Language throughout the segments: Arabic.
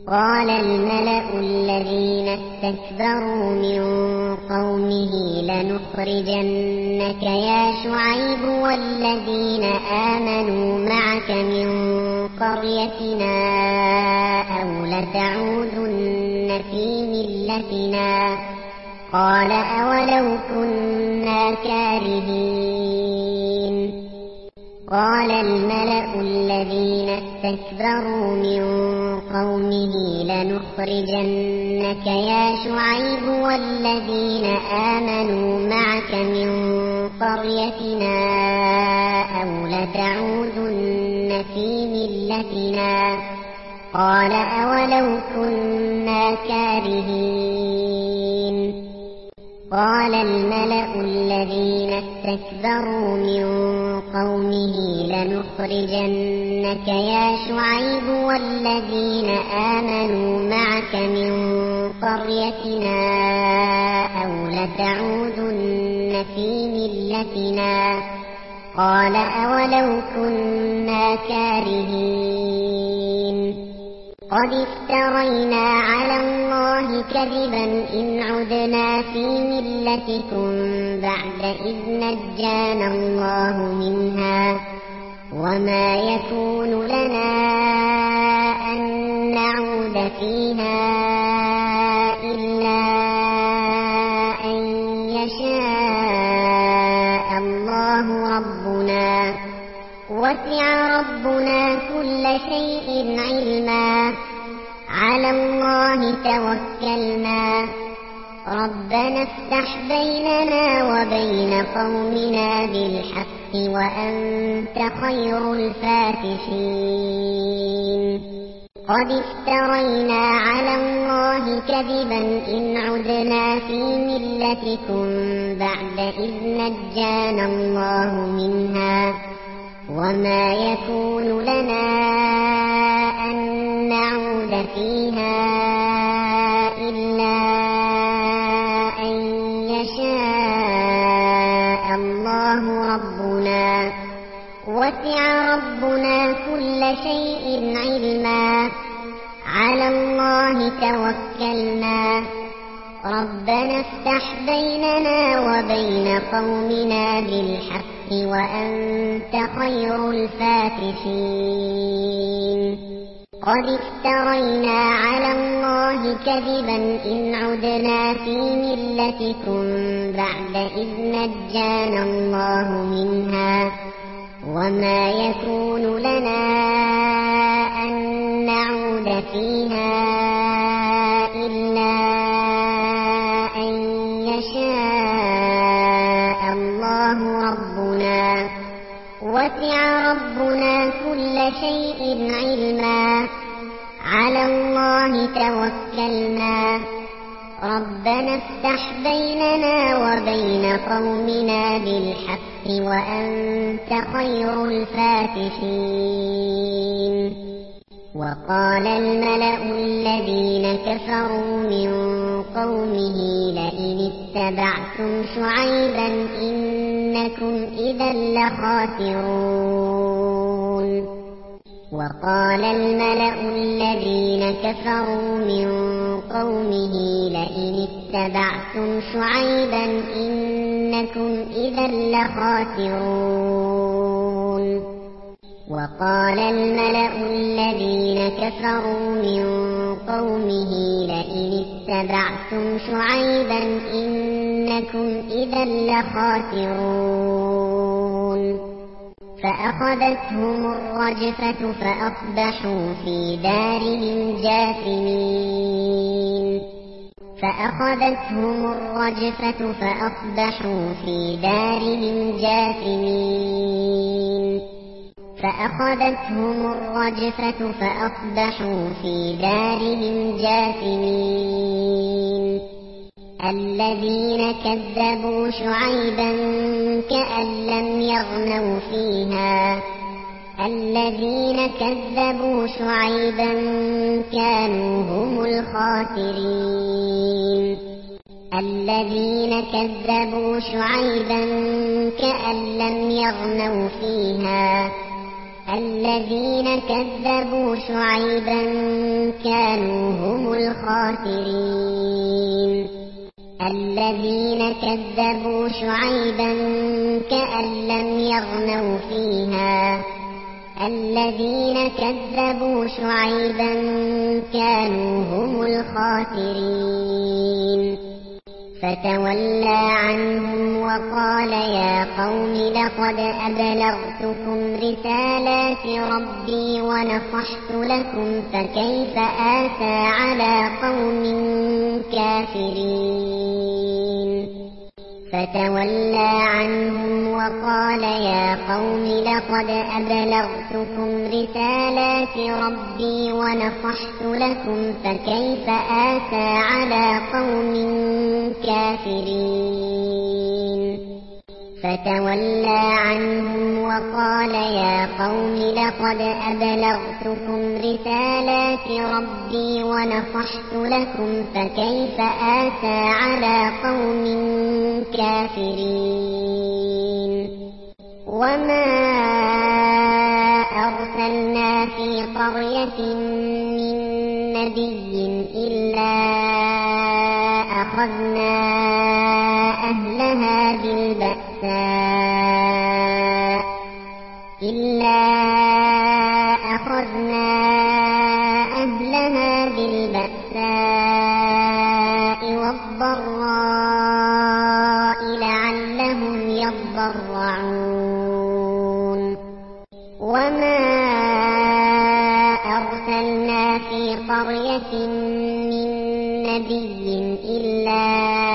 قال الملأ الذين استكبروا من قومه لنخرجنك يا شعيب والذين آمنوا معك من قريتنا أو لتعودن في ملتنا قال أولو كنا كارهين قال الملأ الذين استكبروا من قومه لنخرجنك يا شعيب والذين آمنوا معك من قريتنا أو لتعودن في ملتنا قال أولو كنا كارهين قال الملأ الذين استكبروا من قومه لنخرجنك يا شعيب والذين آمنوا معك من قريتنا أو لتعودن في ملتنا قال أولو كنا كارهين قد افترينا على الله كذبا إن عدنا في ملتكم بعد إذ نجانا الله منها وما يكون لنا أن نعود فيها إلا أن يشاء الله ربنا وسع ربنا كل شيء علما على الله توكلنا ربنا افتح بيننا وبين قومنا بالحق وأنت خير الفاتحين قد افترينا على الله كذبا إن عدنا في ملتكم بعد إذ نجانا الله منها وما يكون لنا أن نعود فيها إلا أن يشاء الله ربنا وسع ربنا كل شيء علما على الله توكلنا ربنا افتح بيننا وبين قومنا بالحق وأنت خير الفاتحين قد افترينا على الله كذبا إن عدنا في ملتكم بعد إذ نجانا الله منها وما يكون لنا أن نعود فيها إلا أن يشاء الله ربنا وسع ربنا كل شيء علما على الله توكلنا ربنا افتح بيننا وبين قومنا بالحق وأنت خير الفاتحين وقال الملأ الذين كفروا من قومه لئن اتبعتم شعيبا إنكم إذا لخاسرون وقال الملأ الذين كفروا من قومه لئن اتبعتم شعيبا إنكم إذا لخاسرون وقال الملأ الذين كفروا من قومه لئن اتبعتم شعيبا إنكم إذا لخاسرون فأخذتهم الرجفة فأصبحوا في دارهم جاثمين فأخذتهم الرجفة فأصبحوا في دارهم جاثمين فأخذتهم الرجفة فأصبحوا في دارهم جاثمين الذين كذبوا شعيبا كأن لم يغنوا فيها الذين كذبوا شعيبا كانوا هم الخاسرين الذين كذبوا شعيبا كأن لم يغنوا فيها الذين كذبوا شعيبا كانوا هم الخاسرين الذين كذبوا شعيبا كأن لم يغنوا فيها الذين كذبوا شعيبا كانوا هم الخاسرين فتولى عنهم وقال يا قوم لقد أبلغتكم رسالات ربي ونصحت لكم فكيف آسى على قوم كافرين فتولى عنهم وقال يا قوم لقد أبلغتكم رسالات ربي ونصحت لكم فكيف آسى على قوم كافرين فتولى عنهم وقال يا قوم لقد أبلغتكم رسالات ربي ونصحت لكم فكيف آسى على قوم كافرين وما أرسلنا في قرية من نبي إلا أخذنا أهلها بالبأساء والضراء لعلهم يضرعون وما أرسلنا في قرية من نبي إلا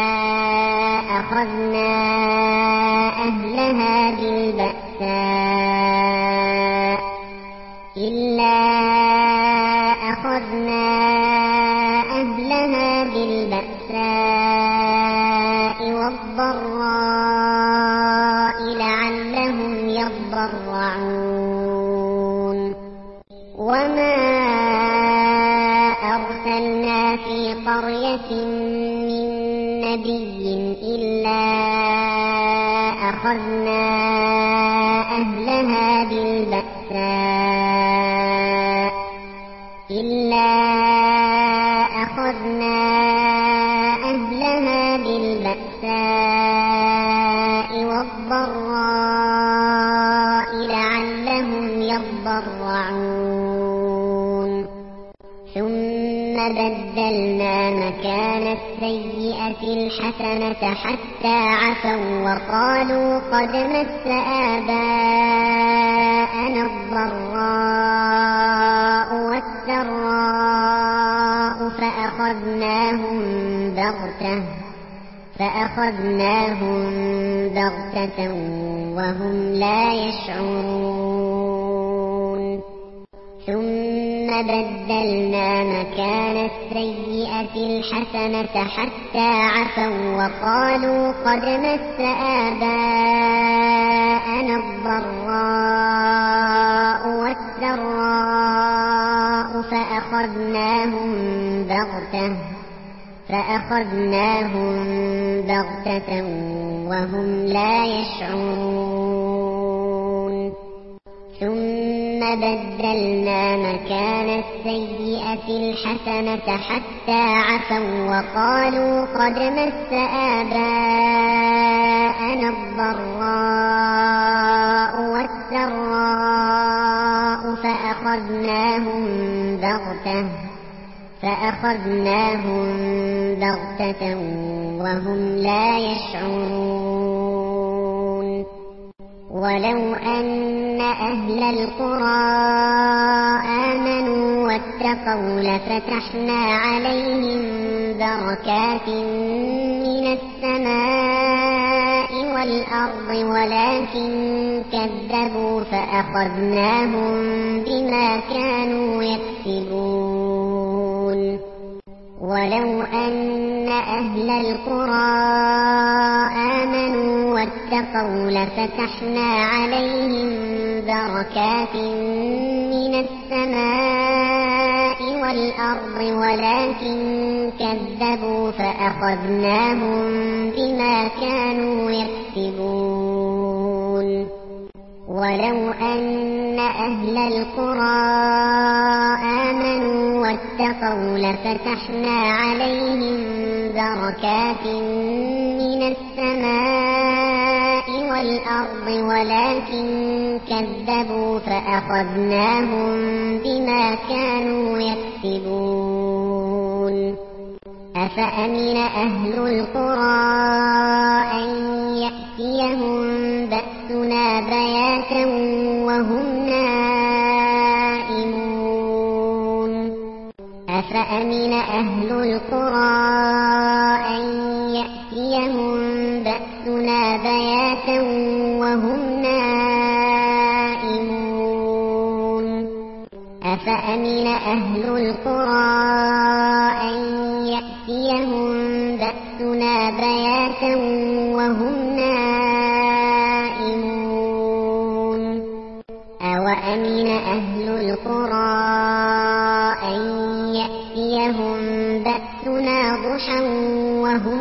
أخذنا أهلها بالبأساء والضراء لعلهم يضرعون وما أرسلنا في قرية من نبي إلا أخذنا أهلها بالبأساء والضراء لعلهم يضرعون ثم بدلنا مكان السيئة الحسنة حتى عفوا وقالوا قد مس آباءنا الضراء والسراء فأخذناهم بغتة وهم لا يشعرون ثم بدلنا مكان السيئة الحسنة حتى عفوا وقالوا قد مس آباءنا الضراء والسراء فأخذناهم بغتة وهم لا يشعرون ثم بدلنا مكان السيئة الحسنة حتى عفوا وقالوا قد مس آباءنا الضراء والسراء فأخذناهم بغتة وهم لا يشعرون ولو أن أهل القرى آمنوا واتقوا لفتحنا عليهم بركات من السماء والأرض ولكن كذبوا فأخذناهم بما كانوا يكسبون ولو أن أهل القرى آمنوا واتقوا لفتحنا عليهم بركات من السماء والأرض ولكن كذبوا فأخذناهم بما كانوا يكسبون ولو أن أهل القرى آمنوا واتقوا لفتحنا عليهم بركات من السماء والأرض ولكن كذبوا فأخذناهم بما كانوا يكسبون أفأمن أهل القرى أن يأتيهم بأسنا بياتا وهم نائمون أفأمن أهل القرى أن يأتيهم بأسنا بياتا وهم نائمون أفأمن أهل القرى أن يأتيهم بأسنا بياتا وهم نائمون أوأمن أهل القرى أن يأتيهم بأسنا ضحى وهم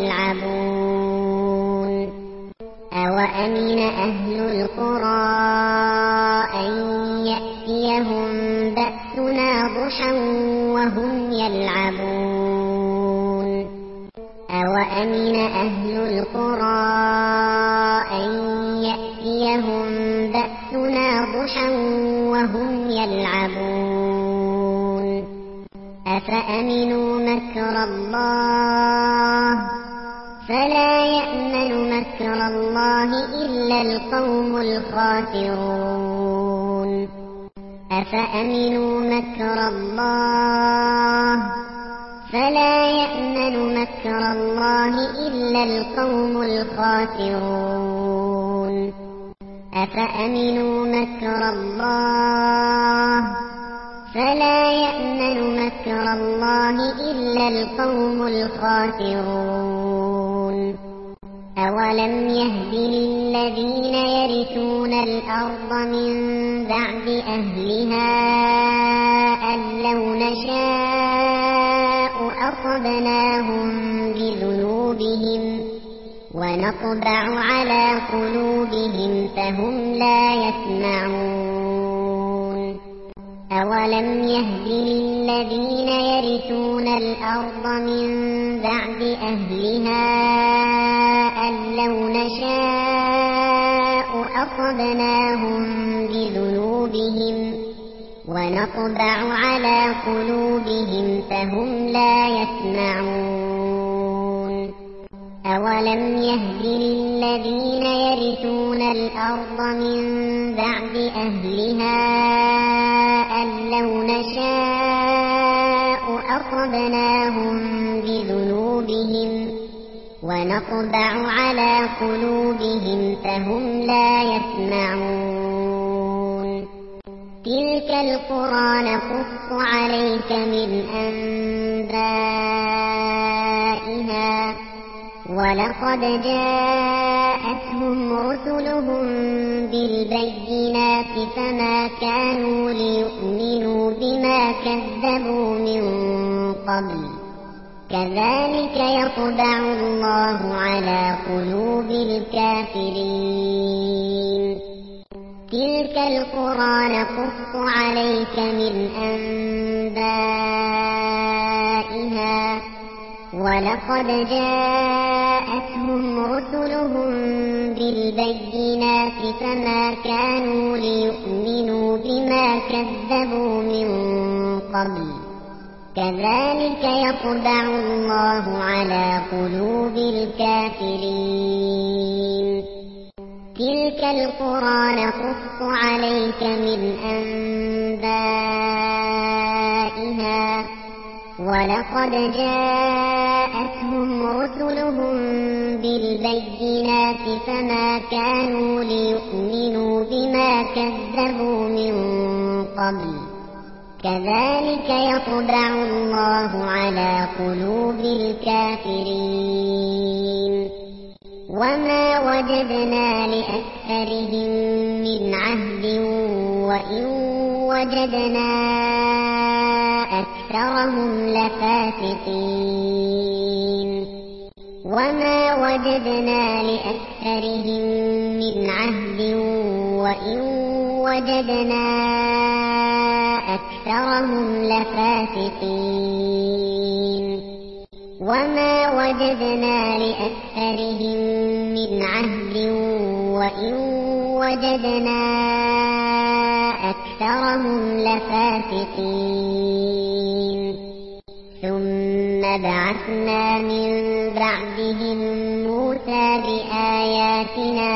يلعبون أوأمن أهل القرى أن يأتيهم بأسنا ضحى وهم يلعبون أوأمن أهل القرى أن يأتيهم بأسنا ضحى وهم يلعبون أفأمنوا مكر الله فلا يأمن مكر الله إلا القوم الخاسرون أفأمنوا مكر الله فلا يأمن مكر الله إلا القوم الخاسرون أفأمنوا مكر الله فلا يأمن مكر الله إلا القوم الخاسرون أولم يهد للذين يرثون الأرض من بعد أهلها أن لو نشاء أصبناهم بذنوبهم ونطبع على قلوبهم فهم لا يسمعون أولم يهد للذين يرثون الأرض من بعد أهلها أن لو نشاء أصبناهم بذنوبهم ونطبع على قلوبهم فهم لا يسمعون أولم يهد للذين يرثون الأرض من بعد أهلها أن لو نشاء أصبناهم بذنوبهم ونطبع على قلوبهم فهم لا يسمعون تلك القرى نقص عليك من أنبائها ولقد جاءتهم رسلهم بالبينات فما كانوا ليؤمنوا بما كذبوا من قبل كذلك يطبع الله على قلوب الكافرين تلك القرى نقص عليك من أنبائها ولقد جاءتهم رسلهم بالبينات فما كانوا ليؤمنوا بما كذبوا من قبل كذلك يطبع الله على قلوب الكافرين تلك القرى نقص عليك من أنبائها ولقد جاءتهم رسلهم بالبينات فما كانوا ليؤمنوا بما كذبوا من قبل كذلك يطبع الله على قلوب الكافرين وما وجدنا لأكثرهم من عهد وإن وجدنا أكثرهم لفاسقين وما وجدنا لأكثرهم من عهد وإن وجدنا أكثرهم لفاسقين وما وجدنا لأكثرهم من عهد وإن وجدنا أكثرهم لفاسقين ثم بعثنا من بعدهم موسى بآياتنا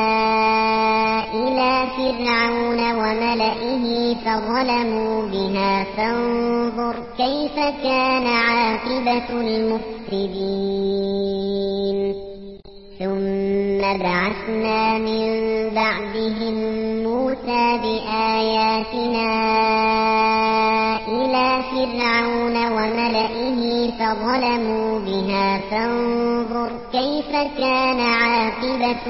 إلى فرعون وملئه فظلموا بها فانظر كيف كان عاقبة المفسدين ثم بعثنا من بعدهم موسى بآياتنا إلى فرعون وملئه فظلموا بها فانظر كيف كان عاقبة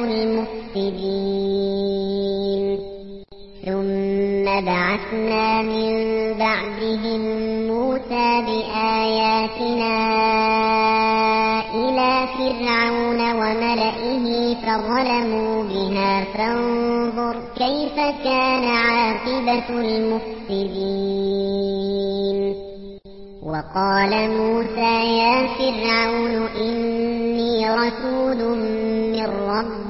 المفسدين ثم بعثنا من بعدهم موسى بآياتنا إلى فرعون وملئه فظلموا بها فانظر كيف كان عاقبة المفسدين وقال موسى يا فرعون إني رسول من رب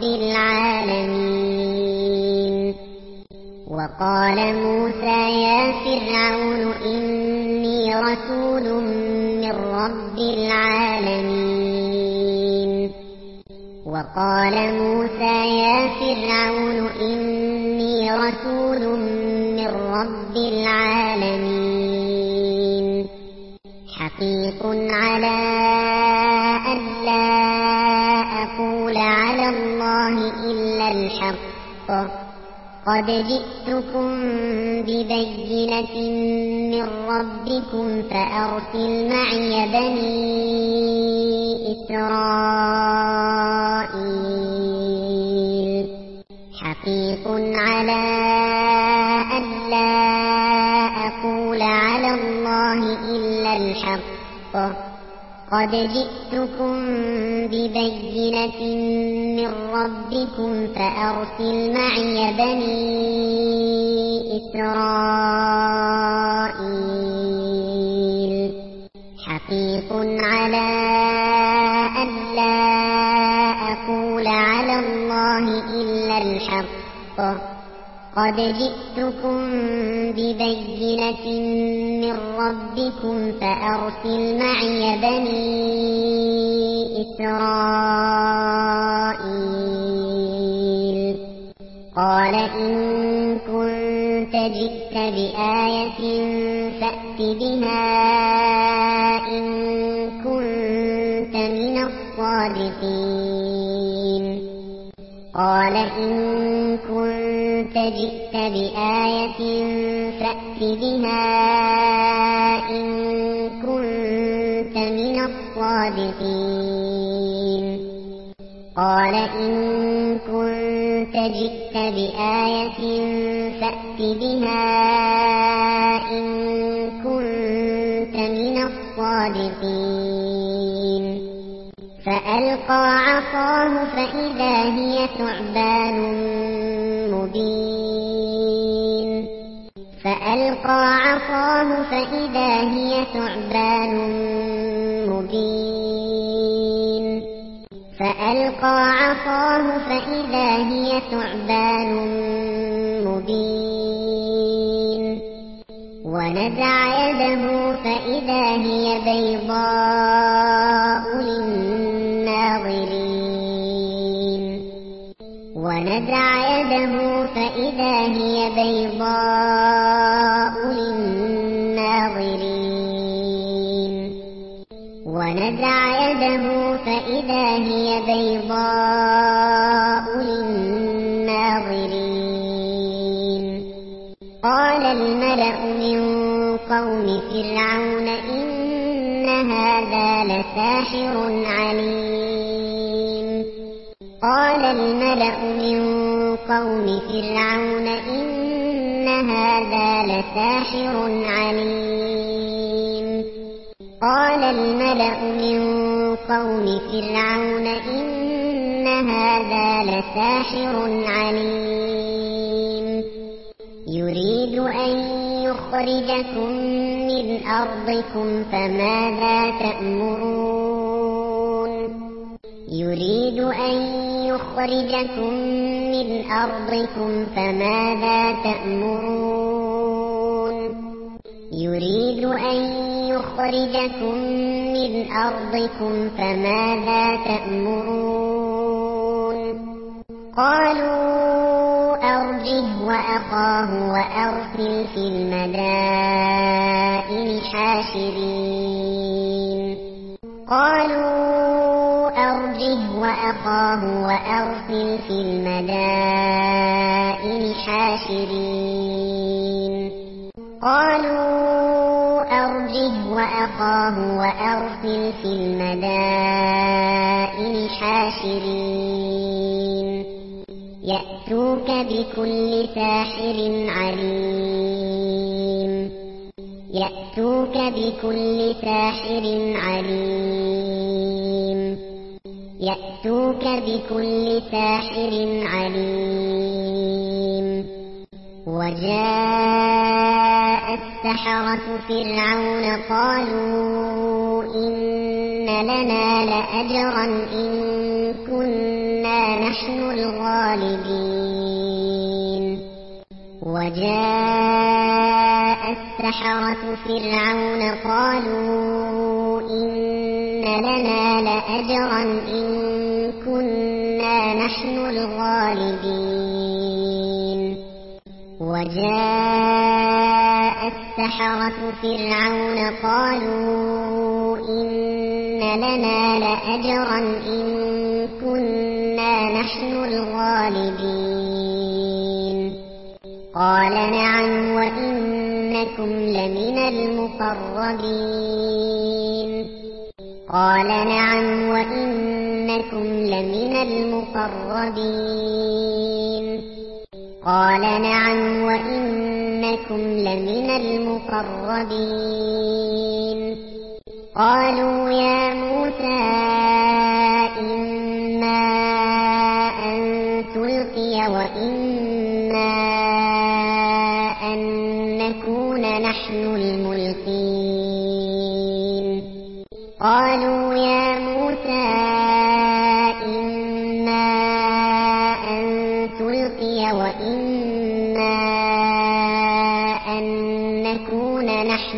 العالمين وقال موسى يا فرعون إني رسول من رب العالمين وقال موسى يا فرعون إني رسول من رب العالمين حقيق على أن لا أقول على الله إلا الحق قد جئتكم ببينة من ربكم فأرسل معي بني إسرائيل حقيق على أن لا أقول على الله إلا الحق قد جئتكم ببينة من ربكم فأرسل معي بني إسرائيل حقيق على أن لا أقول على الله إلا الحق قد جئتكم ببينة من ربكم فأرسل معي بني إسرائيل قال إن كنت جئت بآية فأت بها إن كنت من الصادقين قال إن كنت جئت بآية فأت بها إن كنت من الصادقين قال إن كنت جئت بآية فأت بها إن كنت من الصادقين فألقى عصاه فإذا هي ثعبان مبين فألقى عصاه فإذا هي ثعبان مبين فألقى عصاه فإذا هي ثعبان مبين ونزع يده فإذا هي بيضاء للناظرين ونزع يده فإذا هي بيضاء للناظرين ونزع يده فإذا هي بيضاء للناظرين قال الملأ من قوم فرعون إن هذا لساحر عليم قال الملأ من قوم فرعون إن هذا لساحر عليم قال الملأ من قوم فرعون إن هذا لساحر عليم يريد أن يخرجكم من أرضكم فماذا تأمرون يريد أن يخرجكم من أرضكم فماذا تأمرون يريد أن يخرجكم من أرضكم فماذا تأمرون قالوا أرجه وأخاه وأرسل في المدائن حاشرين قالوا أرجه وأخاه وأرسل في المدائن حاشرين قالوا أرجه وأخاه وأرسل في المدائن حاشرين يأتوك بكل ساحر عليم يأتوك بكل ساحر عليم يأتوك بكل ساحر عليم وجاء السحرة فرعون قالوا إن لنا لأجرا إن كنا نحن الغالبين وجاء السحرة فرعون قالوا إن لنا لأجرا إن كنا نحن الغالبين وجاء السحرة فرعون قالوا إن لنا لأجرا إن كنا نحن الغالبين قال نعم وإنكم لمن المقربين قال نعم وإنكم لمن المقربين قال نعم وإنكم لمن المقربين قالوا يا موسى إما أن تلقي وإما أن نكون نحن الملقين قالوا يا موسى إما أن تلقي وإما أن نكون نحن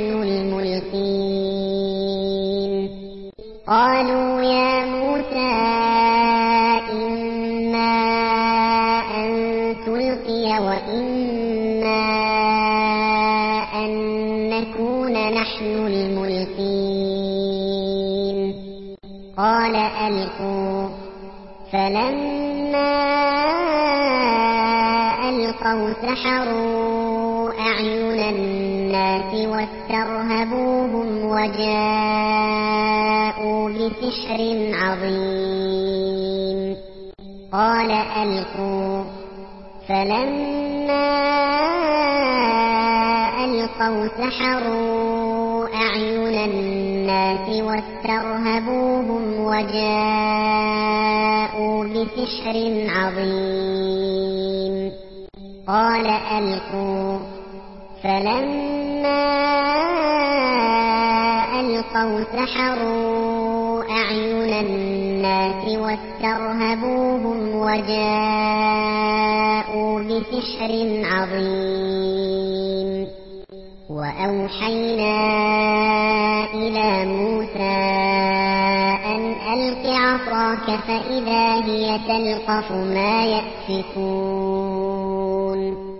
الملقين قالوا يا موسى إما أن تلقي وإما أن نكون نحن الملقين قال ألقوا فلما ألقوا سحروا أعين الناس واسترهبوهم وجاءوا بسحر عظيم قال ألقوا فلما ألقوا سحروا أعين الناس واسترهبوهم وجاءوا بسحر عظيم قال ألقوا فلما ألقوا سحروا أعين الناس واسترهبوهم وجاءوا بسحر عظيم وأوحينا إلى موسى أن ألق عصاك فإذا هي تلقف ما يأفكون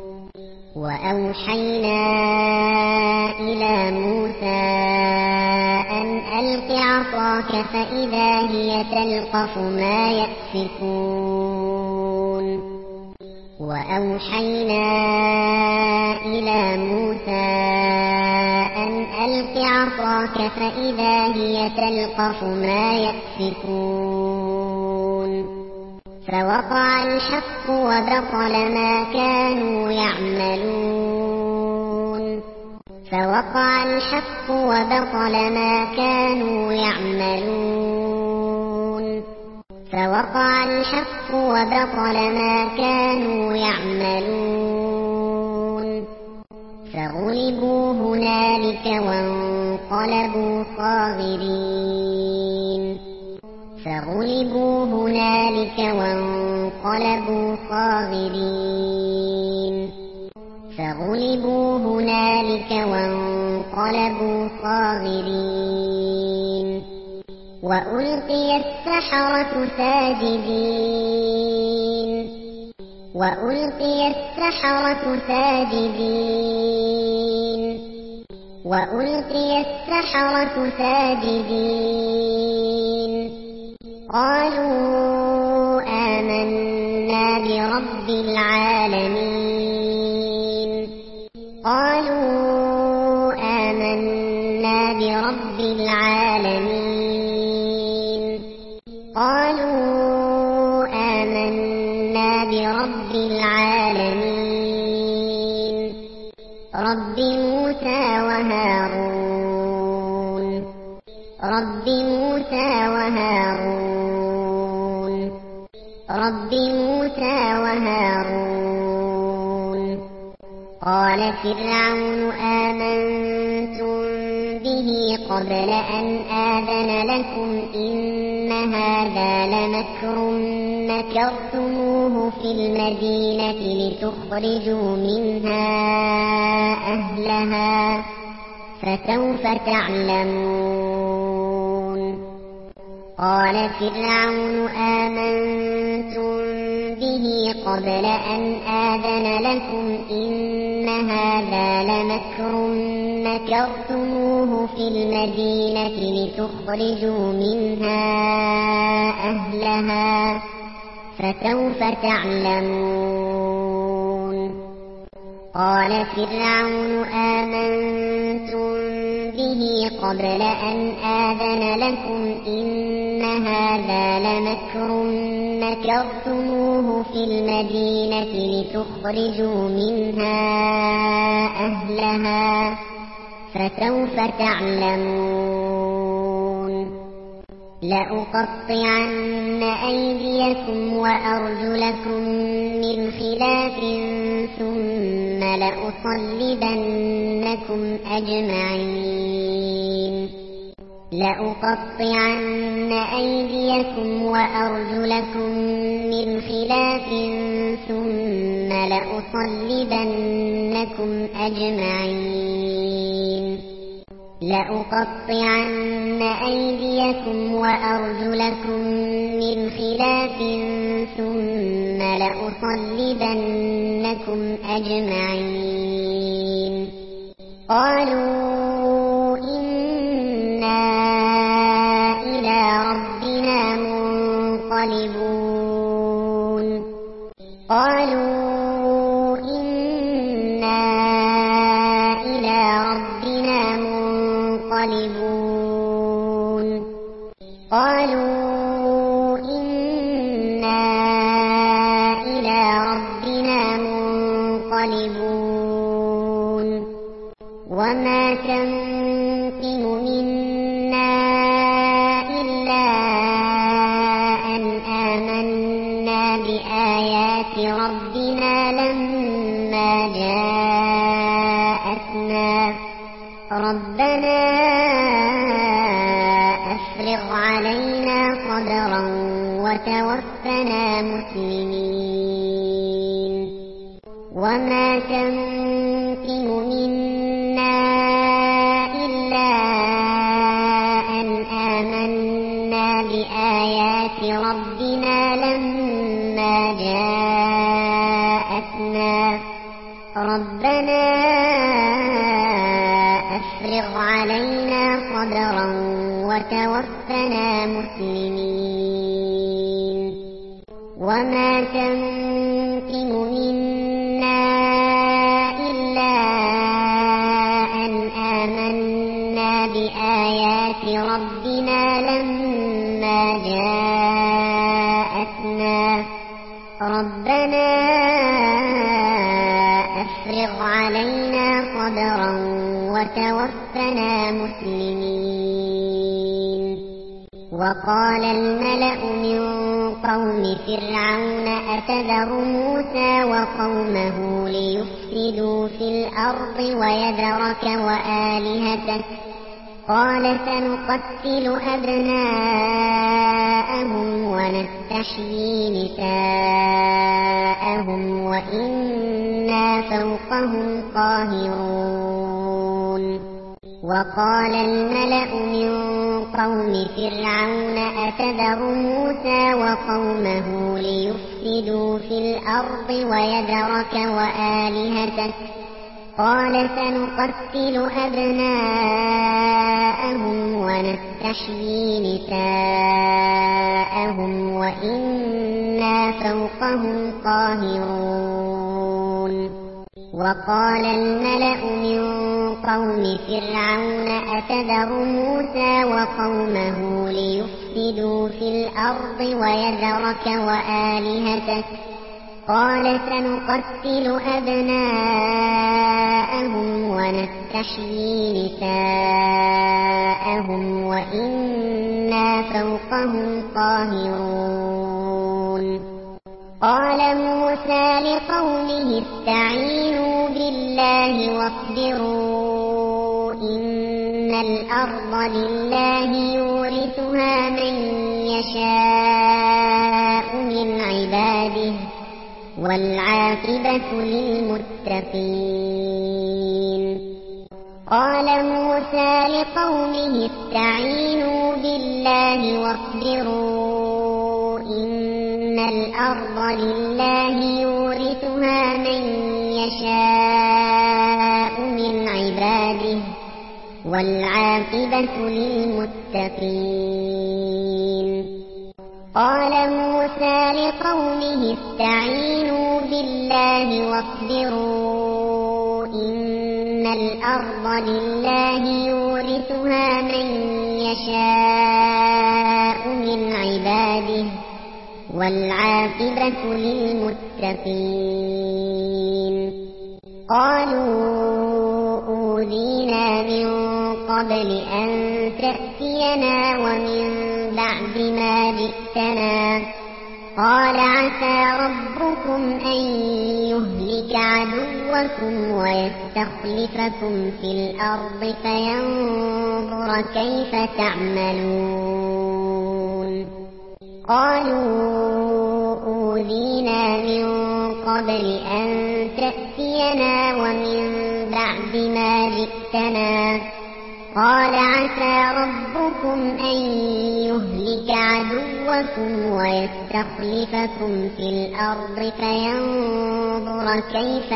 وأوحينا إلى موسى أن ألق عصاك فإذا هي تلقف ما يأفكون وأوحينا إلى موسى أن ألق عصاك فإذا هي تلقف ما يأفكون فوقع الحق وبطل ما كانوا يعملون فوقع الحق وبطل ما كانوا يعملون فوقع الحق وبطل ما كانوا يعملون فغلبوا هنالك وانقلبوا صاغرين فغلبوا هنالك وانقلبوا صاغرين فغلبوا هنالك وانقلبوا صاغرين وألقي السحرة ساجدين وألقي السحرة ساجدين وألقي السحرة ساجدين قالوا آمنا برب العالمين قالوا آمنا برب العالمين قالوا آمنا برب العالمين رب موسى وهارون رب موسى وهارون رب موسى وهارون قال فرعون آمنتم به قبل أن آذن لكم إن هذا لمكر مكرتموه في المدينة لتخرجوا منها أهلها فسوف تعلمون قال فرعون آمنتم به قبل أن آذن لكم إن هذا لمكر مكرتموه في المدينة لتخرجوا منها أهلها فسوف تعلمون قال فرعون آمنتم به قبل أن آذن لكم إن هذا لمكر مكرتموه في المدينة لتخرجوا منها أهلها فسوف تعلمون لأقطعن أيديكم وأرجلكم من خلاف ثم لأصلبنكم أجمعين لأقطعن أيديكم وأرجلكم من خلاف ثم لأصلبنكم أجمعين لأقطعن أيديكم وأرجلكم من خلاف ثم لأصلبنكم أجمعين قالوا إنا إلى ربنا منقلبون قالوا إنا إلى ربنا منقلبون قالوا إنا إلى ربنا منقلبون وما تنقم منا إلا أن آمنا بآيات ربنا لما جاءتنا ربنا أفرغ علينا صبرا وتوفنا مسلمين وما تنقم منا إلا أن آمنا بآيات ربنا لما جاءتنا ربنا أفرغ علينا صبرا وتوفنا مسلمين وما تنقم منا إلا أن آمنا بآيات ربنا لما جاءتنا ربنا أفرغ علينا صبرا وتوفنا مسلمين وقال الملأ من قوم فرعون أتذر موسى وقومه ليفسدوا في الأرض ويذرك وآلهتك قال سنقتل أبناءهم ونستحيي نساءهم وإنا فوقهم قاهرون وقال الملأ من قوم فرعون أتذر موسى وقومه ليفسدوا في الأرض ويذرك وآلهتك قال سنقتل أبناءهم ونستحيي نساءهم وإنا فوقهم قاهرون وقال الملأ من قوم فرعون أتذر موسى وقومه ليفسدوا في الأرض ويذرك وآلهتك قال سنقتل أبناءهم ونستحيي نساءهم وإنا فوقهم قاهرون قال موسى لقومه استعينوا بالله واصبروا إن الأرض لله يورثها من يشاء من عباده والعاقبة للمتقين قال موسى لقومه استعينوا بالله واصبروا إن الأرض لله يورثها من يشاء من عباده والعاقبة للمتقين قال موسى لقومه استعينوا بالله واصبروا إن الأرض لله يورثها من يشاء من عباده والعاقبة للمتقين قالوا أوذينا من قبل أن تأتينا ومن بعد ما جئتنا قال عسى ربكم أن يهلك عدوكم ويستخلفكم في الأرض فينظر كيف تعملون قالوا أوذينا من قبل أن تأتينا ومن بعد ما جئتنا قال عسى ربكم أن يهلك عدوكم ويستخلفكم في الأرض فينظر كيف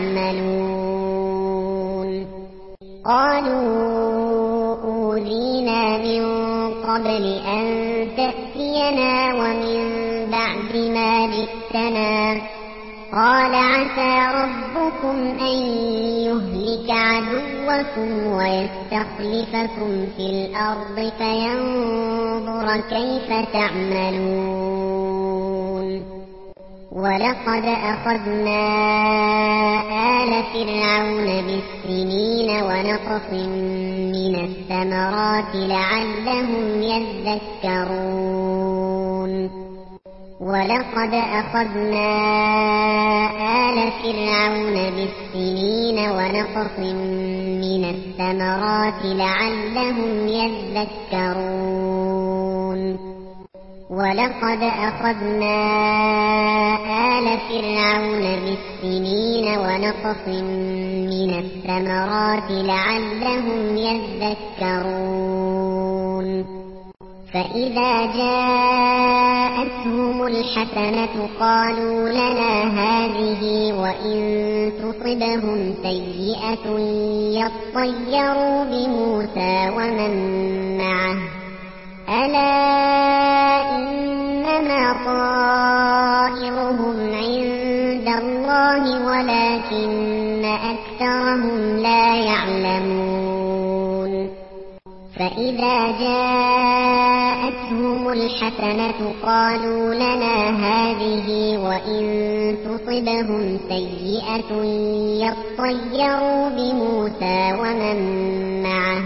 تعملون قالوا أوذينا من قبل أن تأتينا ومن بعد ما جئتنا قال عسى ربكم أن يهلك عدوكم ويستخلفكم في الأرض فينظر كيف تعملون ولقد أخذنا آل فرعون بالسنين ونقص من الثمرات لعلهم يذكرون ولقد أخذنا آل فرعون بالسنين ونقص من الثمرات لعلهم يذكرون ولقد أخذنا آل فرعون بالسنين ونقص من الثمرات لعلهم يذكرون فإذا جاءتهم الحسنة قالوا لنا هذه وإن تصبهم سيئة يطيروا بموسى ومن معه ألا إنما طائرهم عند الله ولكن أكثرهم لا يعلمون فإذا جاءتهم الحسنة قالوا لنا هذه وإن تصبهم سيئة يطيروا بموسى ومن معه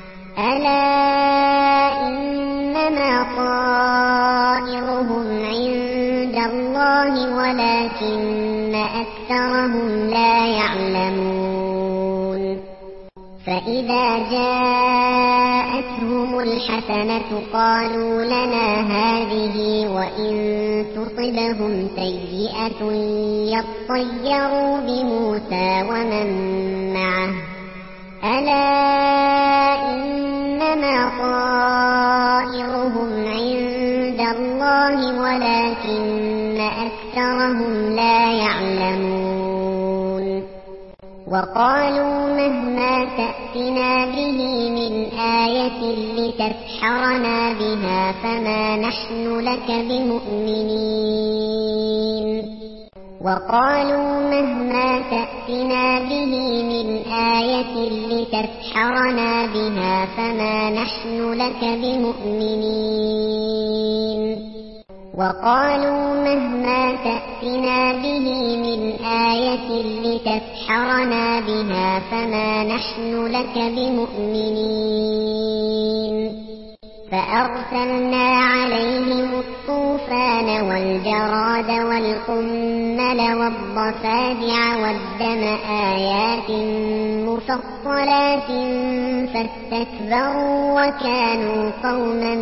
ألا إنما طائرهم عند الله ولكن أكثرهم لا يعلمون فإذا جاءتهم الحسنة قالوا لنا هذه وإن تصبهم سيئة يطيروا بموسى ومن معه ألا إنما طائرهم عند الله ولكن أكثرهم لا يعلمون وقالوا مهما تأتنا به من آية لتسحرنا بها فما نحن لك بمؤمنين وقالوا مهما تأتنا به من آية لتسحرنا بها فما نحن لك بمؤمنين وقالوا مهما تأتنا به من آية لتسحرنا بها فما نحن لك بمؤمنين فأرسلنا عليهم الطوفان والجراد والقمل والضفادع والدم آيات مفصلات فاستكبروا وكانوا قوما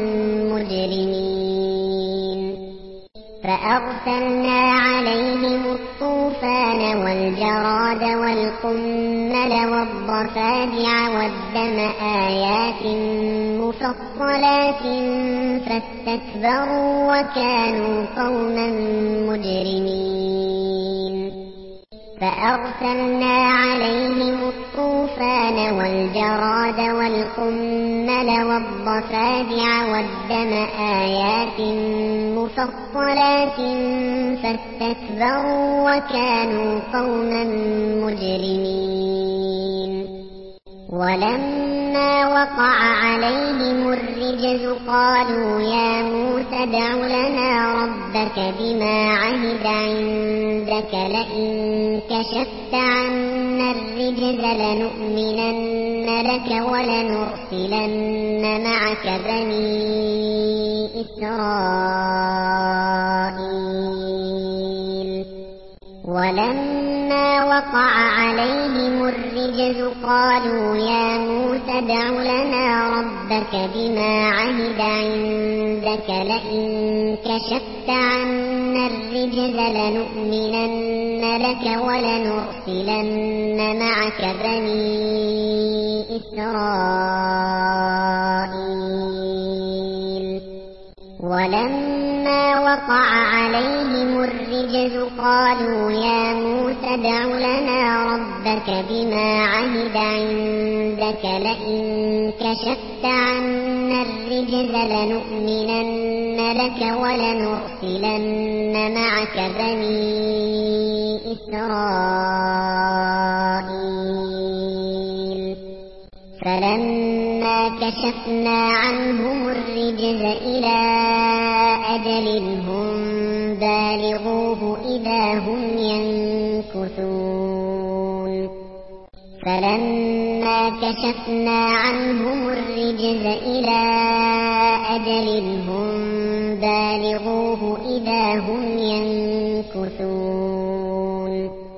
مجرمين فأرسلنا عليهم الطوفان والجراد والقمل والضفادع والدم آيات مفصلات فاستكبروا وكانوا قوما مجرمين فأرسلنا عليهم الطوفان والجراد والقمل والضفادع والدم آيات مفصلات فاستكبروا وكانوا قوما مجرمين ولما وقع عليهم الرجز قالوا يا موسى ادع لنا ربك بما عهد عندك لئن كشفت عنا الرجز لنؤمنن لك ولنرسلن معك بني إسرائيل ولما وقع عليهم الرجز قالوا يا موسى ادع لنا ربك بما عهد عندك لئن كشفت عنا الرجز لنؤمنن لك ولنرسلن معك بني إسرائيل ولما وقع عليهم الرجز قالوا يا موسى ادع لنا ربك بما عهد عندك لئن كشفت عنا الرجز لنؤمنن لك ولنرسلن معك بني إسرائيل فلما كشفنا عنهم الرجز إلى أجل هم بالغوه إذا هم ينكثون فلما كشفنا عنهم الرجز إلى أجل هم بالغوه إذا هم ينكثون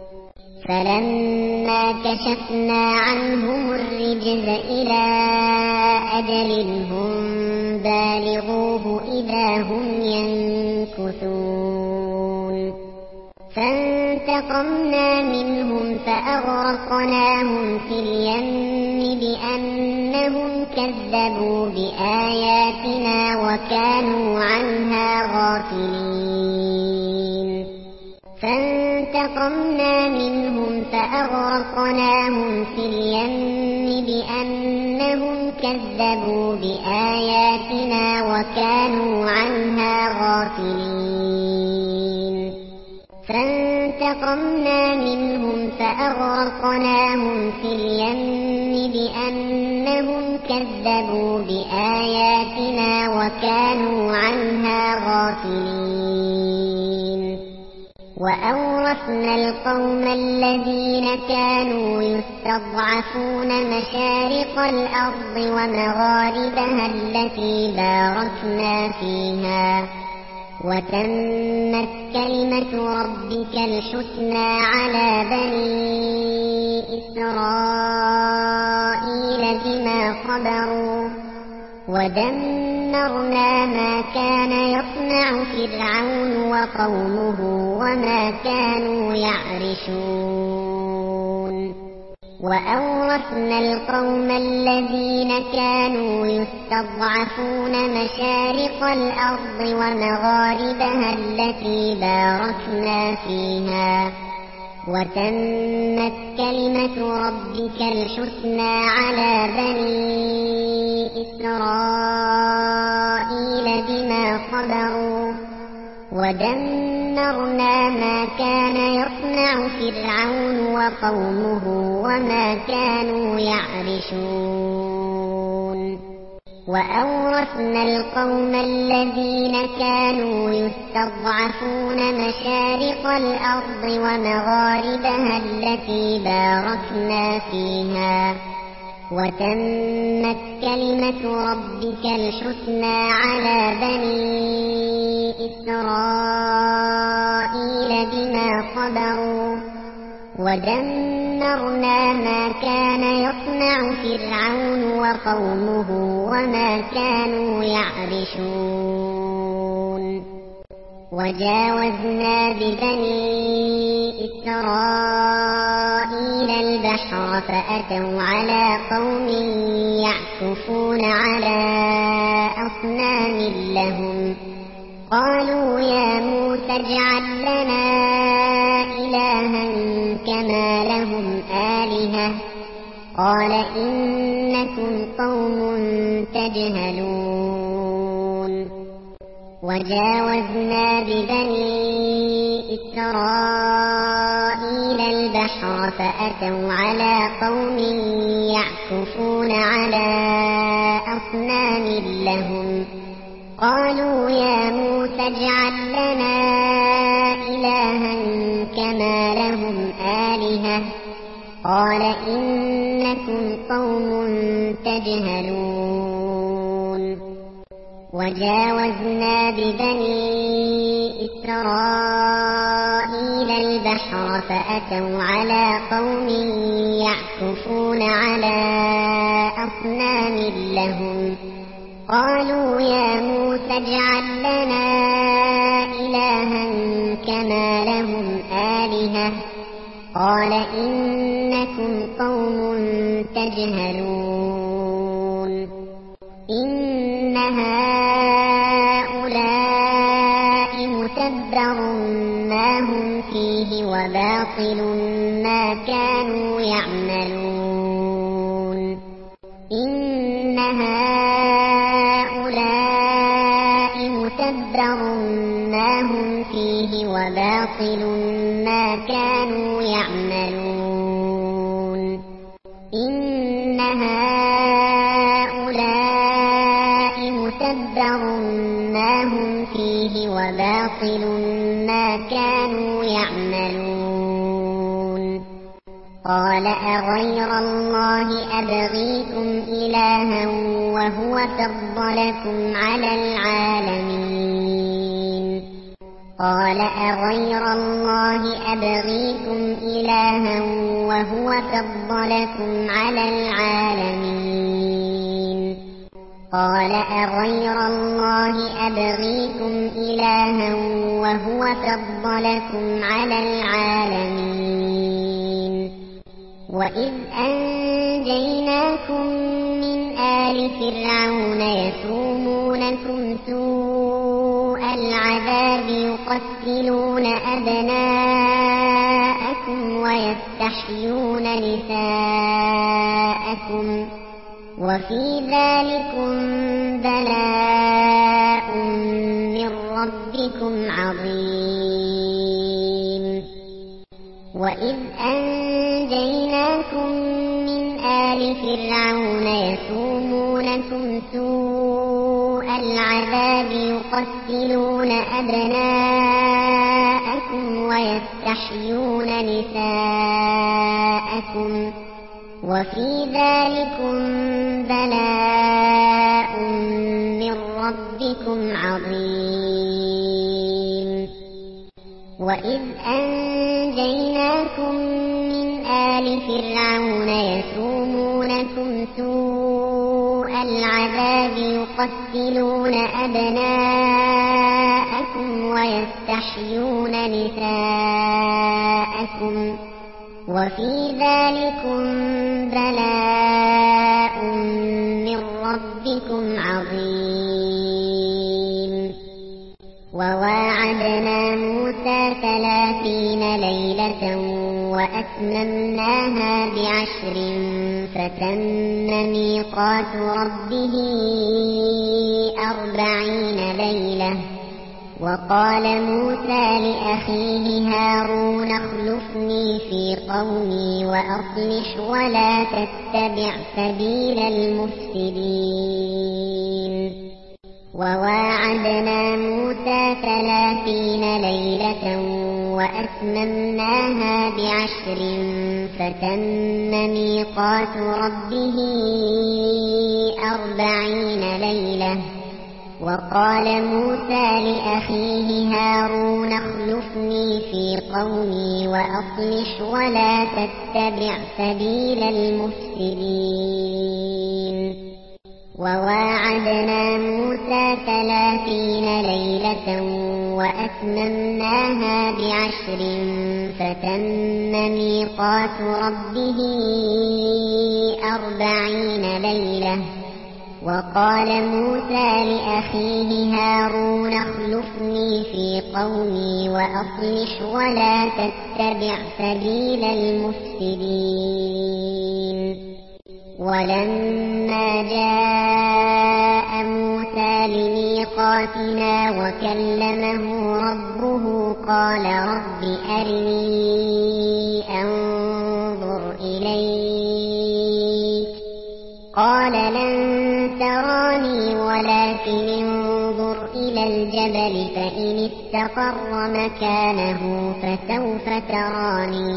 فلما كشفنا عنهم الرجز إلى أجل هم بالغوه إذا هم ينكثون فانتقمنا منهم فأغرقناهم في اليم بأنهم كذبوا بآياتنا وكانوا عنها غافلين فانتقمنا منهم فأغرقناهم في اليم بأنهم كذبوا بآياتنا وكانوا عنها غافلين فانتقمنا منهم فأغرقناهم في اليم بأنهم كذبوا بآياتنا وكانوا عنها غافلين وأورثنا القوم الذين كانوا يستضعفون مشارق الأرض ومغاربها التي باركنا فيها وتمت كلمة ربك الحسنى على بني إسرائيل بما صبروا ودمرنا ما كان يصنع فرعون وقومه وما كانوا يعرشون وأورثنا القوم الذين كانوا يستضعفون مشارق الأرض ومغاربها التي باركنا فيها وتمت كلمة ربك الحسنى على بني إسرائيل بما صبروا ودمرنا ما كان يصنع فرعون وقومه وما كانوا يعرشون وأورثنا القوم الذين كانوا يستضعفون مشارق الأرض ومغاربها التي باركنا فيها وتمت كلمة ربك الحسنى على بني إسرائيل بما صبروا ودمرنا ما كان يصنع فرعون وقومه وما كانوا يعرشون وجاوزنا ببني إسرائيل البحر فأتوا على قوم يعكفون على أصنام لهم قالوا يا موسى اجعل لنا إلها كما لهم آلهة قال إنكم قوم تجهلون وجاوزنا ببني إسرائيل البحر فأتوا على قوم يعكفون على أصنام لهم قالوا يا موسى اجعل لنا إلها كما لهم آلهة قال إنكم قوم تجهلون وجاوزنا ببني إسرائيل البحر فأتوا على قوم يعكفون على أصنام لهم قالوا يا موسى اجعل لنا إلها كما لهم آلهة قال إنكم قوم تجهلون إن هؤلاء متبر ما هم فيه وباطل ما كانوا يعملون إن هؤلاء متبر ما هم فيه وباطل ما كانوا يعملون إن هؤلاء متبر ما هم فيه وباطل ما كانوا يعملون قال أغير الله أبغيكم إلها وهو فضلكم على العالمين قال أغير الله أبغيكم إلها وهو فضلكم على العالمين قال أغير الله أبغيكم إلها وهو فضلكم على العالمين وإذ أنجيناكم من آل فرعون يسومونكم سوء العذاب يقتلون أبناءكم ويستحيون نساءكم وفي ذلكم بلاء من ربكم عظيم وإذ أنجيناكم من آل فرعون يسومونكم سوء العذاب يقتلون أبناءكم ويستحيون نساءكم وفي ذلكم بلاء من ربكم عظيم وإذ أنجيناكم من آل فرعون يسومونكم سوء العذاب يقتلون أبناءكم ويستحيون نساءكم وفي ذلكم بلاء من ربكم عظيم. وواعدنا موسى 30 ليلة وأتممناها ب10 فتم ميقات ربه 40 ليلة. وقال موسى لأخيه هارون اخلفني في قومي وأصلح ولا تتبع سبيل المفسدين. وواعدنا موسى 30 ليلة وأتممناها ب10 فتم ميقات ربه 40 ليلة. وقال موسى لأخيه هارون اخلفني في قومي وأصلح ولا تتبع سبيل المفسدين. وواعدنا موسى 30 ليلة وأتممناها ب10 فتم ميقات ربه 40 ليلة. وقال موسى لأخيه هارون اخلفني في قومي وأصلح ولا تتبع سبيل المفسدين. ولما جاء موسى لميقاتنا وكلمه ربه قال رب أرني أنظر إليك قال لن تراني ولكن انظر إلى الجبل فإن استقر مكانه فسوف تراني.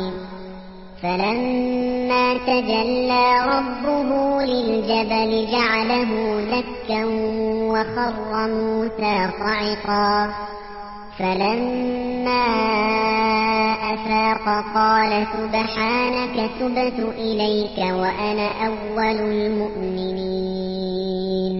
فلما تجلى ربه للجبل جعله دكا وخر موسى صعقا. فلما أفاق قال سبحانك تبت إليك وأنا أول المؤمنين.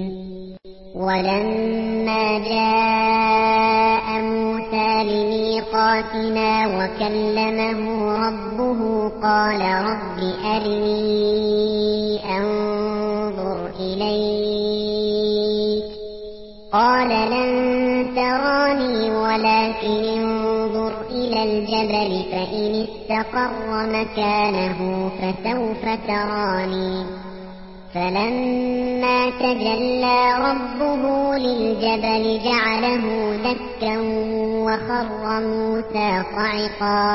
ولما جاء موسى لميقاتنا وكلمه ربه قال رب أرني أنظر إليك قال لن تراني ولكن انظر إلى الجبل فإن استقر مكانه فسوف تراني. فلما تجلى ربه للجبل جعله دكا وخر موسى صعقا.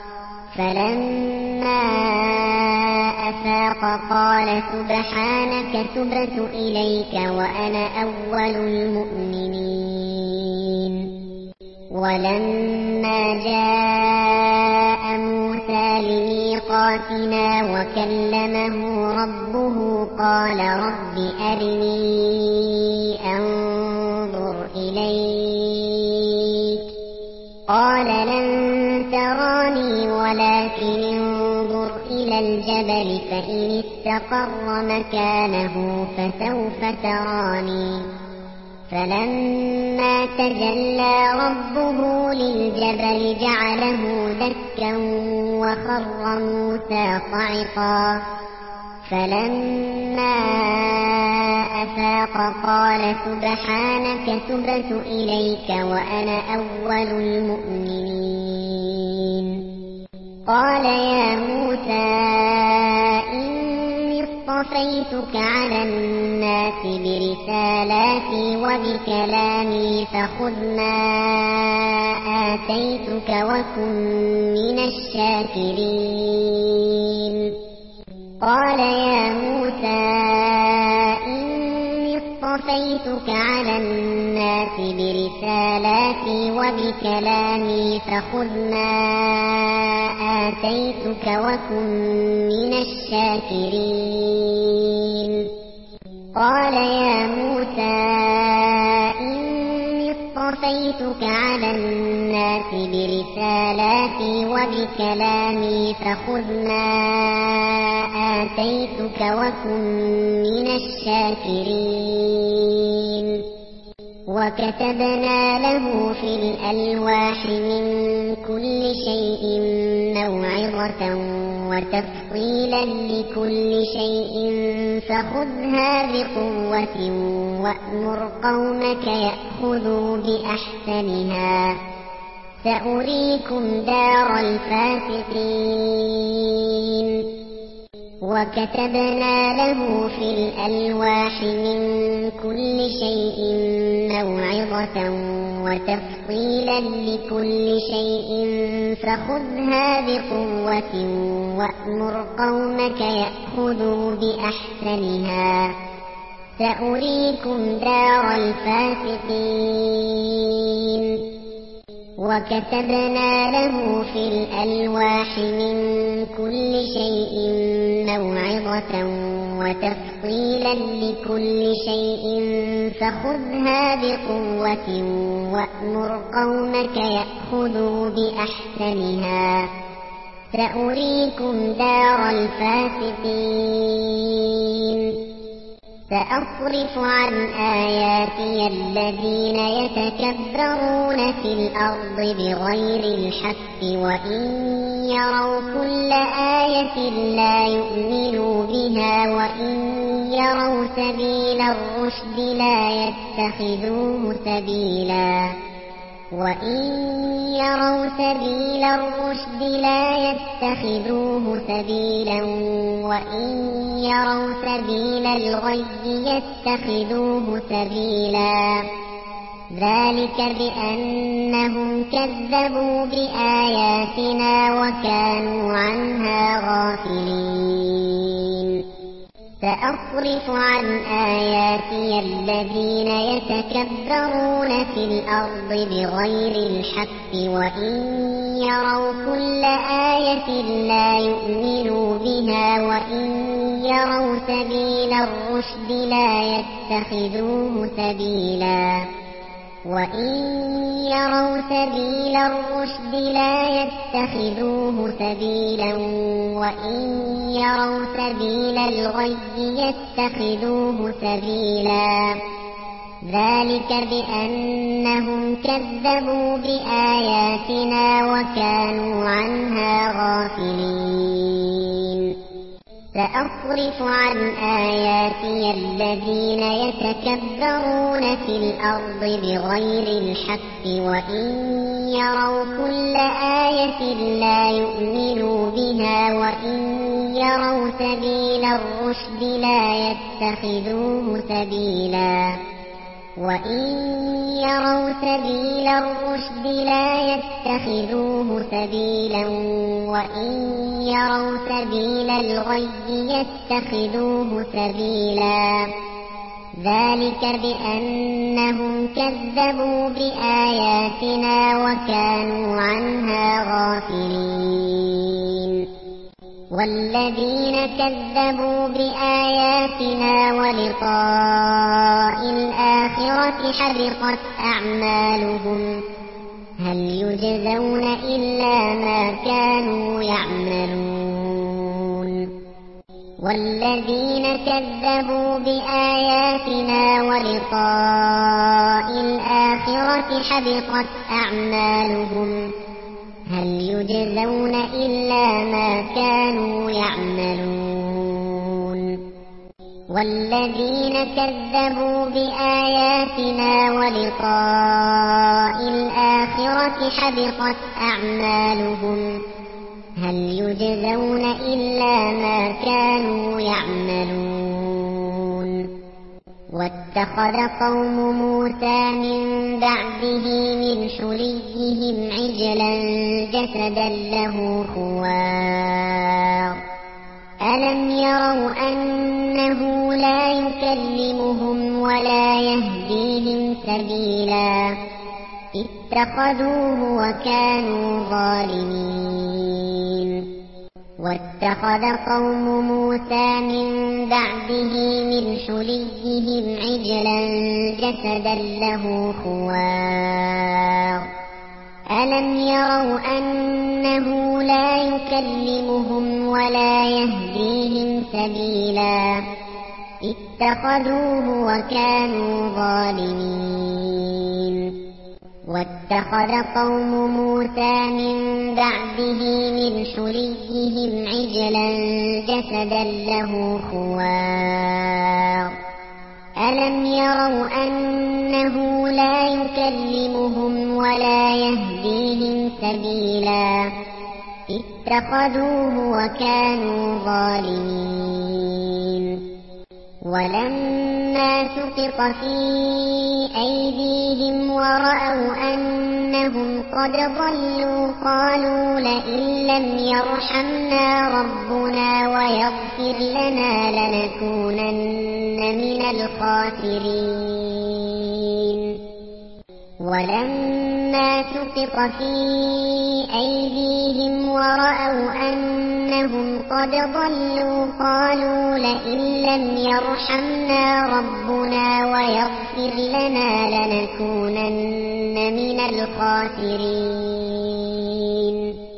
فلما أفاق قال سبحانك تبت إليك وأنا أول المؤمنين. ولما جاء موسى لميقاتنا وكلمه ربه قال رب أرني أنظر إليك قال لن تراني ولكن انظر إلى الجبل فإن استقر مكانه فسوف تراني. فلما تجلى ربه للجبل جعله دكا وخر موسى صعقا. فلما أفاق قال سبحانك تبت إليك وأنا أول المؤمنين. قال يا موسى إني اصطفيتك على الناس برسالاتي وبكلامي فخذ ما آتيتك وكن من الشاكرين. قال يا موسى إني اصطفيتك على الناس برسالاتي وبكلامي فخذ ما آتيتك وكن من الشاكرين. قال يا موسى إني اصطفيتك على الناس برسالاتي وبكلامي فخذ ما آتيتك وكن من الشاكرين وكتبنا له في الألواح من كل شيء موعظة وتفصيلا لكل شيء فخذها بقوة وأمر قومك يأخذوا بأحسنها سأريكم دار الفاسقين وكتبنا له في الألواح من كل شيء موعظة وتفصيلا لكل شيء فخذها بقوة وأمر قومك يأخذوا بأحسنها سأريكم دار الفاسقين وكتبنا له في الألواح من كل شيء موعظة وتفصيلا لكل شيء فخذها بقوة وأمر قومك يأخذوا بأحسنها سأريكم دار الفاسقين سأصرف عن آياتي الذين يتكبرون في الأرض بغير الحق وإن يروا كل آية لا يؤمنوا بها وإن يروا سبيل الرشد لا يتخذوه سبيلا وإن يروا سبيل الرشد لا يتخذوه سبيلا وإن يروا سبيل الغي يتخذوه سبيلا ذلك بأنهم كذبوا بآياتنا وكانوا عنها غافلين سأصرف عن آياتي الذين يتكبرون في الأرض بغير الحق وإن يروا كل آية لا يؤمنوا بها وإن يروا سبيل الرشد لا يتخذوه سبيلا وإن يروا سبيل الرشد لا يتخذوه سبيلا وإن يروا سبيل الغي يتخذوه سبيلا ذلك بأنهم كذبوا بآياتنا وكانوا عنها غافلين سأصرف عن آياتي الذين يتكبرون في الأرض بغير الحق وإن يروا كل آية لا يؤمنوا بها وإن يروا سبيل الرشد لا يتخذوه سبيلا وإن يروا سبيل الرشد لا يتخذوه سبيلا وإن يروا سبيل الغي يتخذوه سبيلا ذلك بأنهم كذبوا بآياتنا وكانوا عنها غافلين والذين كذبوا بآياتنا ولقاء الآخرة حبطت أعمالهم هل يجزون إلا ما كانوا يعملون والذين كذبوا بآياتنا ولقاء الآخرة حبطت أعمالهم هل يجزون إلا ما كانوا يعملون والذين كذبوا بآياتنا ولقاء الآخرة حبطت أعمالهم هل يجزون إلا ما كانوا يعملون واتخذ قوم موسى من بعده من حليهم عجلا جسدا له خوار ألم يروا أنه لا يكلمهم ولا يهديهم سبيلا اتخذوه وكانوا ظالمين واتخذ قوم موسى من بعده من حليهم عجلا جسدا له خوار ألم يروا أنه لا يكلمهم ولا يهديهم سبيلا اتخذوه وكانوا ظالمين واتخذ قوم موسى من بعده من حليهم عجلا جسدا له خوار ألم يروا أنه لا يكلمهم ولا يهديهم سبيلا اتخذوه وكانوا ظالمين ولما سقط في أيديهم ورأوا أنهم قد ضلوا قالوا لئن لم يرحمنا ربنا ويغفر لنا لنكونن من الخاسرين ولما سقط في أيديهم ورأوا أنهم قد ضلوا قالوا لئن لم يرحمنا ربنا ويغفر لنا لنكونن من الخاسرين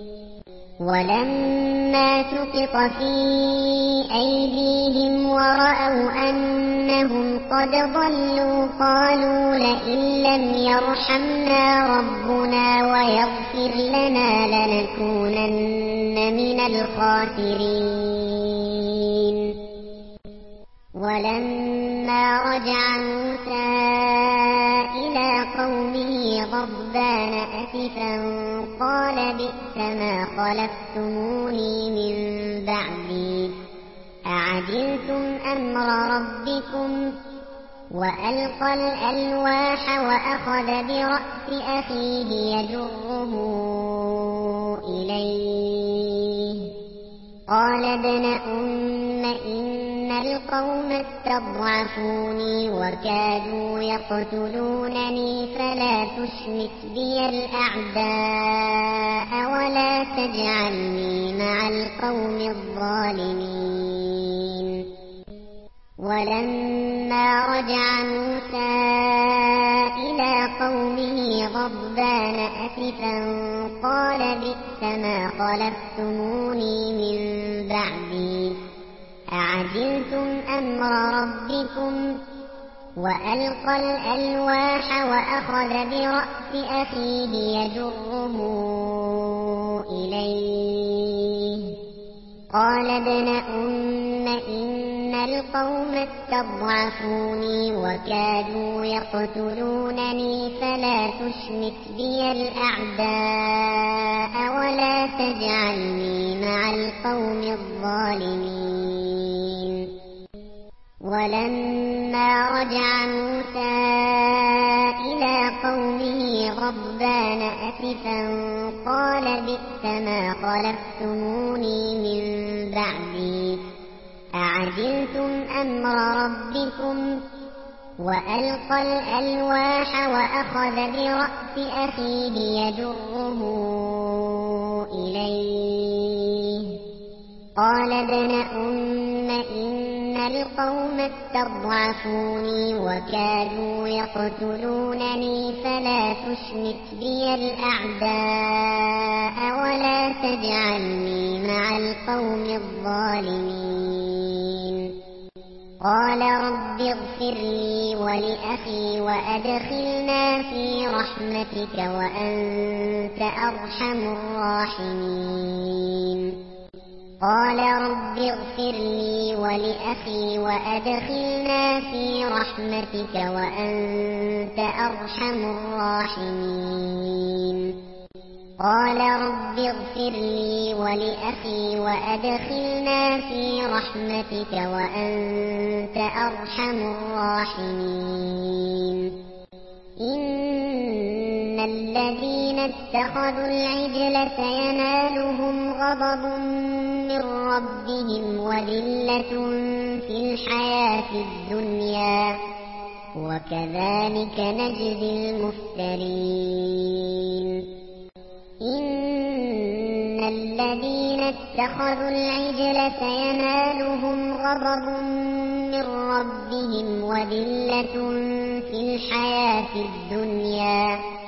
ولما سقط في أيديهم ورأوا أنهم قد ضلوا قالوا لئن لم يرحمنا ربنا ويغفر لنا لنكونن من الخاسرين ولما رجع موسى إلى قومه غضبان أسفا قال بئس ما خلفتموني من بعدي أعجلتم أمر ربكم وألقى الألواح وأخذ برأس أخيه يجره إليه قال ابن أم إن القوم استضعفوني وكادوا يقتلونني فلا تشمت بي الأعداء ولا تجعلني مع القوم الظالمين ولما رجع موسى إلى قومه غضبان أسفا قال بئس ما خلفتموني من بعدي أعجلتم أمر ربكم وألقى الألواح وأخذ برأس أخيه يجره إليه قال ابن أم إن القوم استضعفوني وكادوا يقتلونني فلا تشمت بي الأعداء ولا تجعلني مع القوم الظالمين ولما رجع موسى إلى قومه غضبان أسفا قال بئس ما خلفتموني من بعدي أعجلتم أمر ربكم وألقى الألواح وأخذ برأس أخيه يجره إليه قال ابن أم إن القوم استضعفوني وكادوا يقتلونني فلا تشمت بي الأعداء ولا تجعلني مع القوم الظالمين قال رب اغفر لي ولأخي وأدخلنا في رحمتك وأنت أرحم الراحمين قال رب اغفر لي ولأخي وأدخلنا في رحمتك وأنت أرحم الراحمين قال رب اغفر لي ولأخي وأدخلنا في رحمتك وأنت أرحم الراحمين إن الذين اتخذوا العجل سينالهم غضب من ربهم وذلة في الحياة الدنيا وكذلك نجزي المفترين إن الذين اتخذوا العجل سينالهم غضب من ربهم وذلة في الحياة الدنيا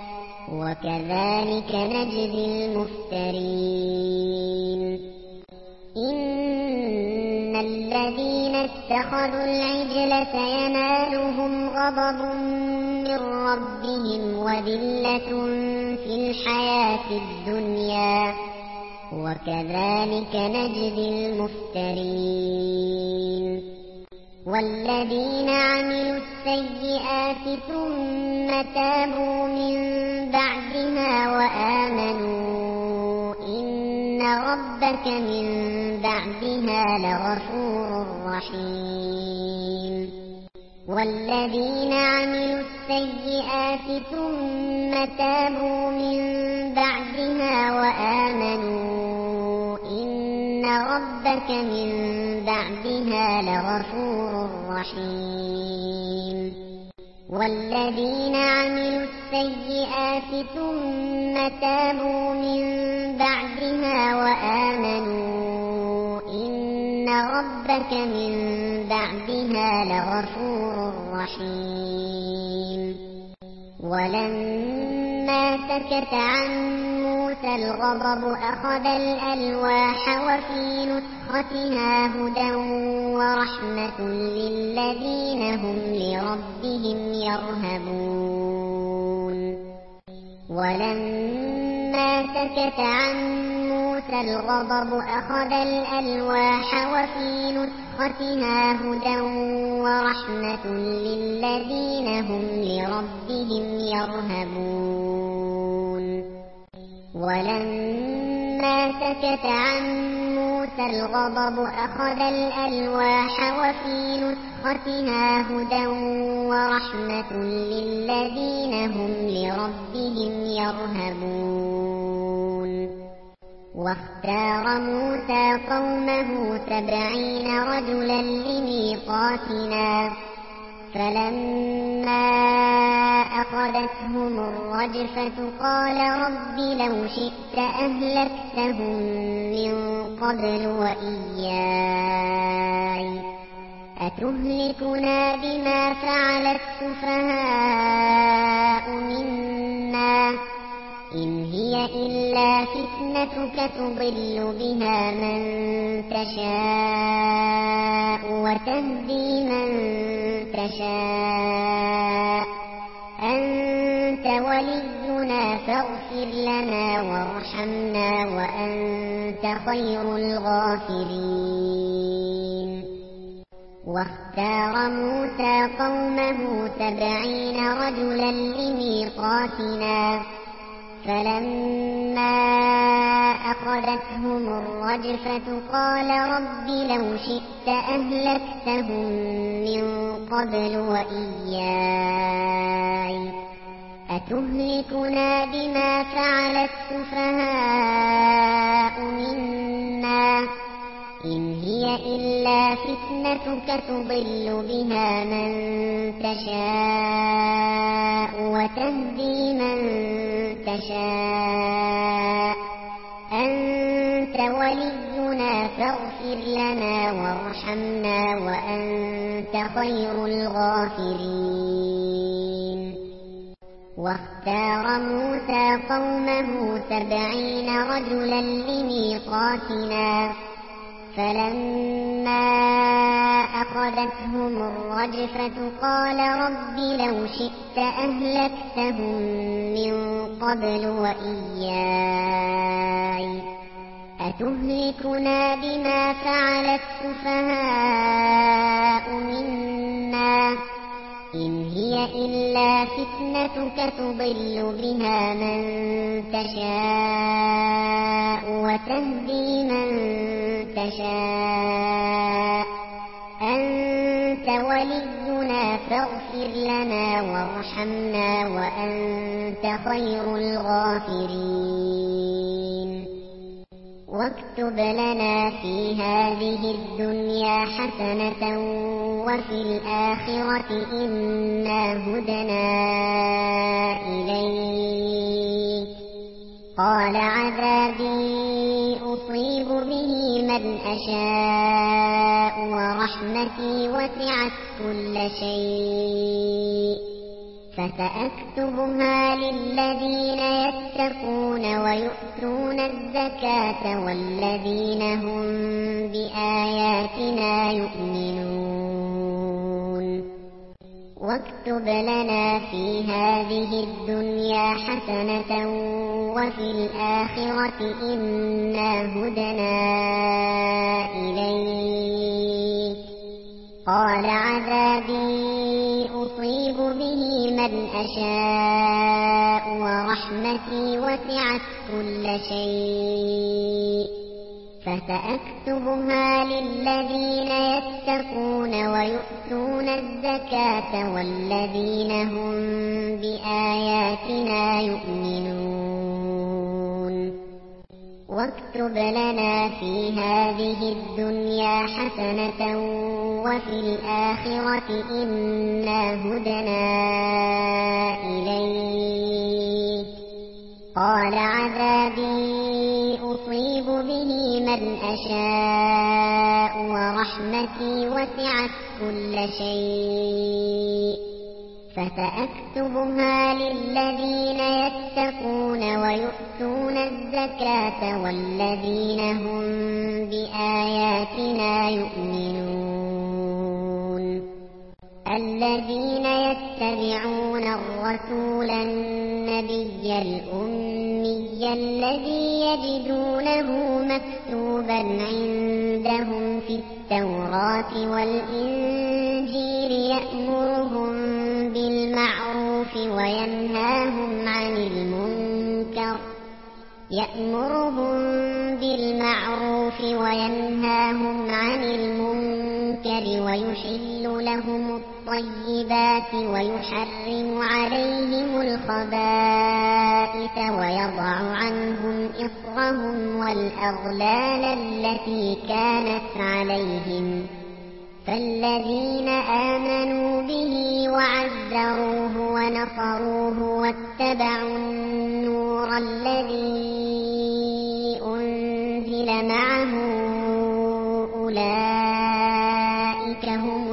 وكذلك نجزي المفترين إن الذين اتخذوا العجل سينالهم غضب من ربهم وذلة في الحياة الدنيا وكذلك نجزي المفترين والذين عملوا السيئات ثم تابوا من بعدها وآمنوا إن ربك من بعدها لغفور رحيم والذين عملوا السيئات ثم تابوا من بعدها وآمنوا إن ربك من بعدها لغفور رحيم والذين عملوا السيئات ثم تابوا من بعدها وآمنوا إن ربك من بعدها لغفور رحيم ولما سكت عن موسى الغضب أخذ الألواح وفي نسختها هدى ورحمة للذين هم لربهم يرهبون ولما سكت عن موسى الغضب أخذ الألواح وفي نسختها هدى ورحمة للذين هم لربهم يرهبون ولما سكت عن موسى الغضب أخذ الألواح وفي نسختها هدى ورحمة للذين هم لربهم يرهبون واختار موسى قومه 70 رجلا لميقاتنا فلما أخذتهم الرجفة قال رب لو شئت أهلكتهم من قبل وإياي أتهلكنا بما فعل السفهاء منا إن هي إلا فتنتك تضل بها من تشاء وتهدي من تشاء أنت ولينا فاغفر لنا وارحمنا وأنت خير الغافرين واختار موسى قومه 70 رجلا لميقاتنا فلما أخذتهم الرجفة قال رب لو شئت أهلكتهم من قبل وإياي أتهلكنا بما فعل السفهاء منا إن هي إلا فتنتك تضل بها من تشاء وتهدي من تشاء أنت ولينا فاغفر لنا وارحمنا وأنت خير الغافرين واختار موسى قومه 70 رجلا لميقاتنا فلما أخذتهم الرجفة قال رب لو شئت أهلكتهم من قبل وإياي أتهلكنا بما فعل السفهاء منا إن هي إلا فتنتك تضل بها من تشاء وتهدي من تشاء أنت ولينا فاغفر لنا وارحمنا وأنت خير الغافرين واكتب لنا في هذه الدنيا حسنة وفي الآخرة إنا هدنا إليك قال عذابي أصيب من أشاء ورحمتي وسعت كل شيء فسأكتبها للذين يتقون ويؤتون الزكاة والذين هم بآياتنا يؤمنون واكتب لنا في هذه الدنيا حسنة وفي الآخرة إنا هدنا إليك قال عذابي أصيب به من أشاء ورحمتي وسعت كل شيء فسأكتبها للذين يتقون ويؤتون الزكاة والذين هم بآياتنا يؤمنون واكتب لنا في هذه الدنيا حسنة وفي الآخرة إنا هدنا إليك قال عذابي أصيب به من أشاء ورحمتي وسعت كل شيء فسأكتبها للذين يتقون ويؤتون الزكاة والذين هم بآياتنا يؤمنون الذين يتبعون الرسول النبي الأمي الذي يجدونه مكتوبا عندهم في التوراة والإنجيل يأمرهم بالمعروف وينهاهم عن المنكر ويحل لهم الطيبات ويحرم عليهم الخبائث ويضع عنهم إصرهم والأغلال التي كانت عليهم فالذين آمنوا به وعزروه ونصروه واتبعوا النور الذي أنزل معه أولئك هم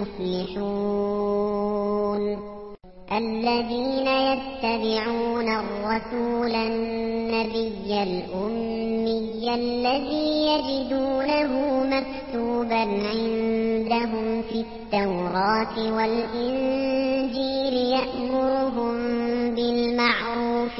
المفلحون الذين يتبعون الرسول النبي الأمي الذي يجدونه مكتوبا عندهم في التوراة والإنجيل يأمرهم بالمعروف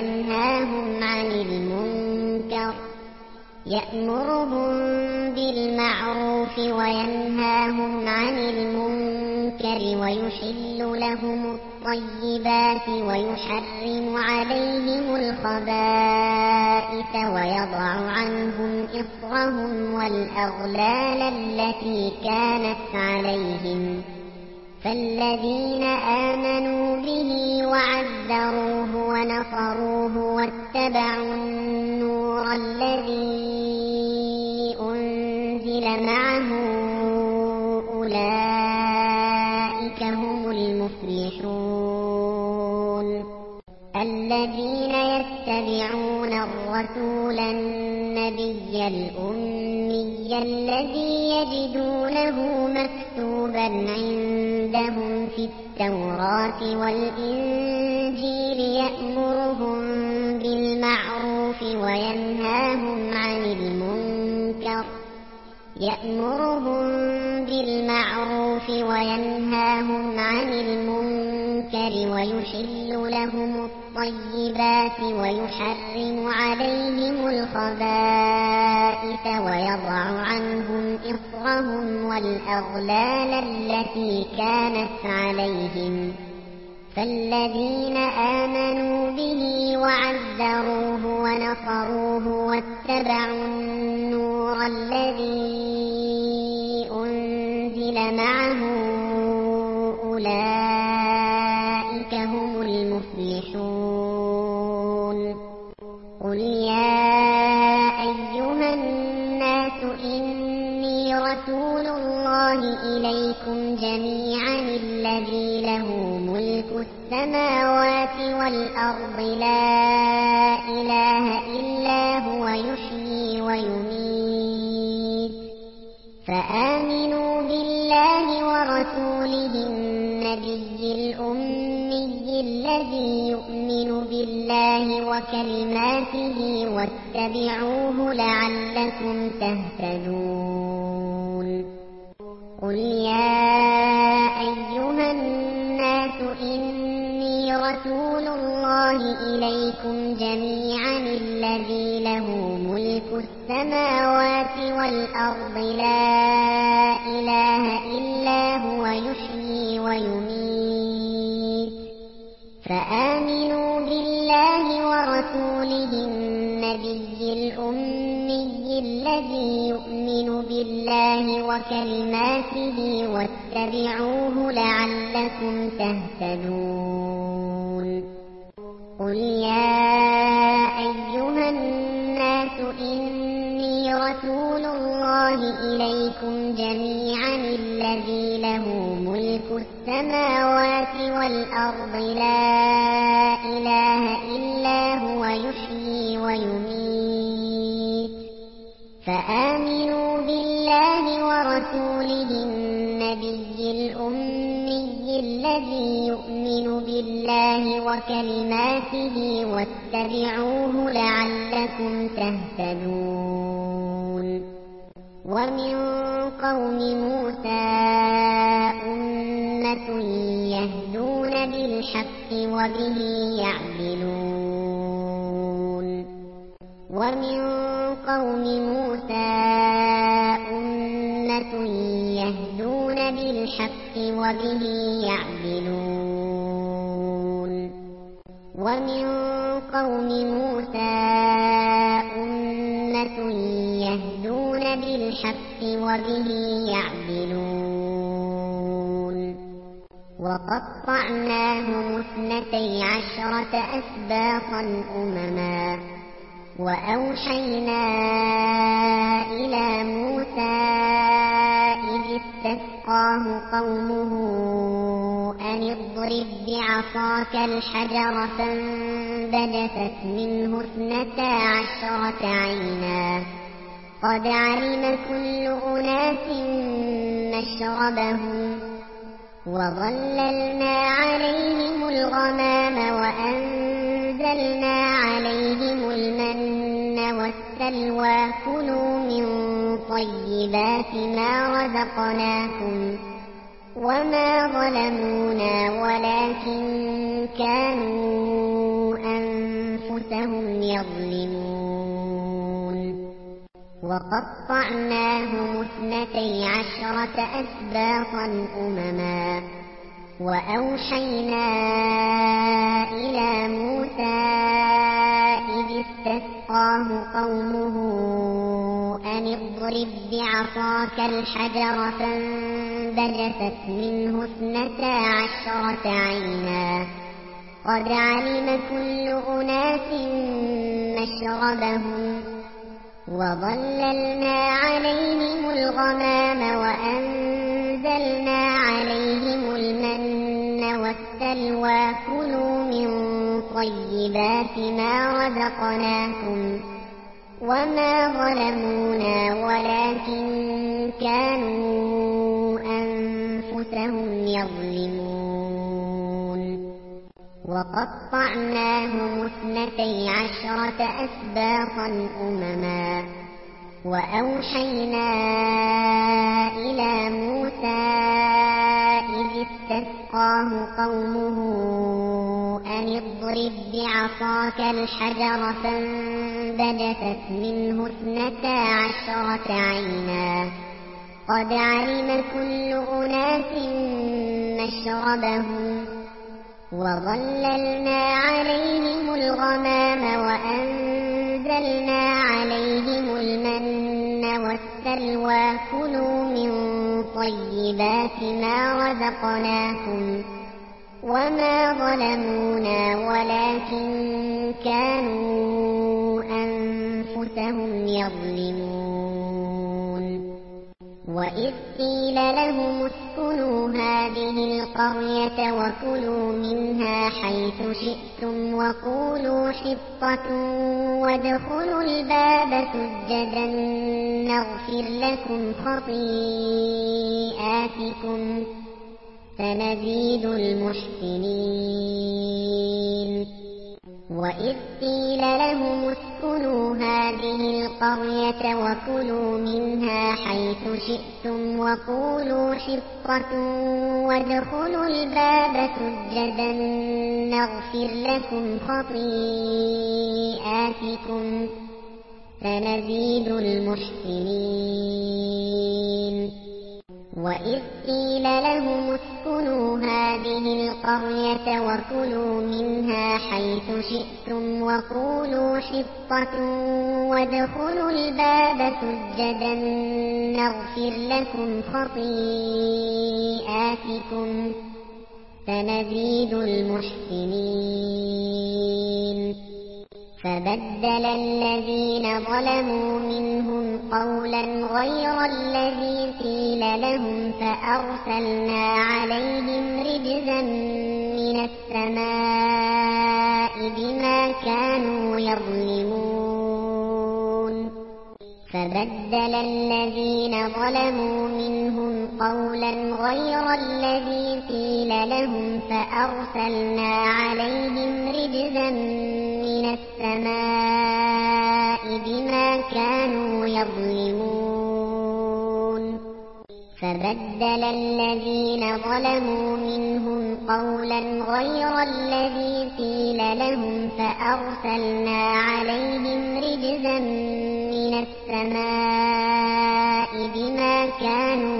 وينهاهم عن المنكر ويحل لهم الطيبات ويحرم عليهم الخبائث ويضع عنهم إصرهم والأغلال التي كانت عليهم فالذين آمنوا به وعزروه ونصروه واتبعوا النور الذي أنزل معه أولئك هم المفلحون الذين يتبعون الرسول النبي الأمي الذي يجدونه مكتوبا عندهم في التوراة والإنجيل يأمرهم بالمعروف وينهاهم عن المنكر ويحل لهم الطيبات ويحرم عليهم الخبائث ويضع عنهم إصرهم والأغلال التي كانت عليهم فالذين آمنوا به وعزروه ونصروه واتبعوا النور الذي أنزل معه أولئك هم المفلحون قل يا أيها الناس إني رسول الله إليكم جميعا الذي له ملك السماوات والأرض لا إله إلا هو يحيي ويميت فآمنوا بالله ورسوله النبي الأمي الذي يؤمن بالله وكلماته واتبعوه لعلكم تهتدون. قل يا أيها الناس إني رسول الله إليكم جميعا الذي له ملك السماوات والأرض لا إله إلا هو يحيي ويميت. فآمنوا بالله ورسوله النبي الأمي الذي يؤمن بالله وكلماته واتبعوه لعلكم تهتدون. قل يا أيها الناس إني رسول الله إليكم جميعا الذي له ملك السماوات والأرض لا إله إلا هو يحيي ويميت. فآمنوا بالله ورسوله النبي الأمي الذي يؤمن بالله وكلماته واتبعوه لعلكم تهتدون. ومن قوم موسى أمة يهدون بالحق وبه يعدلون. ومن قوم موسى أمة يهدون بالحق وبه يعدلون. ومن قوم موسى أمة يهدون بالحق وبه يعدلون. وقطعناهم 12 أسباطا أمما وأوحينا إلى موسى إذ استسقاه قومه أن اضرب بعصاك الحجر فانبجست منه 12 عينا قد علم كل أناس مشربهم وظللنا عليهم الغمام وأنزلنا عليهم المن والسلوى كلوا من طيبات ما رزقناكم وما ظلمونا ولكن كانوا أنفسهم يظلمون. وقطعناهم 12 أسباطا أمما وأوحينا إلى موسى إذ استسقاه قومه أن اضرب بعصاك الحجر فانبجست منه 12 عينا قد علم كل أناس مشربهم وظللنا عليهم الغمام وأنزلنا عليهم المن والسلوى كلوا من طيبات ما رزقناكم وما ظلمونا ولكن كانوا أنفسهم يظلمون. وقطعناهم 12 أسباطا أمما وأوحينا إلى موسى إذ استسقاه قومه أن اضرب بعصاك الحجر فانبجست منه 12 عينا قد علم كل أناس مشربهم وظللنا عليهم الغمام وأنزلنا عليهم المن والسلوى كلوا من طيبات ما رزقناكم وما ظلمونا ولكن كانوا أنفسهم يظلمون. وإذ قيل لهم اسكنوا هذه القرية وكلوا منها حيث شئتم وقولوا حطة وادخلوا الباب سجدا نغفر لكم خطيئاتكم سنزيد المحسنين. وإذ قيل لهم اسكنوا هذه القرية وكلوا منها حيث شئتم وقولوا حطة وادخلوا الباب سجدا نغفر لكم خطيئاتكم سنزيد المحسنين. وإذ قيل لهم اسكنوا هذه القرية وكلوا منها حيث شئتم وقولوا حطة وادخلوا الباب سجدا نغفر لكم خطيئاتكم سنزيد المحسنين. فبدل الذين ظلموا منهم قولا غير الذي قيل لهم فأرسلنا عليهم رجزا من السماء بما كانوا يظلمون. فبدل الذين ظلموا منهم قولا غير الذي قيل لهم فأرسلنا عليهم رجزا من السماء بما كانوا يظلمون. فبدل الذين ظلموا منهم قولا غير الذي قيل لهم فأرسلنا عليهم رجزا من السماء بما كانوا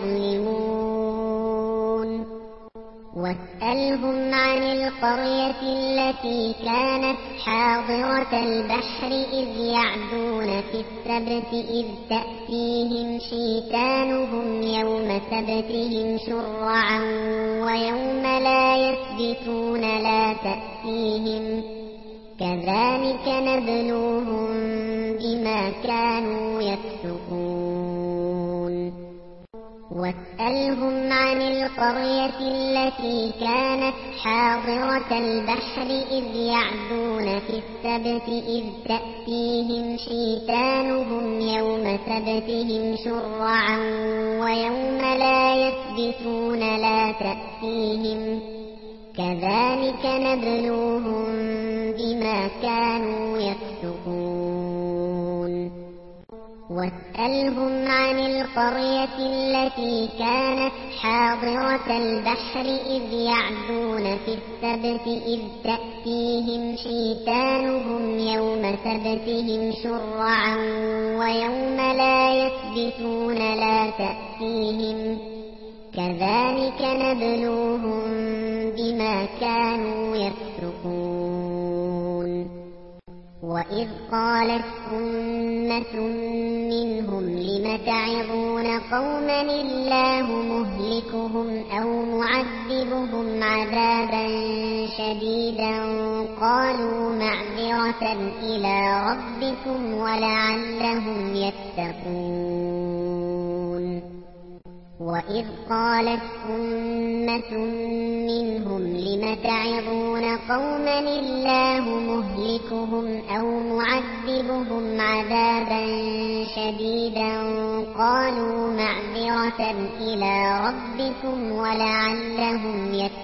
يظلمون. واسألهم عن القرية التي كانت حاضرة البحر إذ يعدون في السبت إذ تأتيهم حيتانهم يوم سبتهم شرعا ويوم لا يسبتون لا تأتيهم كذلك نبلوهم بما كانوا يفسقون. واسألهم عن القرية التي كانت حاضرة البحر إذ يعدون في السبت إذ تأتيهم حيتانهم يوم سبتهم شرعا ويوم لا يسبتون لا تأتيهم كذلك نبلوهم بما كانوا يفسقون. واسألهم عن القرية التي كانت حاضرة البحر إذ يعدون في السبت إذ تأتيهم حيتانهم يوم سبتهم شرعا ويوم لا يسبتون لا تأتيهم كذلك نبلوهم بما كانوا يفسقون. وإذ قالت أمة منهم لم تعظون قوما الله مهلكهم أو معذبهم عذابا شديدا قالوا معذرة إلى ربكم ولعلهم يتقون. وإذ قالت أمة منهم لم تعظون قوما الله مهلكهم أو معذبهم عذابا شديدا قالوا معذرة إلى ربكم ولعلهم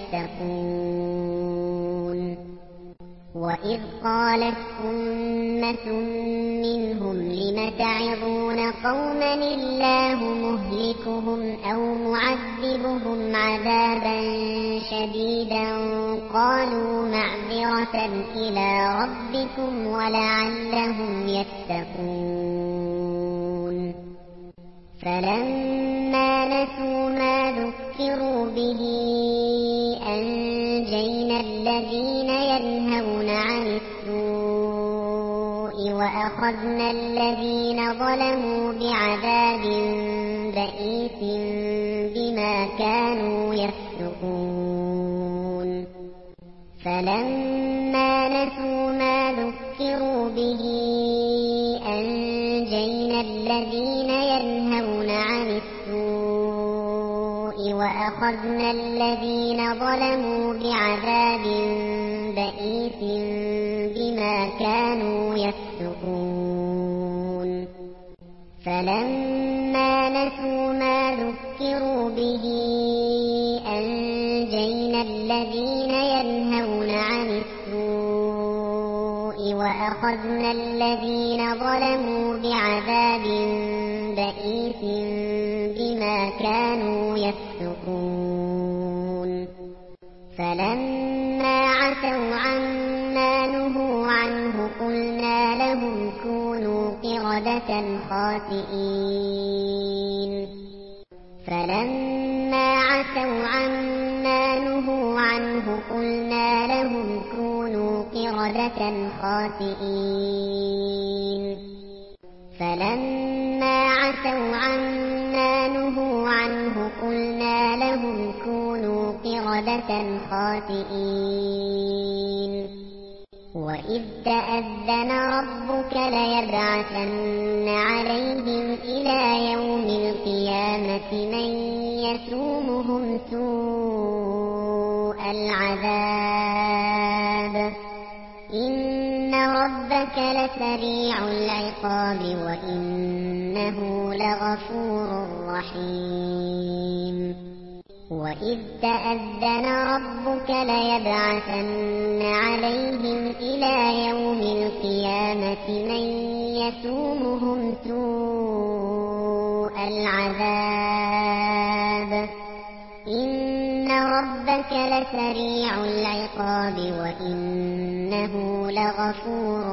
يتقون. وإذ قالت أمة منهم لم تعظون قوما الله مهلكهم أو معذبهم عذابا شديدا قالوا معذرة إلى ربكم ولعلهم يتقون. فلما نسوا ما ذكروا به أنجينا الذين ينهون عن السوء وأخذنا الذين ظلموا بعذاب بئيس بما كانوا يفسقون. فلما نسوا ما ذكروا به أنجينا الذين ينهون عن السوء وأخذنا الذين ظلموا بعذاب بئيس بما كانوا يفسقون فلما نسوا ما ذكروا به أنجينا الذين ينهون عن السوء وأخذنا الذين ظلموا بعذاب بئيس بما كانوا يفسقون فلما عتوا عما نهوا عنه قلنا لهم كونوا قردة خاسئين فلما عتوا عما نهوا عنه قلنا لهم كونوا قردة خاسئين فلما عتوا عما نهوا عنه قلنا لهم كونوا قردة خاسئين وإذ تأذن ربك ليبعثن عليهم إلى يوم القيامة من يسومهم سوء العذاب إن ربك لسريع العقاب وإنه لغفور رحيم وإذ تأذن ربك ليبعثن عليهم إلى يوم القيامة من يسومهم سوء العذاب إن ربك لسريع العقاب وإنه لغفور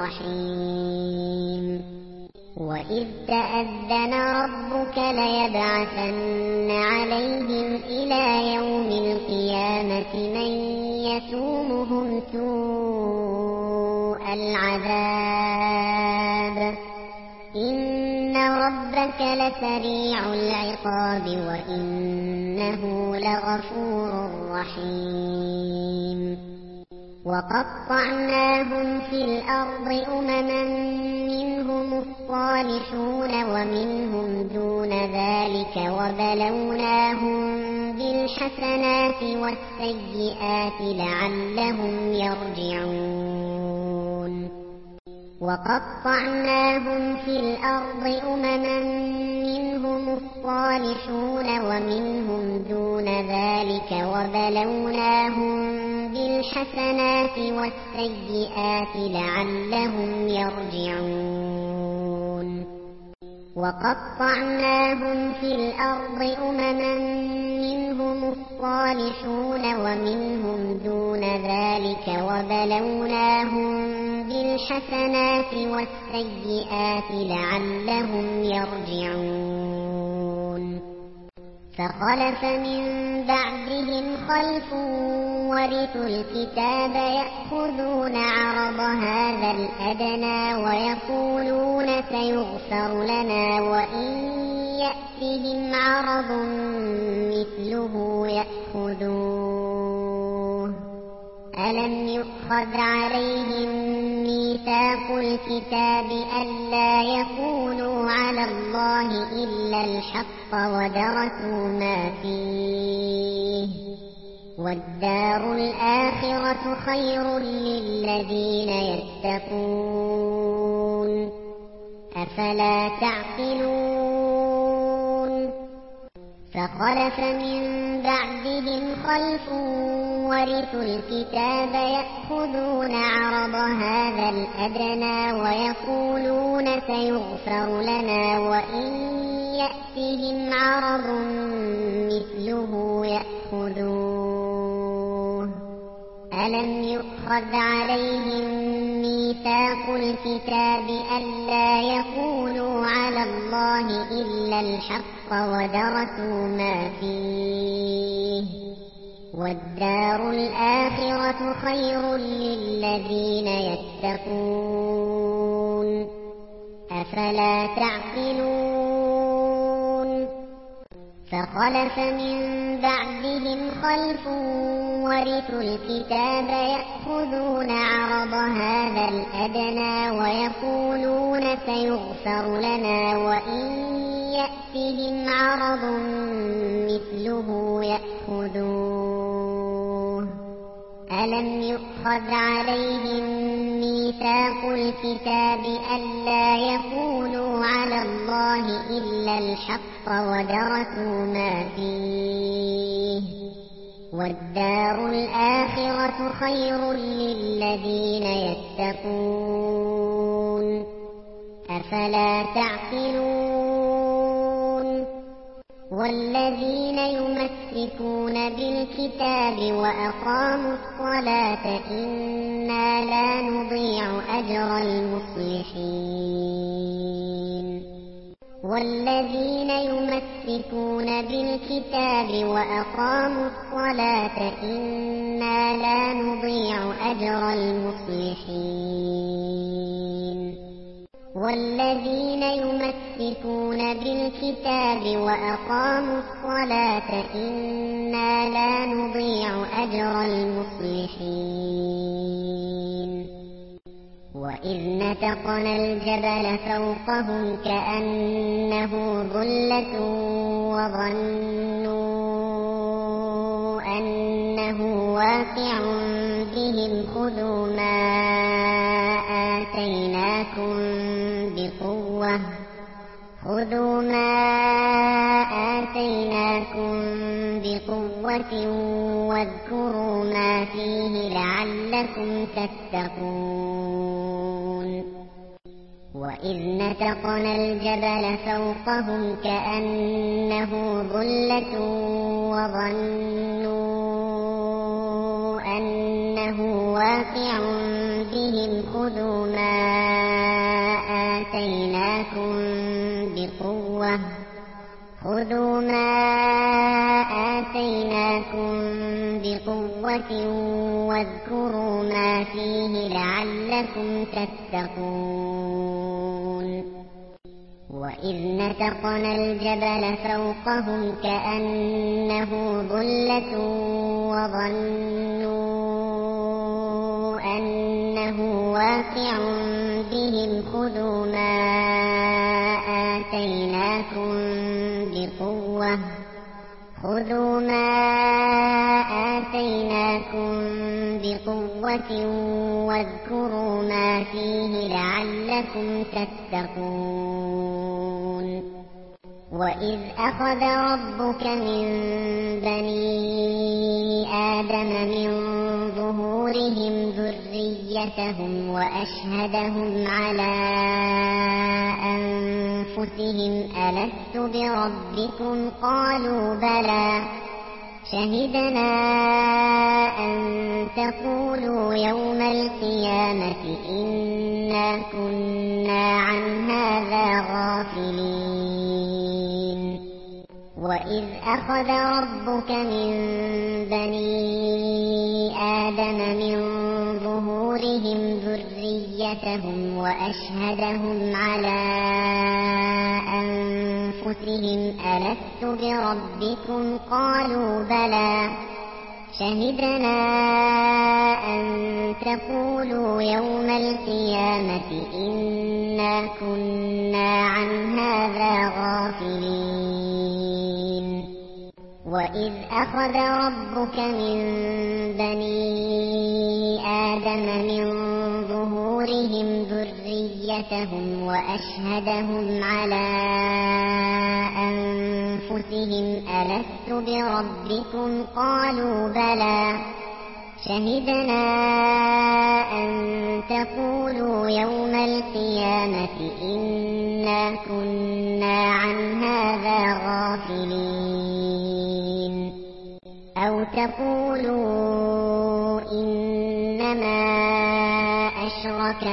رحيم وإذ تأذن ربك ليبعثن عليهم إلى يوم القيامة من يسومهم سوء العذاب إن ربك لسريع العقاب وإنه لغفور رحيم وقطعناهم في الأرض أمما منهم الصالحون ومنهم دون ذلك وبلوناهم بالحسنات والسيئات لعلهم يرجعون وقطعناهم في الأرض أمما منهم الصالحون ومنهم دون ذلك وبلوناهم بالحسنات والسيئات لعلهم يرجعون وقطعناهم في الأرض أمما منهم الصالحون ومنهم دون ذلك وبلوناهم بالحسنات والسيئات لعلهم يرجعون فخلف من بعدهم خلف ورثوا الكتاب يأخذون عرض هذا الأدنى ويقولون سيغفر لنا وإن يأتهم عرض مثله يأخذوه ألم يؤخذ عليهم ميثاق الكتاب ألا يقولوا على الله إلا الحق ودرسوا ما فيه والدار الآخرة خير للذين يتقون أفلا تعقلون فخلف من بعدهم خلف ورثوا الكتاب يأخذون عرض هذا الأدنى ويقولون سيغفر لنا وإن يأتهم عرض مثله يأخذوه ألم يؤخذ عليهم ميثاق الكتاب ألا يقولوا على الله إلا الحق ودرسوا ما فيه والدار الآخرة خير للذين يتقون أفلا تعقلون فخلف من بعدهم خلف ورثوا الكتاب يأخذون عرض هذا الأدنى ويقولون سيغفر لنا وإن يأتهم عرض مثله يأخذوه ألم يؤخذ عليهم ميثاق الكتاب ألا يقولوا على الله إلا الحق ودرسوا ما فيه والدار الآخرة خير للذين يتقون أفلا تعقلون والذين يمسكون بالكتاب وأقاموا الصلاة إنا لا نضيع أجر المصلحين والذين يمسكون بالكتاب وأقاموا الصلاة إنا لا نضيع أجر المصلحين والذين يمسكون بالكتاب وأقاموا الصلاة إنا لا نضيع أجر المصلحين وإذ نتقنا الجبل فوقهم كأنه ظلة وظنوا أنه واقع بهم خذوا ما آتيناكم بقوة واذكروا ما فيه لعلكم تتقون وإذ نتقنا الجبل فوقهم كأنه ظلة وظنوا أنه واقع بهم خذوا ما آتيناكم بقوة واذكروا ما فيه لعلكم تتقون وإذ نتقنا الجبل فوقهم كأنه ظلة وظنوا أنه واقع بهم خذوا ما آتيناكم بقوة واذكروا ما فيه لعلكم تتقون وإذ أخذ ربك من بني آدم من ظهورهم ذريتهم وأشهدهم على أنفسهم ألست بربكم قالوا بلى شهدنا أن تقولوا يوم القيامة إنا كنا عن هذا غافلين وإذ أخذ ربك من بني آدم من ظهورهم ذريتهم وأشهدهم على أنفسهم ألست بربكم قالوا بلى شهدنا أن تقولوا يوم القيامة إنا كنا عن هذا غافلين وإذ أخذ ربك من بني آدم من ظهورهم ذريتهم وأشهدهم على أنفسهم ألست بربكم قالوا بلى شهدنا أن تقولوا يوم القيامة إنا كنا عن هذا غافلين أو تقولوا إنما أشرك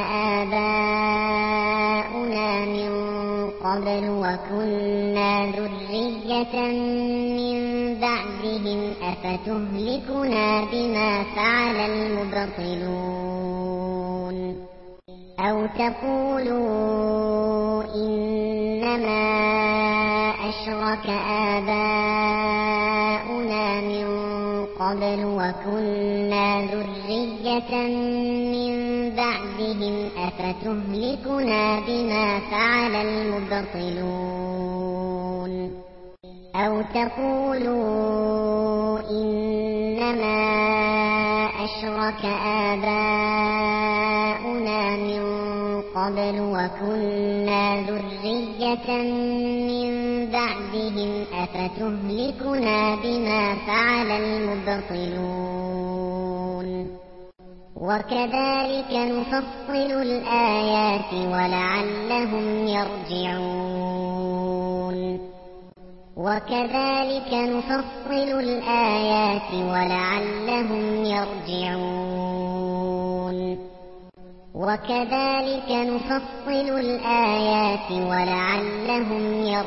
آباؤنا من قبل وكنا ذرية من بعدهم أفتهلكنا بما فعل المبطلون أو تقولوا إنما أشرك آباؤنا من قبل وكنا ذرية من بعدهم أفتهلكنا بما فعل المبطلون أو تقولوا إنما أشرك آباؤنا من قبل وكنا ذرية من بعدهم أفتهلكنا بما فعل المبطلون وكذلك نفصل الآيات ولعلهم يرجعون وكذلك نفصل الآيات ولعلهم يرجعون وكذلك نفصل الآيات ولعلهم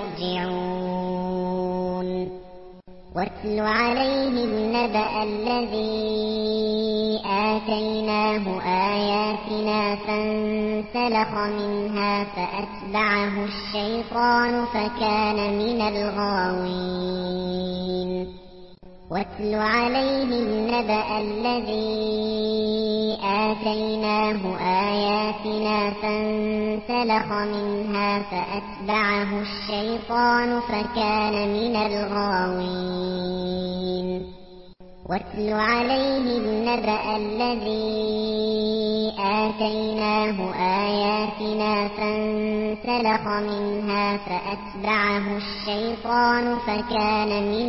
يرجعون واتل عليهم نبأ الذي آتيناه آياتنا فانسلخ منها فأتبعه الشيطان فكان من الغاوين واتل عليهم نبأ الذي آتيناه آياتنا فانسلخ منها فأتبعه الشيطان فكان من الغاوين واتل عليهم نبأ الذي آتيناه آياتنا فانسلخ منها فأتبعه الشيطان فكان من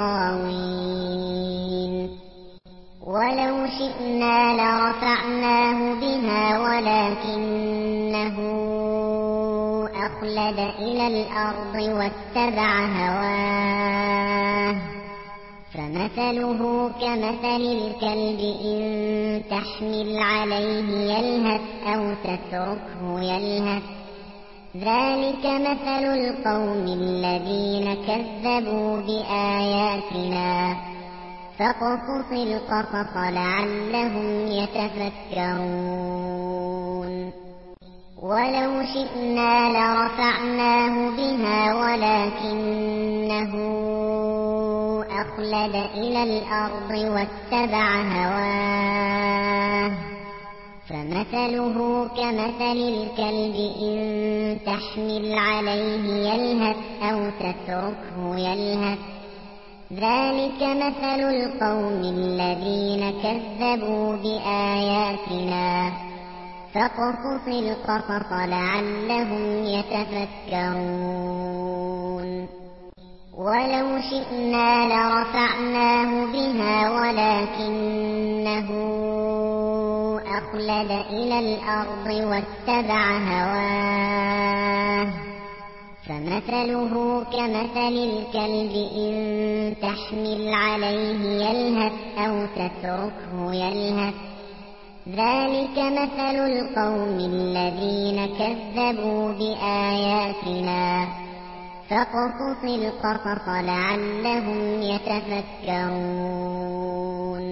الغاوين ولو شئنا لرفعناه بها ولكنه أخلد إلى الأرض واتبع هواه فمثله كمثل الكلب إن تحمل عليه يلهث أو تتركه يلهث ذلك مثل القوم الذين كذبوا بآياتنا فاقصص القصص لعلهم يتفكرون ولو شئنا لرفعناه بها ولكنه أخلد إلى الأرض واتبع هواه فمثله كمثل الكلب إن تحمل عليه يلهث أو تتركه يلهث ذلك مثل القوم الذين كذبوا بآياتنا فاقصص القصص لعلهم يتفكرون ولو شئنا لرفعناه بها ولكنه أخلد إلى الأرض واتبع هواه فمثله كمثل الكلب إن تحمل عليه يلهث أو تتركه يلهث ذلك مثل القوم الذين كذبوا بآياتنا فاقصص القصص لعلهم يتفكرون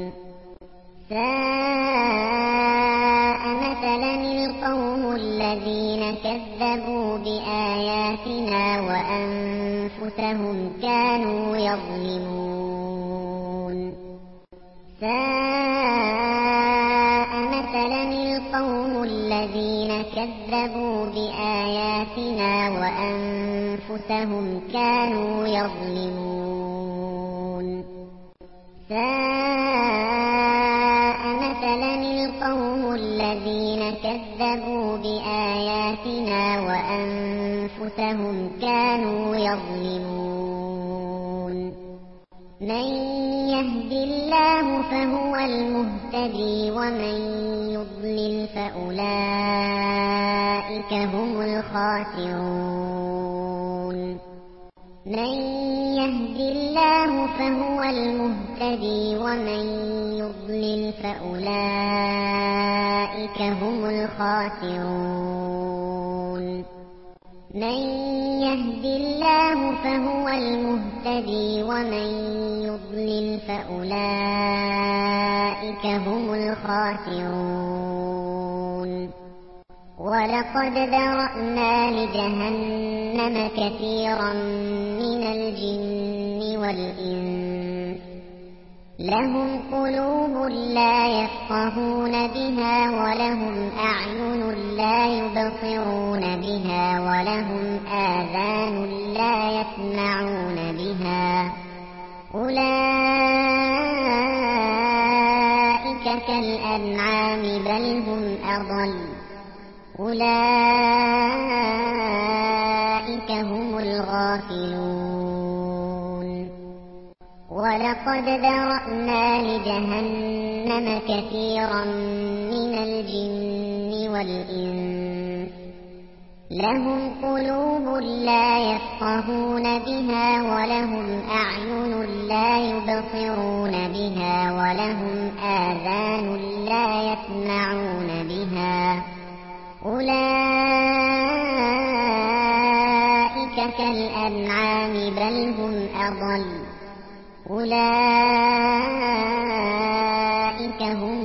ساء مثلا القوم الذين كذبوا بآياتنا وأنفسهم كانوا يظلمون ساء مثلا القوم الذين كذبوا بآياتنا وأنفسهم كانوا يظلمون ساء مثلا القوم الذين كذبوا بآياتنا وأنفسهم كانوا يظلمون من يهد الله فهو المهتدي ومن يضلل فأولئك هم الخاسرون من يهد الله فهو المهتدي ومن يضلل فأولئك هم الخاسرون من يهد الله فهو المهتدي ومن يضلل فأولئك هم الخاسرون ولقد ذرأنا لجهنم كثيرا من الجن والإنس لهم قلوب لا يفقهون بها ولهم أعين لا يبصرون بها ولهم آذان لا يسمعون بها أولئك كالأنعام بل هم أضل أولئك هم الغافلون ولقد ذرأنا لجهنم كثيرا من الجن والإنس لهم قلوب لا يفقهون بها ولهم أعين لا يبصرون بها ولهم آذان لا يسمعون بها أولئك كالأنعام بل هم أضل أولئك هم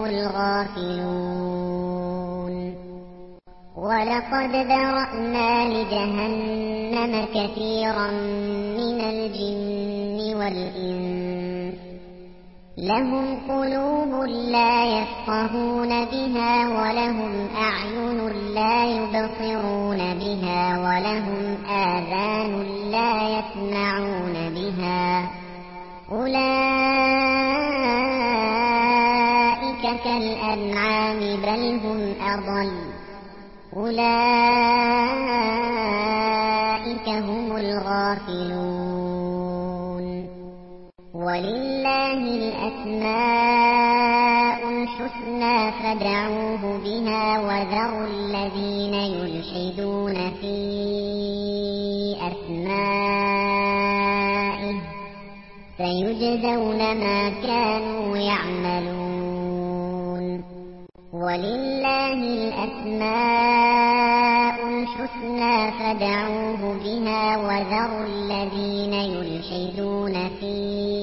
الغافلون ولقد ذرأنا لجهنم كثيرا من الجن والإنس لهم قلوب لا يفقهون بها ولهم أعين لا يبصرون بها ولهم آذان لا يسمعون بها أولئك كالأنعام بل هم أضل أولئك هم الغافلون ولله الأسماء الحسنى فادعوه بها وذروا الذين يلحدون في أسمائه سيجزون ما كانوا يعملون ولله الأسماء الحسنى فادعوه بها وذروا الذين يلحدون في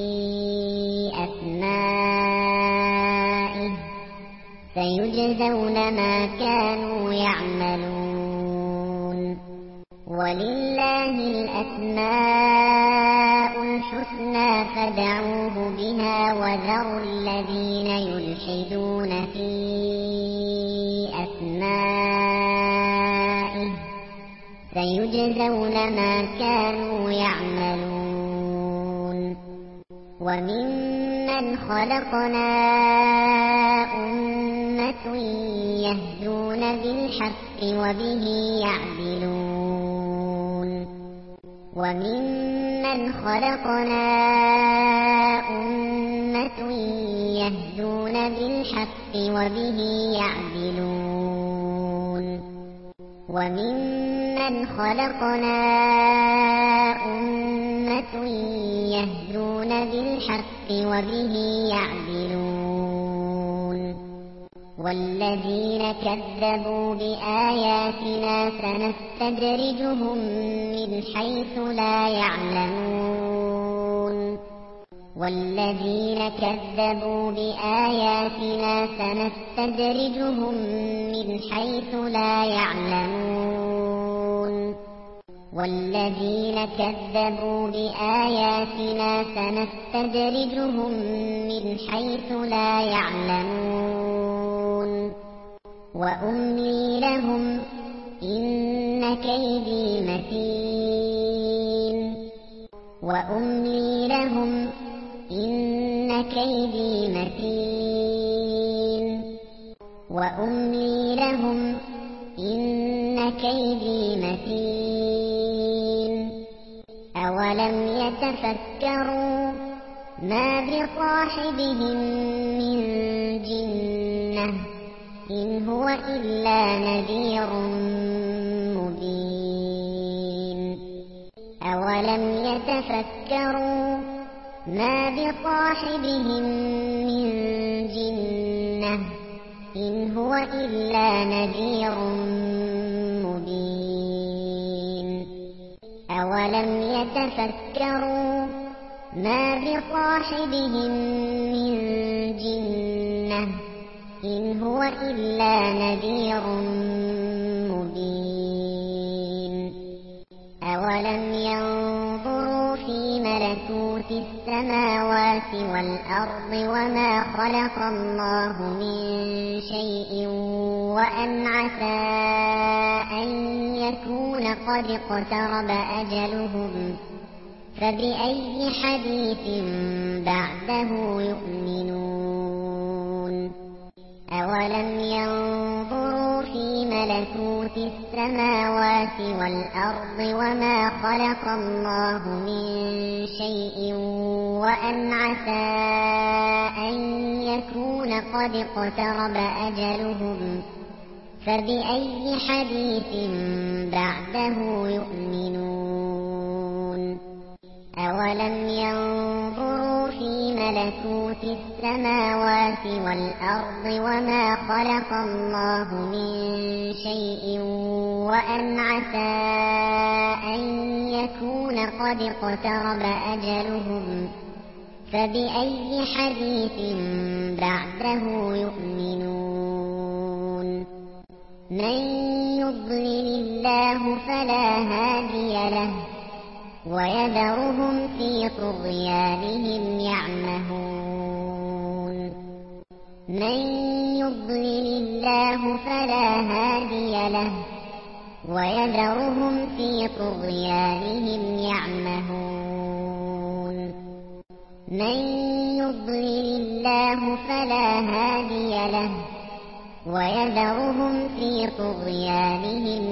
أسمائه سيجزون ما كانوا يعملون ولله الأسماء الحسنى فادعوه بها وذروا الذين يلحدون في أسمائه سيجزون ما كانوا يعملون وممن خلقنا أمة يهدون بالحق وبه يعدلون وممن خلقنا أمة يهدون بالحق وبه يعدلون وممن خلقنا أمة يهدون بالحق وبه يعدلون والذين كذبوا بآياتنا سنستدرجهم من حيث لا يعلمون والذين كذبوا بآياتنا سنستدرجهم من حيث لا يعلمون والذين كذبوا بآياتنا سنستدرجهم من حيث لا يعلمون وأملي لهم إن كيدي متين وأملي لهم إن كيدي متين وأملي لهم إن كيدي متين أولم يتفكروا ما بصاحبهم من جنة إن هو إلا نذير مبين أولم يتفكروا ما بصاحبهم من جنة إن هو إلا نذير مبين أولم يتفكروا ما بصاحبهم من جنة إن هو إلا نذير مبين أولم ينظروا في ملكوت السماوات السماوات والأرض وما خلق الله من شيء وأن عسى أن يكون قد اقترب أجلهم فبأي حديث بعده يؤمنون أولم ينظروا في ملكوت السماوات والأرض وما خلق الله من شيء وأن عسى أن يكون قد اقترب أجلهم فبأي حديث بعده يؤمنون أولم ينظروا في ملكوت السماوات والأرض وما خلق الله من شيء وأن عسى أن يكون قد اقترب أجلهم فبأي حديث بعده يؤمنون من يضلل الله فلا هادي له ويذرهم في طغيانهم يعمهون من يضلل الله فلا هادي له ويذرهم في طغيانهم يعمهون من يضلل الله فلا هادي له ويذرهم في طغيانهم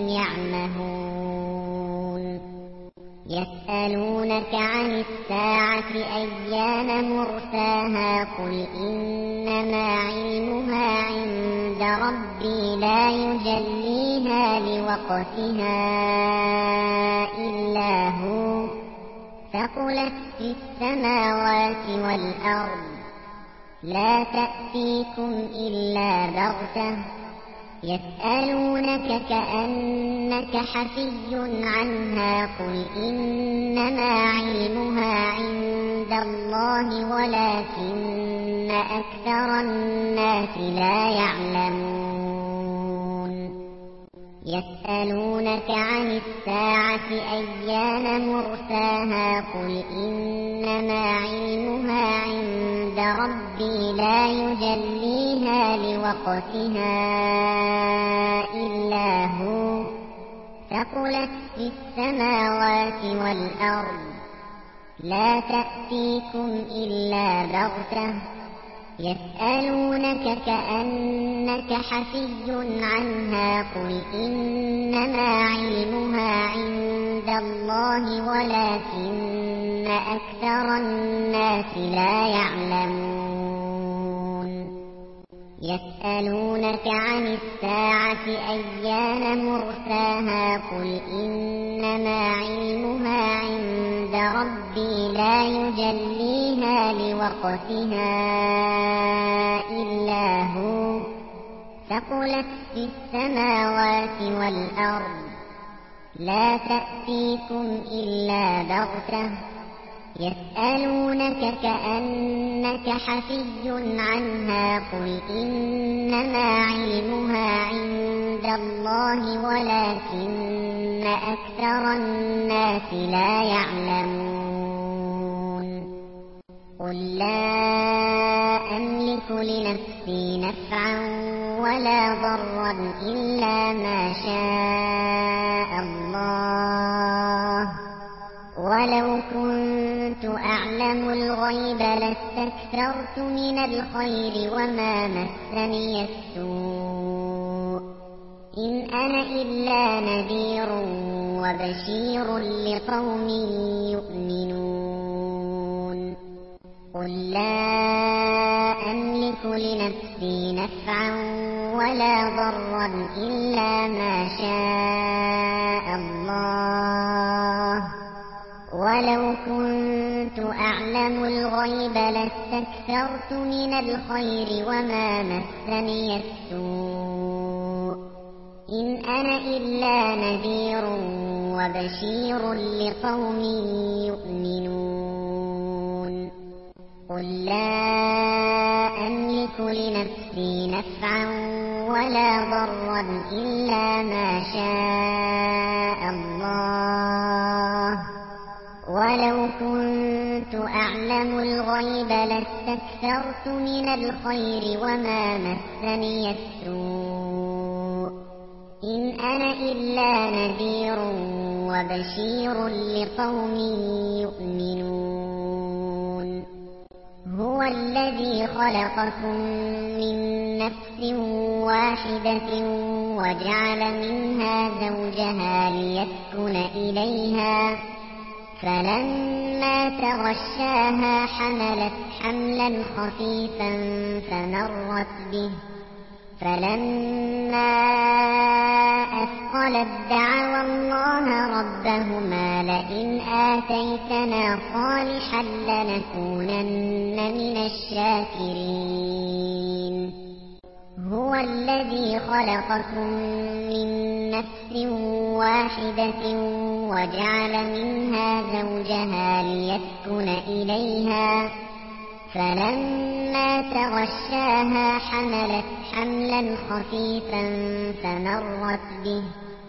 يعمهون يسألونك عن الساعة أيان مرساها قل إنما علمها عند ربي لا يجليها لوقتها إلا هو ثقلت في السماوات والأرض لا تأتيكم إلا بغتة يسألونك كأنك حفي عنها قل إنما علمها عند الله ولكن أكثر الناس لا يعلمون يسألونك عن الساعة أيان مرساها قل إنما علمها عند ربي لا يجليها لوقتها إلا هو ثقلت في السماوات والأرض لا تأتيكم إلا بغتة يسألونك كأنك حفي عنها قل إنما علمها عند الله ولكن أكثر الناس لا يعلمون يسألونك عن الساعة أيان مرساها قل إنما علمها عند ربي لا يجليها لوقتها إلا هو ثقلت في السماوات والأرض لا تأتيكم إلا بغتة يسألونك كأنك حفي عنها قل إنما علمها عند الله ولكن أكثر الناس لا يعلمون قل لا أملك لنفسي نفعا ولا ضرا إلا ما شاء الله ولو كنت أعلم الغيب لاستكثرت من الخير وما مسني السوء إن أنا إلا نذير وبشير لقوم يؤمنون قل لا أملك لنفسي نفعا ولا ضرا إلا ما شاء الله ولو كنت أعلم الغيب لاستكثرت من الخير وما مسني السوء إن أنا إلا نذير وبشير لقوم يؤمنون قل لا أملك لنفسي نفعا ولا ضرا إلا ما شاء الله ولو كنت أعلم الغيب لاستكثرت من الخير وما مسني السوء إن أنا إلا نذير وبشير لقوم يؤمنون هو الذي خلقكم من نفس واحدة وجعل منها زوجها ليسكن إليها فلما تغشاها حملت حملا خفيفا فمرت به فلما أثقلت دعوا الله ربهما لئن آتيتنا صالحا لنكونن من الشاكرين هو الذي خلقكم من نفس واحدة وجعل منها زوجها ليسكن إليها فلما تغشاها حملت حملا خفيفا فمرت به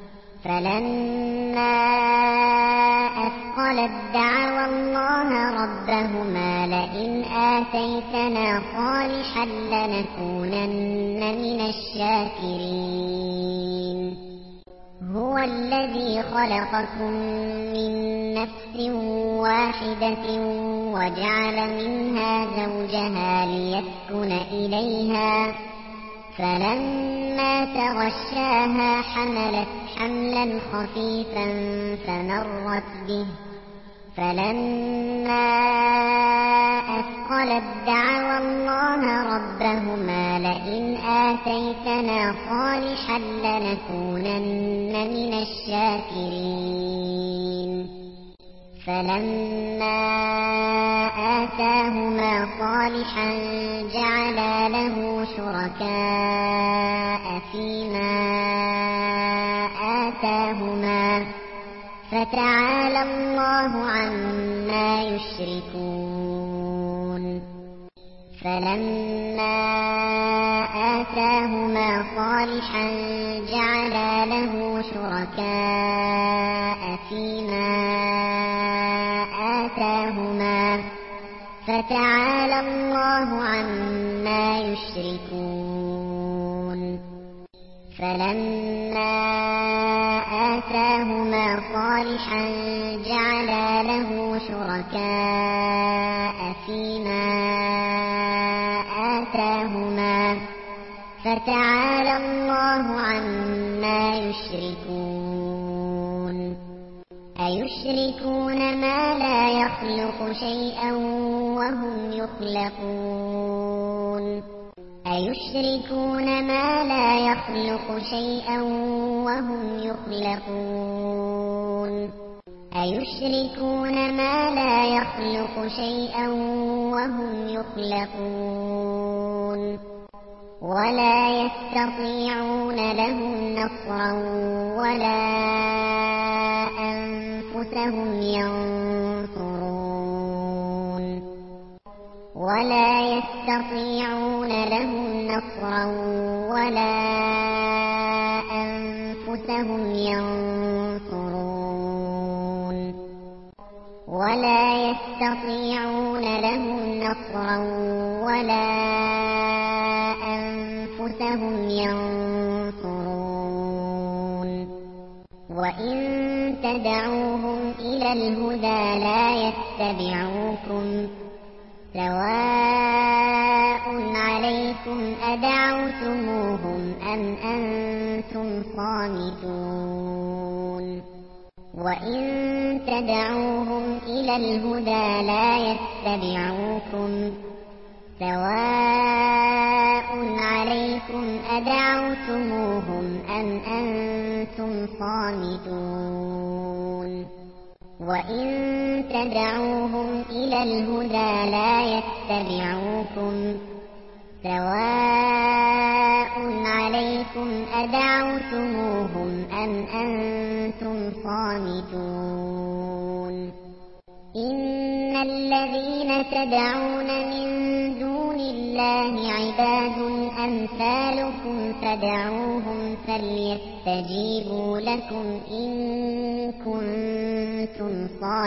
فلما أثقلت دعوا الله ربهما لئن آتيتنا صالحا لنكونن من الشاكرين هو الذي خلقكم من نفس واحدة وجعل منها زوجها ليسكن إليها فلما تغشاها حملت حملا خفيفا فمرت به فلما أثقلت دعوا الله ربهما لئن آتيتنا صالحا لنكونن من الشاكرين فلما آتاهما صالحا جعلا له شركاء فيما آتاهما فتعالى الله عما يشركون فلما آتاهما صالحا جعلا له شركاء فيما آتاهما فتعالى الله عما يشركون فلما آتاهما صالحا جعلا له شركاء فيما آتاهما فتعالى الله عما يشركون أيشركون ما لا يخلق شيئا وهم يخلقون أيشركون ما لا يخلق شيئا وهم يخلقون أيشركون ما لا يخلق شيئا وهم يخلقون ولا يستطيعون لهم نصرا ولا أنفسهم ينصرون ولا يستطيعون لهم نصرا ولا أنفسهم ينصرون ولا يستطيعون لهم نصرا ولا أنفسهم ينصرون وإن تدعوهم إلى الهدى لا يتبعوكم سواء عليكم أدعوتموهم أم أنتم صامتون وإن تدعوهم إلى الهدى لا يتبعوكم سواء عليكم أدعوتموهم أم أنتم صامتون وإن تدعوهم إلى الهدى لا يتبعوكم سواء عليكم أدعوتموهم أم أنتم صامتون إن الذين تدعون من دون الله عباد أمثالكم فادعوهم فليستجيبوا لكم إن كنتم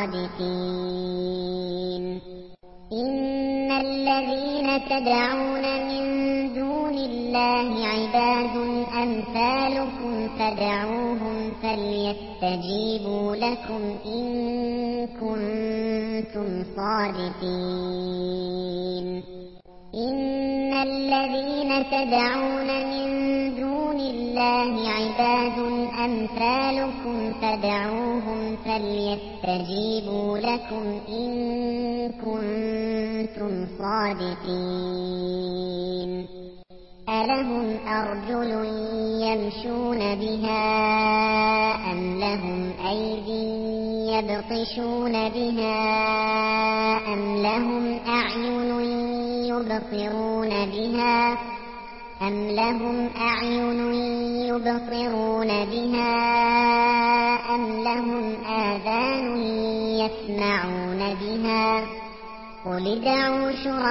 صادقين إن الذين تدعون من دون الله عباد أمثالكم فادعوهم فليستجيبوا لكم إن كنتم صادقين إن الذين تدعون من دون الله عباد أمثالكم فادعوهم فليستجيبوا لكم إن كنتم صادقين ألهم أرجل يمشون بها أم لهم أيدي يبطشون بها أم لهم أعين يبصرون بها أم لهم أعين يبصرون بها أم لهم آذان يسمعون بها قل ادعوا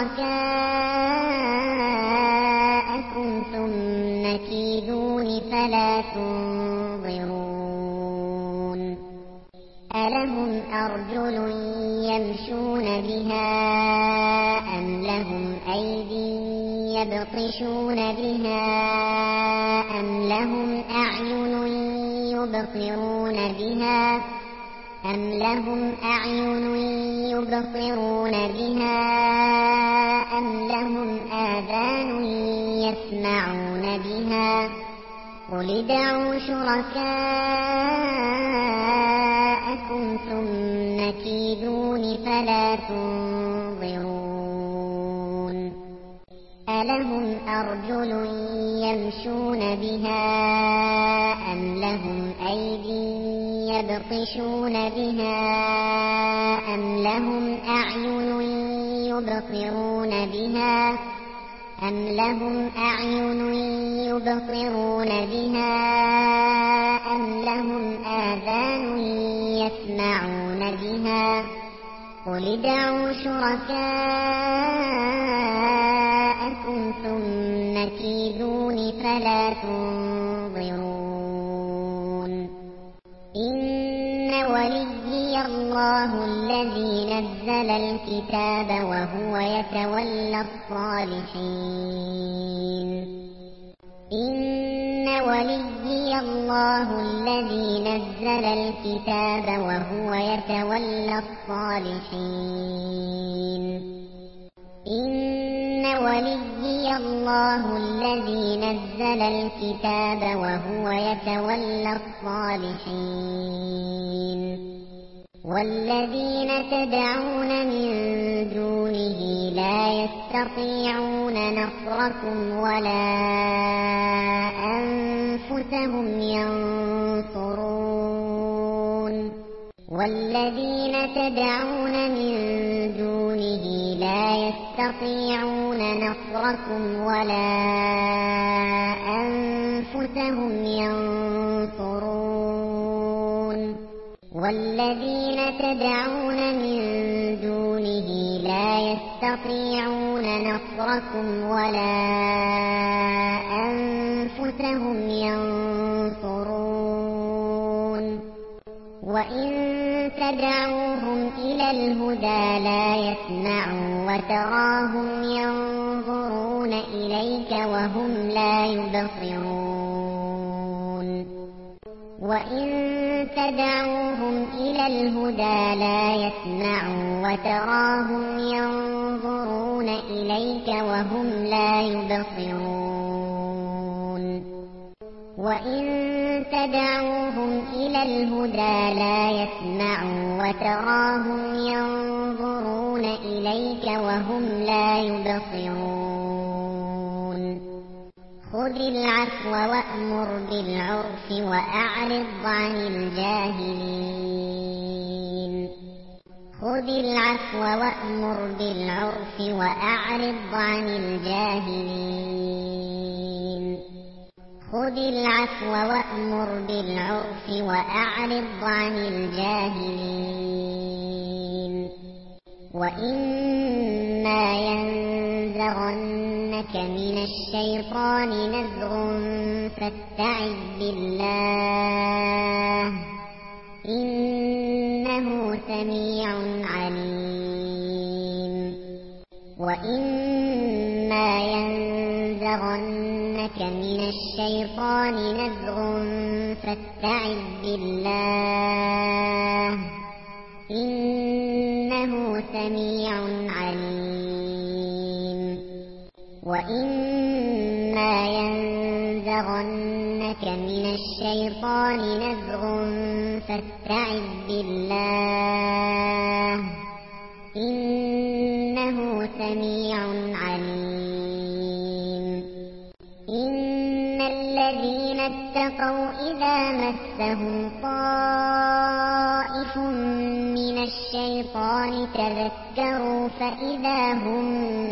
شركاءكم ثم كيدون فلا تنظرون ألهم أرجل يمشون بها أم لهم أيدي يبطشون بها أم لهم أعين يبصرون بها أم لهم أعين يبصرون بها أم لهم آذان يسمعون بها قل ادعوا شركاءكم ثم كيدون فلا تنظرون ألهم أرجل يمشون بها أم لهم أيدي يبطشون بها أم لهم أعين يبصرون بها أم لهم أعين يبصرون بها أم لهم آذان يسمعون بها قل ادعوا شركاءكم ثم كيدون فلا تنظرون إن وليي الله الذي نزل الكتاب وهو يتولى الصالحين إن وليي الله الذي نزل الكتاب وهو يتولى الصالحين إن وليي الله الذي نزل الكتاب وهو يتولى الصالحين والذين تدعون من دونه لا يستطيعون نصركم ولا أنفسهم ينصرون والذين تدعون من دونه لا يستطيعون نصركم ولا أنفسهم ينصرون والذين تدعون من دونه لا يستطيعون نصركم ولا أنفسهم ينصرون وإن تدعوهم إلى الهدى لا يسمعوا وتراهم ينظرون إليك وهم لا يبصرون وإن تدعوهم إلى الهدى لا يسمعوا وتراهم ينظرون إليك وهم لا يبصرون وإن تدعوهم إلى الهدى لا يسمعوا وتراهم ينظرون إليك وهم لا يبصرون خذ العفو وأمر بالعرف وأعرض عن الجاهلين خذ العفو وأمر بالعرف وأعرض عن الجاهلين خذ العفو وأمر بالعرف وأعرض عن الجاهلين وإما ينزغنك ينزغنك من الشيطان نزغ فاستعذ بالله إنه سميع عليم. وإما ينزغنك من الشيطان نزغ فاستعذ بالله إنه سميع عليم. وإما ينزغنك من الشيطان نزغ فاستعذ بالله إنه سميع عليم. إن الذين اتقوا إذا مسهم طائف من الشيطان تذكروا فإذا هم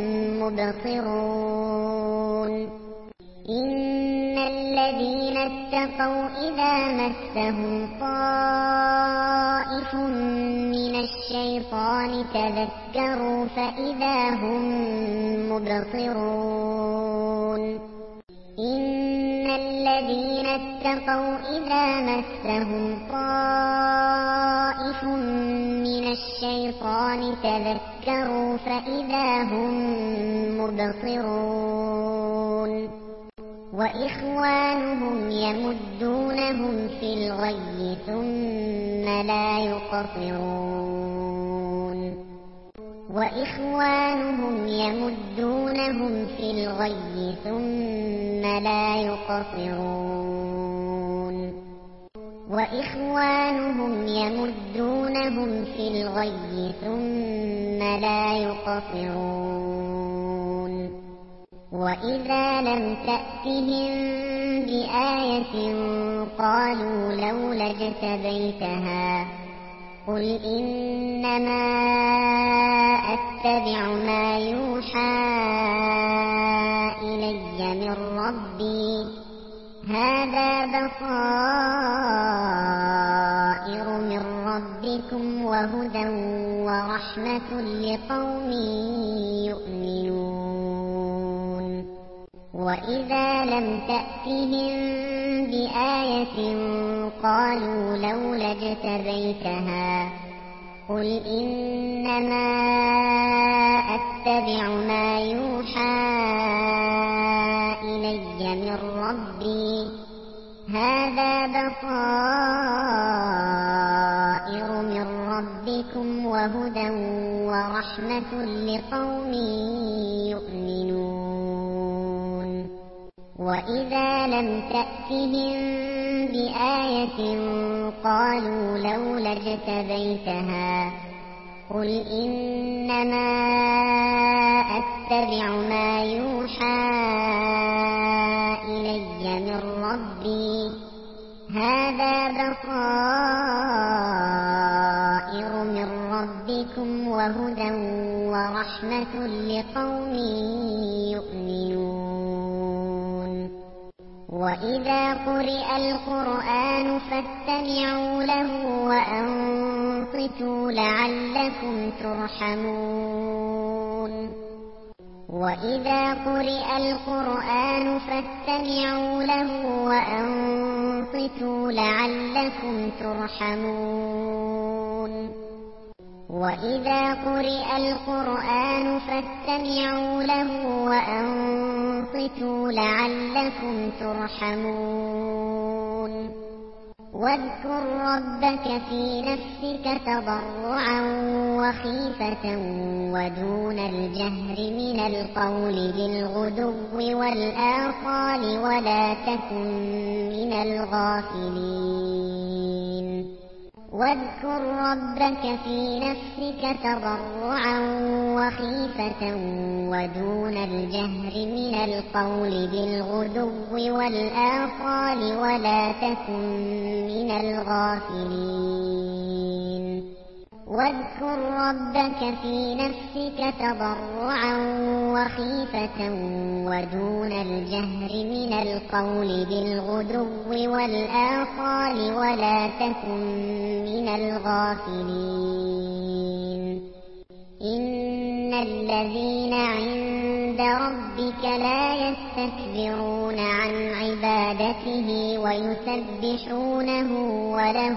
مبصرون. إن الذين اتقوا إذا مسهم طائف من الشيطان تذكروا فإذا هم مبصرون. إن الذين اتقوا إذا مسهم طائف من الشيطان تذكروا فإذا هم مبصرون. وإخوانهم يمدونهم في الغي ثم لا يقصرون. وإخوانهم يمدونهم في الغي ثم لا يقصرون. وإخوانهم يمدونهم في الغي ثم لا يقصرون. وإذا لم تأتهم بآية قالوا لولا اجتبيتها قل إنما أتبع ما يوحى إلي من ربي هذا بصائر من ربكم وهدى ورحمة لقوم يؤمنون. وإذا لم تأتهم بآية قالوا لولا اجتبيتها قل إنما أتبع ما يوحى إلي من ربي هذا بصائر من ربكم وهدى ورحمة لقوم يؤمنون. وإذا لم تأتهم بآية قالوا لولا اجتبيتها قل إنما أتبع ما يوحى إلي من ربي هذا بصائر من ربكم وهدى ورحمة لقوم يؤمنون. وإذا قرئ القرآن فاستمعوا له وأنصتوا لعلكم ترحمون. وإذا قرئ القرآن فاستمعوا له وأنصتوا لعلكم ترحمون. وإذا قرئ القرآن فاستمعوا له وأنصتوا لعلكم ترحمون. واذكر ربك في نفسك تضرعا وخيفة ودون الجهر من القول بالغدو والآصال ولا تكن من الغافلين. واذكر ربك في نفسك تضرعا وخيفة ودون الجهر من القول بالغدو والآصال ولا تكن من الغافلين. واذكر ربك في نفسك تضرعا وخيفة ودون الجهر من القول بالغدو والآصال ولا تكن من الغافلين. إن الذين عند ربك لا يستكبرون عن عبادته ويسبحونه وله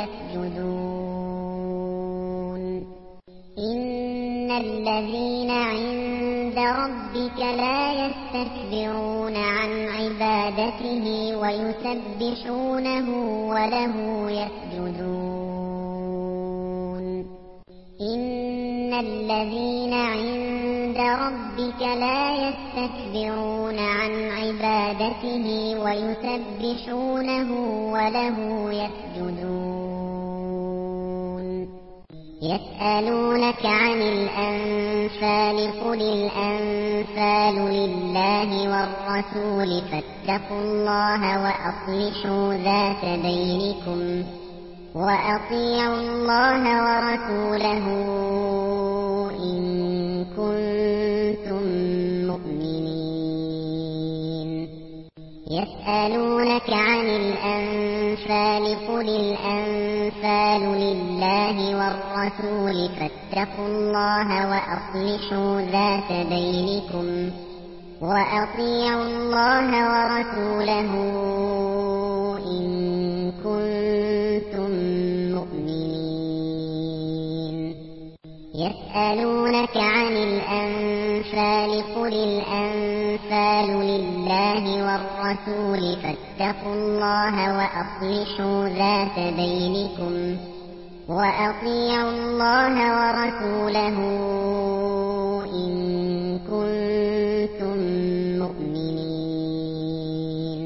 يسجدون إن الذين عند ربك لا يستكبرون عن عبادته ويسبحونه وله يسجدون إن الذين عند ربك لا يستكبرون عن عبادته ويسبحونه وله يسجدون يسألونك عن الأنفال قل الأنفال لله والرسول فاتقوا الله وأصلحوا ذات بينكم وأطيعوا الله ورسوله إن كنتم مؤمنين يسألونك عن الأنفال قل الأنفال لله والرسول فاتقوا الله وأصلحوا ذات بينكم وأطيعوا الله ورسوله إن كنتم مؤمنين يسألونك عن الأنفال قل الأنفال لله والرسول فاتقوا الله وأصلحوا ذات بينكم وأطيعوا الله ورسوله إن كنتم مؤمنين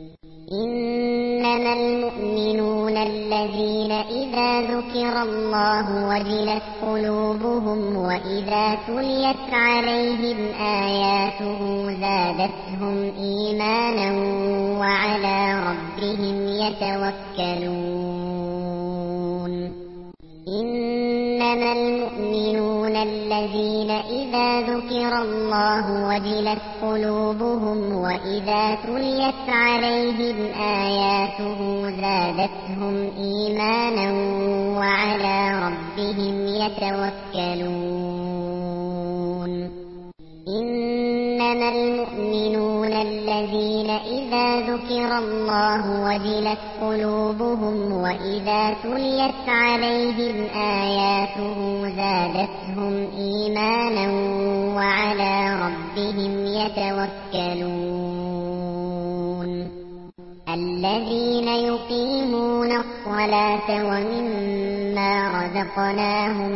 إنما المؤمنون الذين إذا ذكر الله وجلت قلوبهم وإذا تليت عليهم آياته زادتهم إيمانا وعلى ربهم يتوكلون إنما المؤمنون الذين إذا ذكر الله وجلت قلوبهم وإذا تليت عليهم آياته زادتهم إيمانا وعلى ربهم يتوكلون إنما المؤمنون الذين إذا ذكر الله وجلت قلوبهم وإذا تليت عليهم آياته زادتهم إيمانا وعلى ربهم يتوكلون الذين يقيمون الصلاة ومما رزقناهم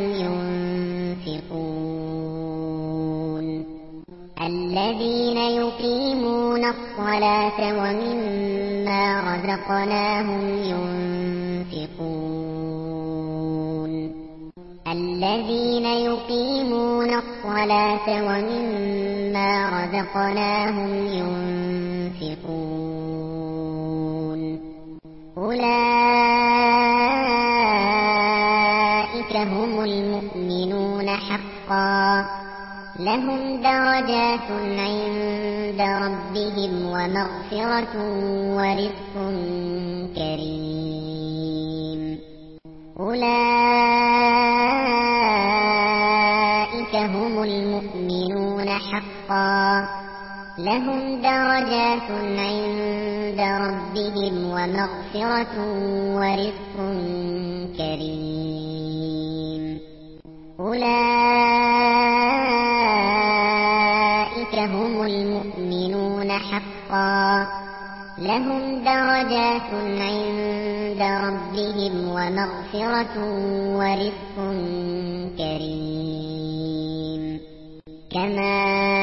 ينفقون الذين يقيمون الصلاة ومما رزقناهم ينفقون الذين يقيمون الصلاة ومما رزقناهم ينفقون أولئك هم المؤمنون حقا لهم درجات عند ربهم ومغفرة ورزق كريم أولئك هم المؤمنون حقا لهم درجات عند ربهم ومغفرة ورزق كريم أولئك هم المؤمنون حقا لهم درجات عند ربهم ومغفرة ورزق كريم كما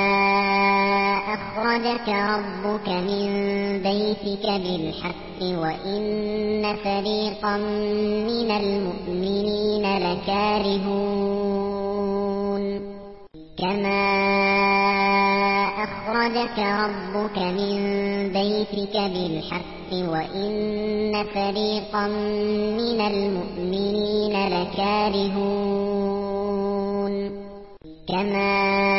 أخرجك ربك من بيتك بالحق وإن فريقا من المؤمنين لكارهون كما أخرجك ربك من بيتك بالحق وإن فريقا من المؤمنين لكارهون كما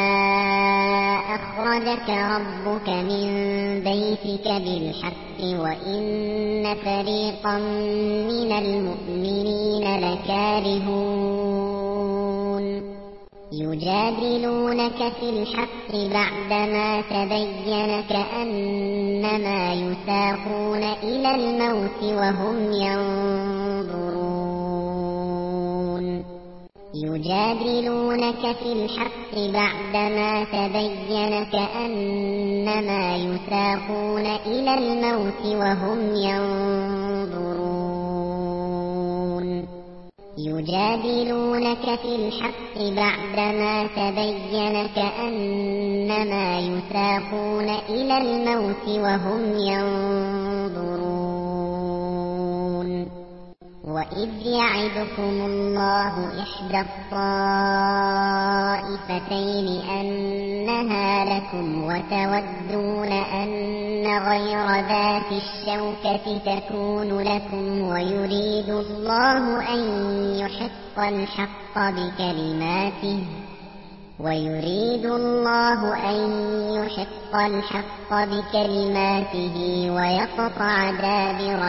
أخرجك ربك من بيتك بالحق وإن فريقا من المؤمنين لكارهون يجادلونك في الحق بعدما تبين كأنما يساقون إلى الموت وهم ينظرون يجادلونك في الحق بعدما تبين كأنما يساقون إلى الموت وهم ينظرون يجادلونك في الحق بعدما تبين كأنما يساقون إلى الموت وهم ينظرون وإذ يعدكم الله إحدى الطائفتين أنها لكم وتودون أن غير ذات الشوكة تكون لكم ويريد الله أن يحق الحق بكلماته ويقطع دابر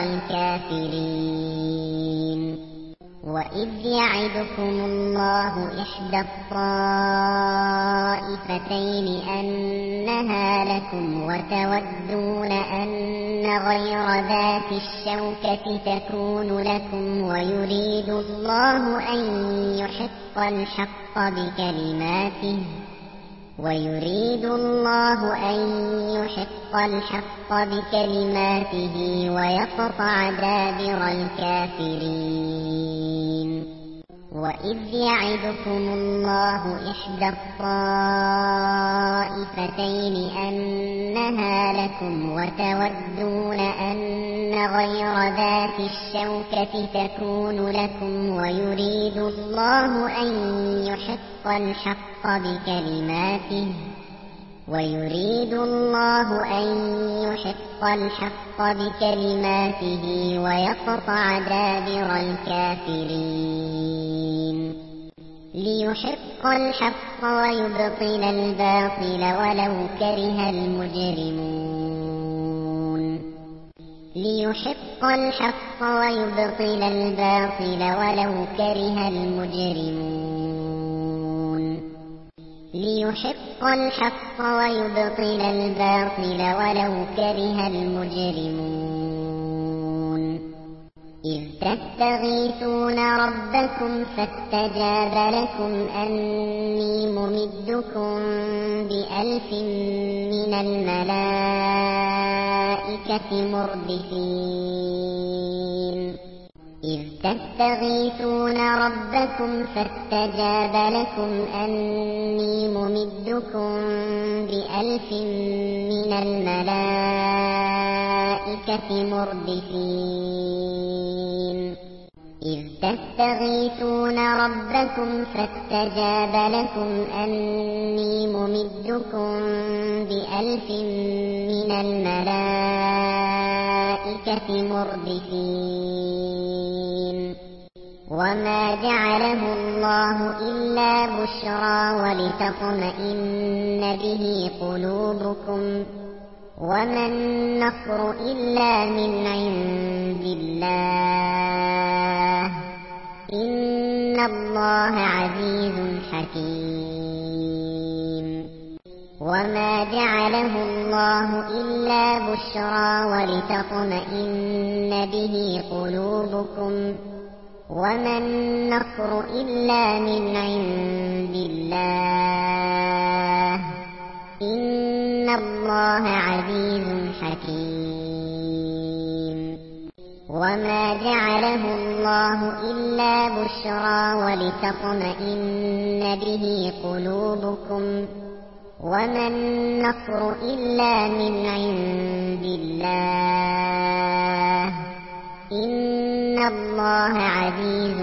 الكافرين وإذ يعدكم الله إحدى الطائفتين أنها لكم وتودون أن غير ذات الشوكة تكون لكم ويريد الله أن يحق الحق بكلماته ويقطع دابر الكافرين وإذ يعدكم الله إحدى الطائفتين أنها لكم وتودون أن غير ذات الشوكة تكون لكم ويريد الله أن يحق الحق بكلماته ويقطع دابر الكافرين ليحق الحق ويبطل الباطل ولو كره المجرمون ليحق الحق ويبطل الباطل ولو كره المجرمون ليحق الحق ويبطل الباطل ولو كره المجرمون إذ تستغيثون ربكم فاستجاب لكم أني ممدكم ب1000 من الملائكة مردفين إذ تستغيثون ربكم فاستجاب لكم أني ممدكم ب1000 من الملائكة مردفين إذ تستغيثون ربكم فاستجاب لكم أني ممدكم ب1000 من الملائكة مردفين وما جعله الله إلا بشرى ولتطمئن به قلوبكم وما النصر إلا من عند الله إن الله عزيز حكيم وما جعله الله إلا بشرى ولتطمئن به قلوبكم وما النصر إلا من عند الله إن الله عزيز حكيم وما جعله الله إلا بشرى ولتطمئن به قلوبكم وما النصر إلا من عند الله إن الله عزيز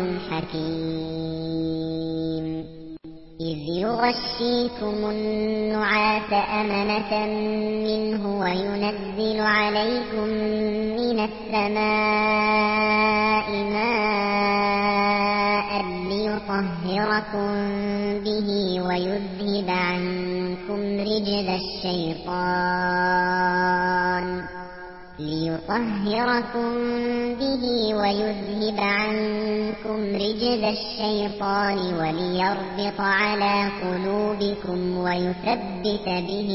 حكيم إذ يغشيكم النعاس أمنة منه وينزل عليكم من السماء ماء ليطهركم به ويذهب عنكم رجز الشيطان ليطهركم به ويذهب عنكم رجز الشيطان وليربط على قلوبكم ويثبت به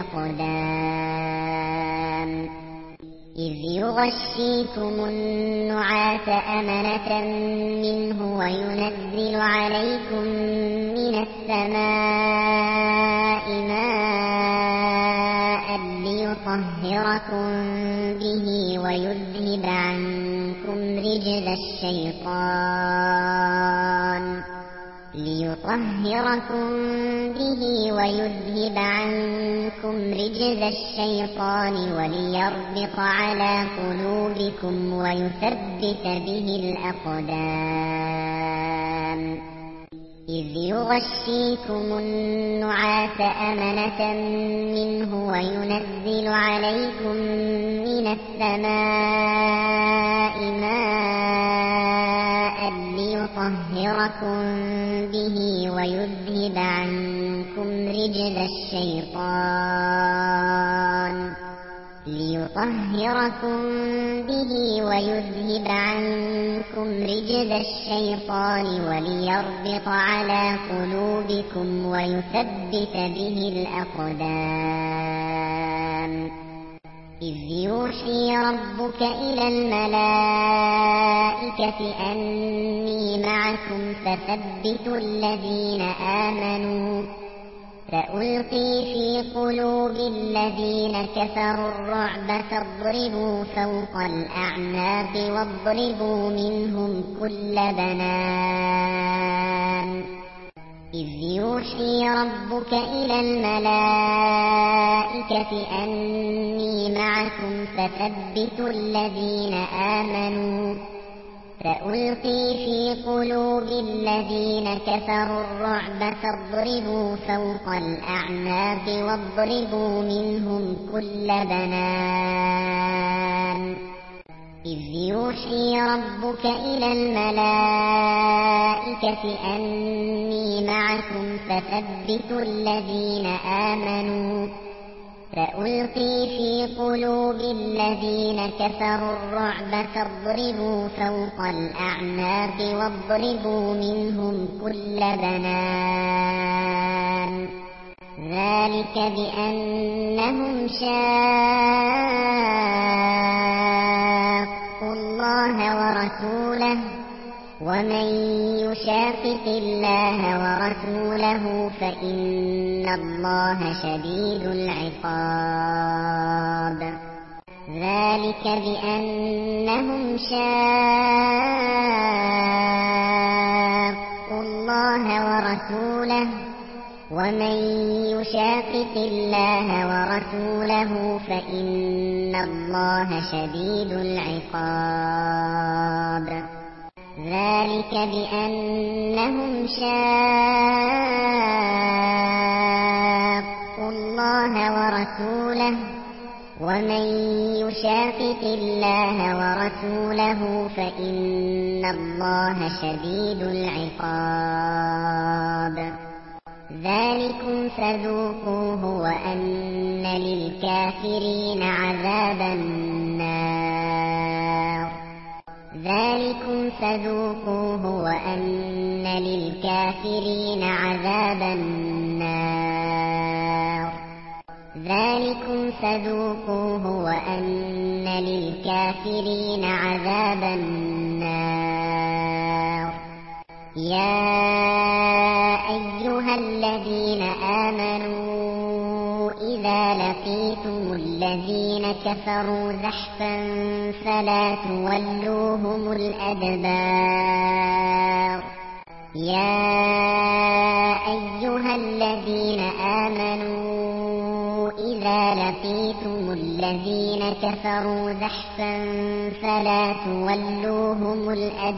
الأقدام إذ يغشيكم النعاس أمنة منه وينزل عليكم من السماء ماء ليطهركم به ويذهب عنكم رجز الشيطان وليربط على قلوبكم ويثبت به الأقدام إذ يغشيكم النعاس أمنة منه وينزل عليكم من السماء ماء ليطهركم به ويذهب عنكم رجز الشيطان وليربط على قلوبكم ويثبت به الأقدام إذ يوحي ربك إلى الملائكة أني معكم فثبتوا الذين آمنوا سألقي في قلوب الذين كفروا الرعب فاضربوا فوق الأعناق واضربوا منهم كل بنان إذ يوحي ربك إلى الملائكة أني معكم فثبتوا الذين آمنوا سألقي في قلوب الذين كفروا الرعب فاضربوا فوق الأعناق واضربوا منهم كل بنان إذ يوحي ربك إلى الملائكة أني معكم فثبتوا الذين آمنوا سألقي في قلوب الذين كفروا الرعب فاضربوا فوق الأعناق واضربوا منهم كل بنان ذلك بأنهم شاقوا الله ورسوله ومن يشاقق الله ورسوله فإن الله شديد العقاب ذلك بأنهم شاقوا الله ورسوله ومن يشاقق الله ورسوله فإن الله شديد العقاب ذلك بأنهم شاقوا الله ورسوله ومن يشاقق الله ورسوله فإن الله شديد العقاب ذلكم فذوقوه وأن للكافرين عذاب النار ذلكم فذوقوه وأن للكافرين عذاب النار ذلكم فذوقوه وأن للكافرين عذاب النار يا أيها الذين آمنوا إذا لقيتم الذين كفروا زحفا فلا تولوهم الأدبار يا أيها الذين آمنوا إذا لقيتم الذين كفروا زحفا فلا تولوهم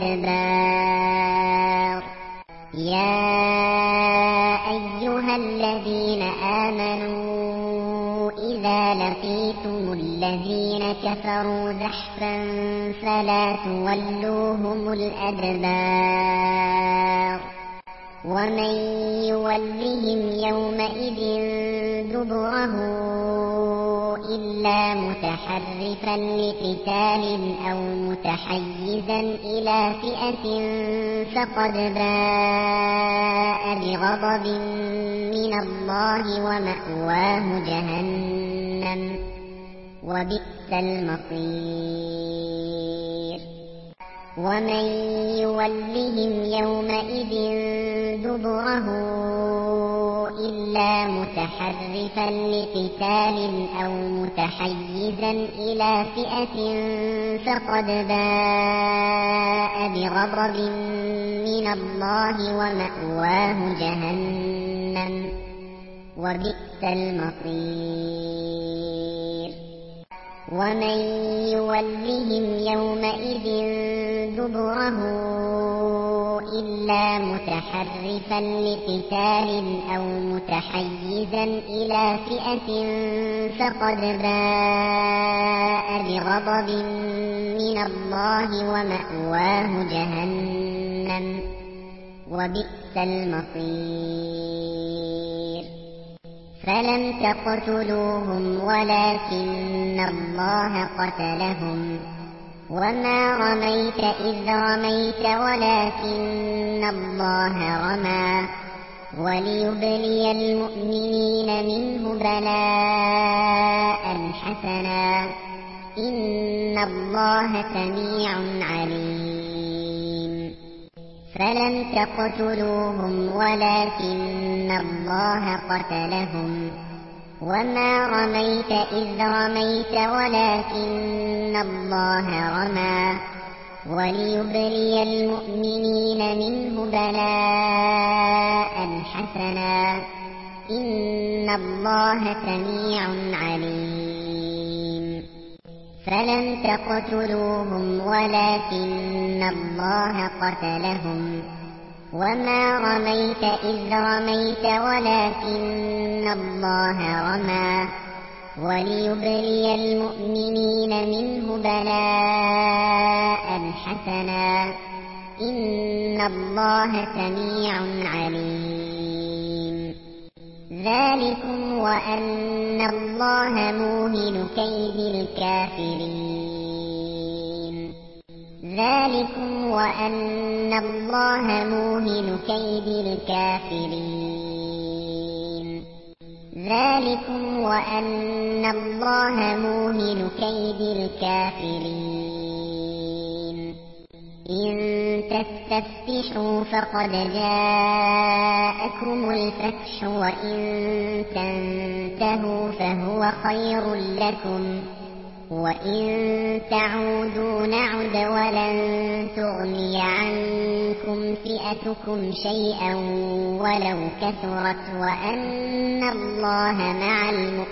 الأدبار يا أيها الذين آمنوا إذا لقيتم الذين كفروا زحفا فلا تولوهم الأدبار ومن يولهم يومئذ دبره إلا متحرفا لقتال أو متحيزا إلى فئة فقد باء بغضب من الله ومأواه جهنم وبئس المصير ومن يولهم يومئذ دبره إلا متحرفا لقتال أو متحيزا إلى فئة فقد باء بغضب من الله ومأواه جهنم وبئس المصير ومن يولهم يومئذ دبره إلا متحرفا لقتال أو متحيزا إلى فئة فقد باء بغضب من الله ومأواه جهنم وبئس المصير فلم تقتلوهم ولكن الله قتلهم وما رميت إذ رميت ولكن الله رمى وليبلي المؤمنين منه بلاء حسنا إن الله سميع عليم فلم تقتلوهم ولكن الله قتلهم وما رميت إذ رميت ولكن الله رمى وليبلي المؤمنين منه بلاء حسنا إن الله سميع عليم فلم تقتلوهم ولكن الله قتلهم وما رميت إذ رميت ولكن الله رمى وليبلي المؤمنين منه بلاء حسنا إن الله سميع عليم ذلكم وأن الله موهن كيد الكافرين ذلكم وأن الله موهن كيد الكافرين ذلكم وأن الله موهن كيد الكافرين إن تستفتحوا فقد جاءكم الفتح وإن تنتهوا فهو خير لكم وإن تعودوا نعد ولن تغني عنكم فئتكم شيئا ولو كثرت وأن الله مع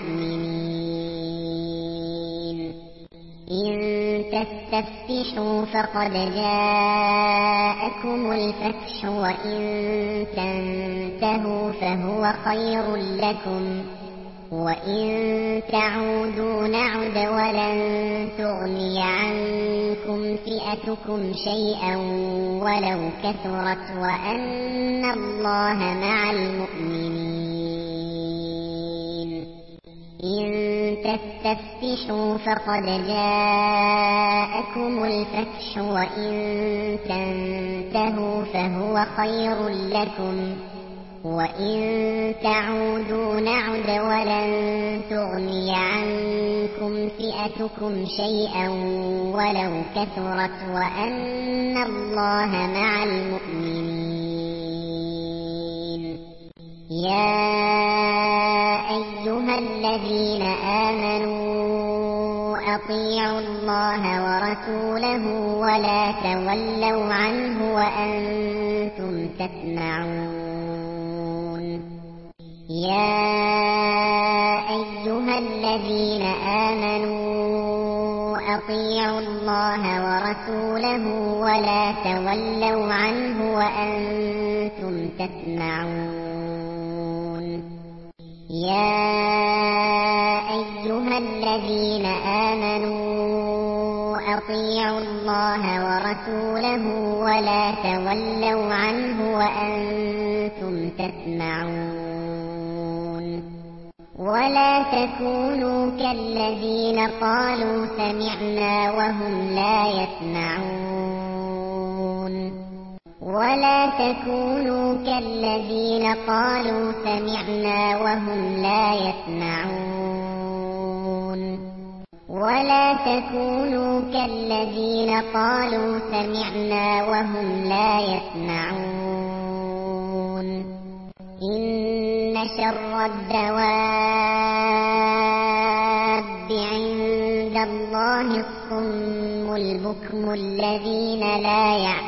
المؤمنين إن تستفتحوا فقد جاءكم الفتح وإن تنتهوا فهو خير لكم وإن تعودوا نعد ولن تغني عنكم فئتكم شيئا ولو كثرت وأن الله مع المؤمنين إن تستفتحوا فقد جاءكم الفتح وإن تنتهوا فهو خير لكم وإن تعودوا نعد ولن تغني عنكم فئتكم شيئا ولو كثرت وأن الله مع المؤمنين يا أيها الذين آمنوا أطيعوا الله ورسوله ولا تولوا عنه وأنتم تسمعون يا أيها الذين آمنوا أطيعوا الله ورسوله ولا تولوا عنه وأنتم تسمعون يا أيها الذين آمنوا أطيعوا الله ورسوله ولا تولوا عنه وأنتم تسمعون ولا تكونوا كالذين قالوا سمعنا وهم لا يسمعون ولا تكونوا كالذين قالوا سمعنا وهم لا يسمعون ولا تكونوا كالذين قالوا سمعنا وهم لا يسمعون إن شر الدواب عند الله الصم البكم الذين لا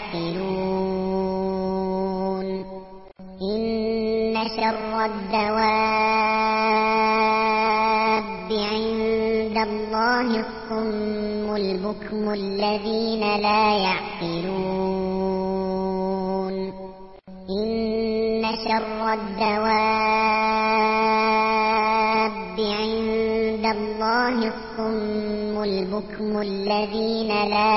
يعقلون إن شر الدواب عند الله الصم البكم الذين لا يعقلون إن شر الدواب عند الله الصم البكم الذين لا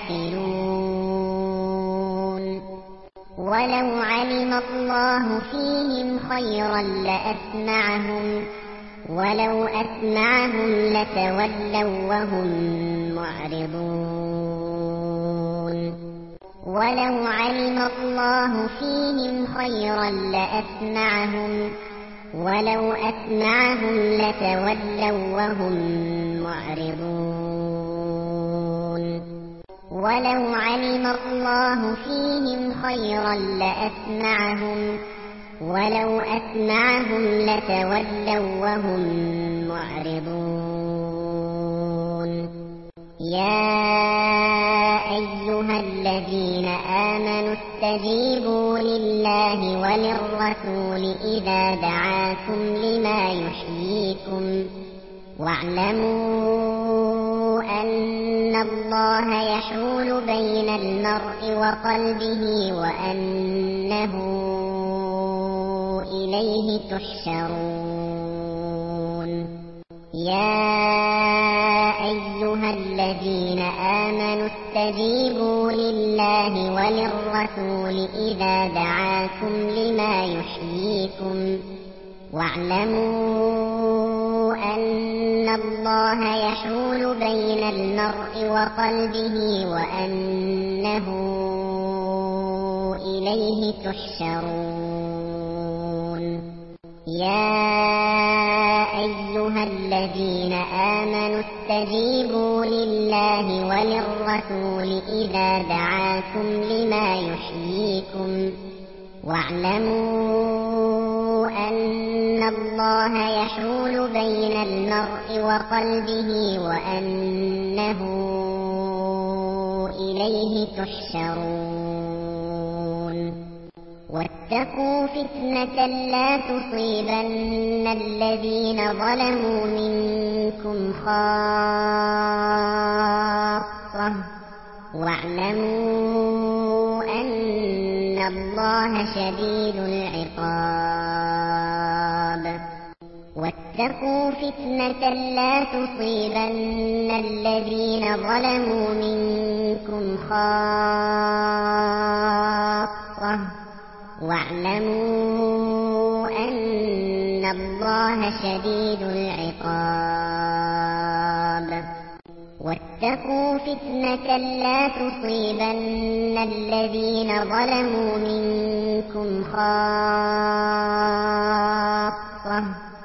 يعقلون ولو علم الله فيهم خيرا لأسمعهم ولو أسمعهم لتولوا وهم معرضون ولو علم الله فيهم خيرا لأسمعهم ولو أسمعهم لتولوا وهم معرضون ولو علم الله فيهم خيرا لأسمعهم ولو أسمعهم لتولوا وهم معرضون يا أيها الذين آمنوا استجيبوا لله وللرسول إذا دعاكم لما يحييكم واعلموا أن الله يحول بين المرء وقلبه وأنه إليه تحشرون يا أيها الذين آمنوا استجيبوا لله وللرسول إذا دعاكم لما يحييكم واعلموا أن الله يحول بين المرء وقلبه وأنه إليه تحشرون يا أيها الذين آمنوا استجيبوا لله وللرسول إذا دعاكم لما يحييكم واعلموا أن الله يحول بين المرء وقلبه وأنه إليه تحشرون واتقوا فتنة لا تصيبن الذين ظلموا منكم خاصة واعلموا أن الله شديد العقاب واتقوا فتنة لا تصيبن الذين ظلموا منكم خاصة واعلموا أن الله شديد العقاب واتقوا فتنة لا تصيبن الذين ظلموا منكم خاصة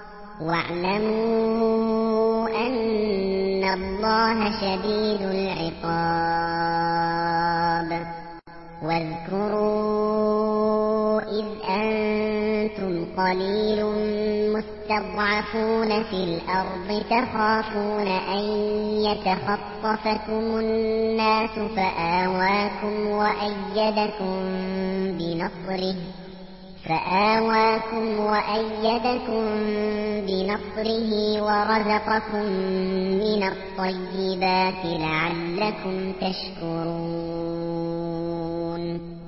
واعلموا أن الله شديد العقاب واذكروا إذ أنتم قليل مستضعفون في الأرض تخافون أن يتخطفكم الناس فآواكم وأيدكم بنصره ورزقكم من الطيبات لعلكم تشكرون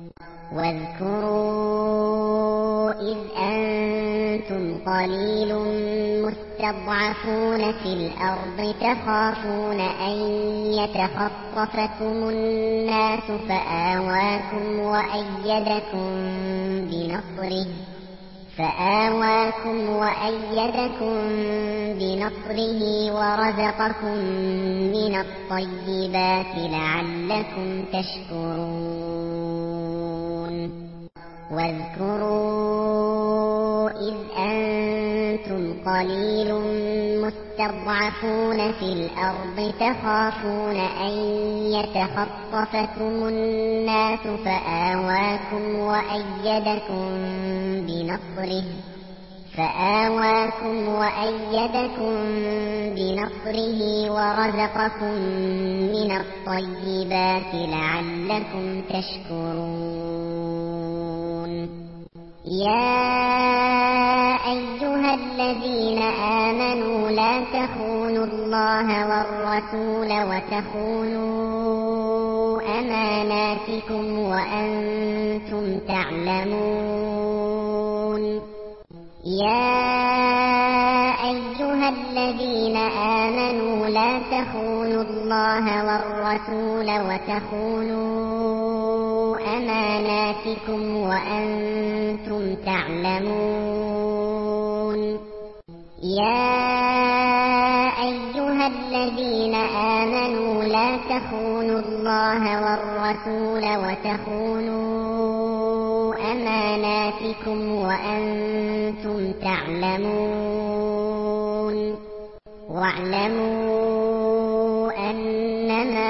واذكروا إذ أنتم قليل مستضعفون في الأرض تخافون أن يتخطفكم الناس فآواكم وأيدكم بنصره ورزقكم من الطيبات لعلكم تشكرون واذكروا إذ أنتم قليل مستضعفون في الأرض تخافون أن يتخطفكم الناس فآواكم وأيدكم بنصره ورزقكم من الطيبات لعلكم تشكرون يا أيها الذين آمنوا لا تخونوا الله والرسول وتخونوا أماناتكم وأنتم تعلمون يا أيها الذين آمنوا لا تخونوا الله والرسول وتخونوا أماناتكم وأنتم تعلمون يا أيها الذين آمنوا لا تخونوا الله والرسول وتخونوا أماناتكم وأنتم تعلمون واعلموا أنما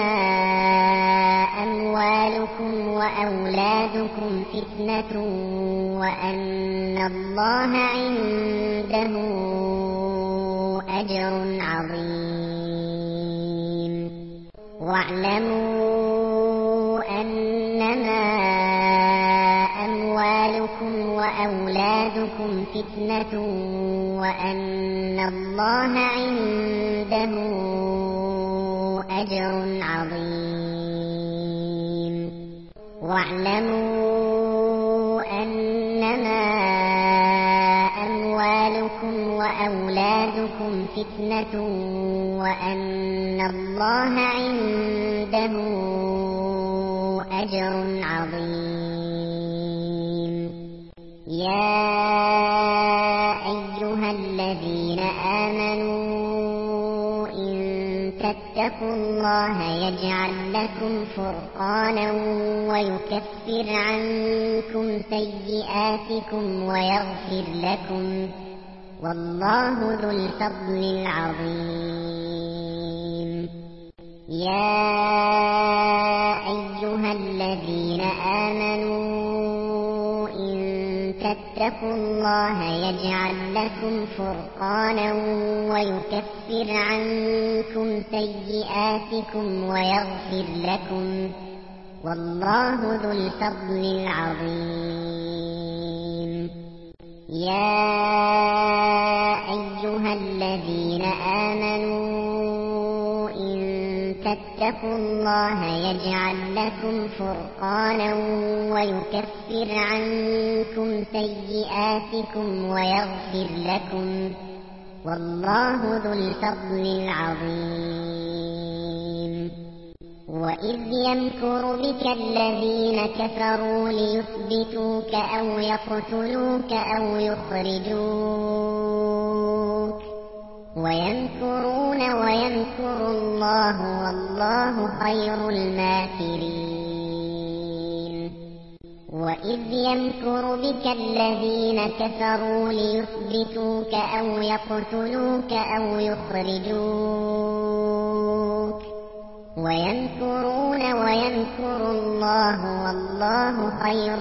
أموالكم وأولادكم فتنة وأن الله عنده أجر عظيم واعلموا أنما أموالكم وأولادكم فتنة وأن الله عنده أجر عظيم واعلموا أنما أموالكم وأولادكم فتنة وأن الله عنده أجر عظيم يا أيها الذين آمنوا إن تتقوا الله يجعل لكم فرقانا ويكفر عنكم سيئاتكم ويغفر لكم والله ذو الفضل العظيم يا أيها الذين آمنوا إن تتقوا الله يجعل لكم فرقانا ويكفر عنكم سيئاتكم ويغفر لكم والله ذو الفضل العظيم يا أيها الذين آمنوا إن تتقوا الله يجعل لكم فرقانا ويكفر عنكم سيئاتكم ويغفر لكم والله ذو الفضل العظيم وإذ يمكر بك الذين كفروا ليثبتوك أو يقتلوك أو يخرجوك ويمكرون ويمكر الله والله خير الماكرين وإذ يمكر بك الذين كفروا ليثبتوك أو يقتلوك أو يخرجوك ويمكرون ويمكر الله والله خير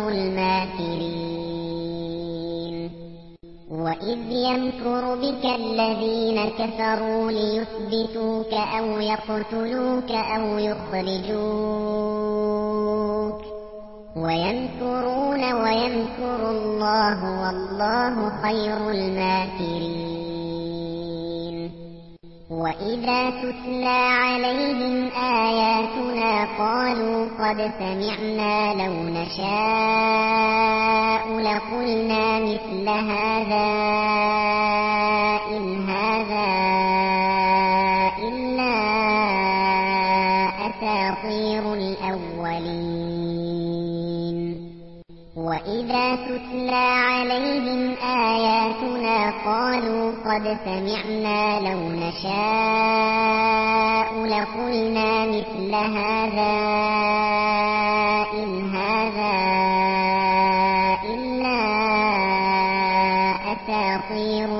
الماكرين وإذ يمكر بك الذين كفروا ليثبتوك أو يقتلوك أو يخرجوك ويمكرون ويمكر الله والله خير الماكرين وإذا تتلى عليهم آياتنا قالوا قد سمعنا لو نشاء لقلنا مثل هذا إن هذا إلا أساطير الأولين وإذا تتلى عليهم آياتنا قالوا قد سمعنا لو نشاء لقلنا مثل هذا إن هذا إلا أساطير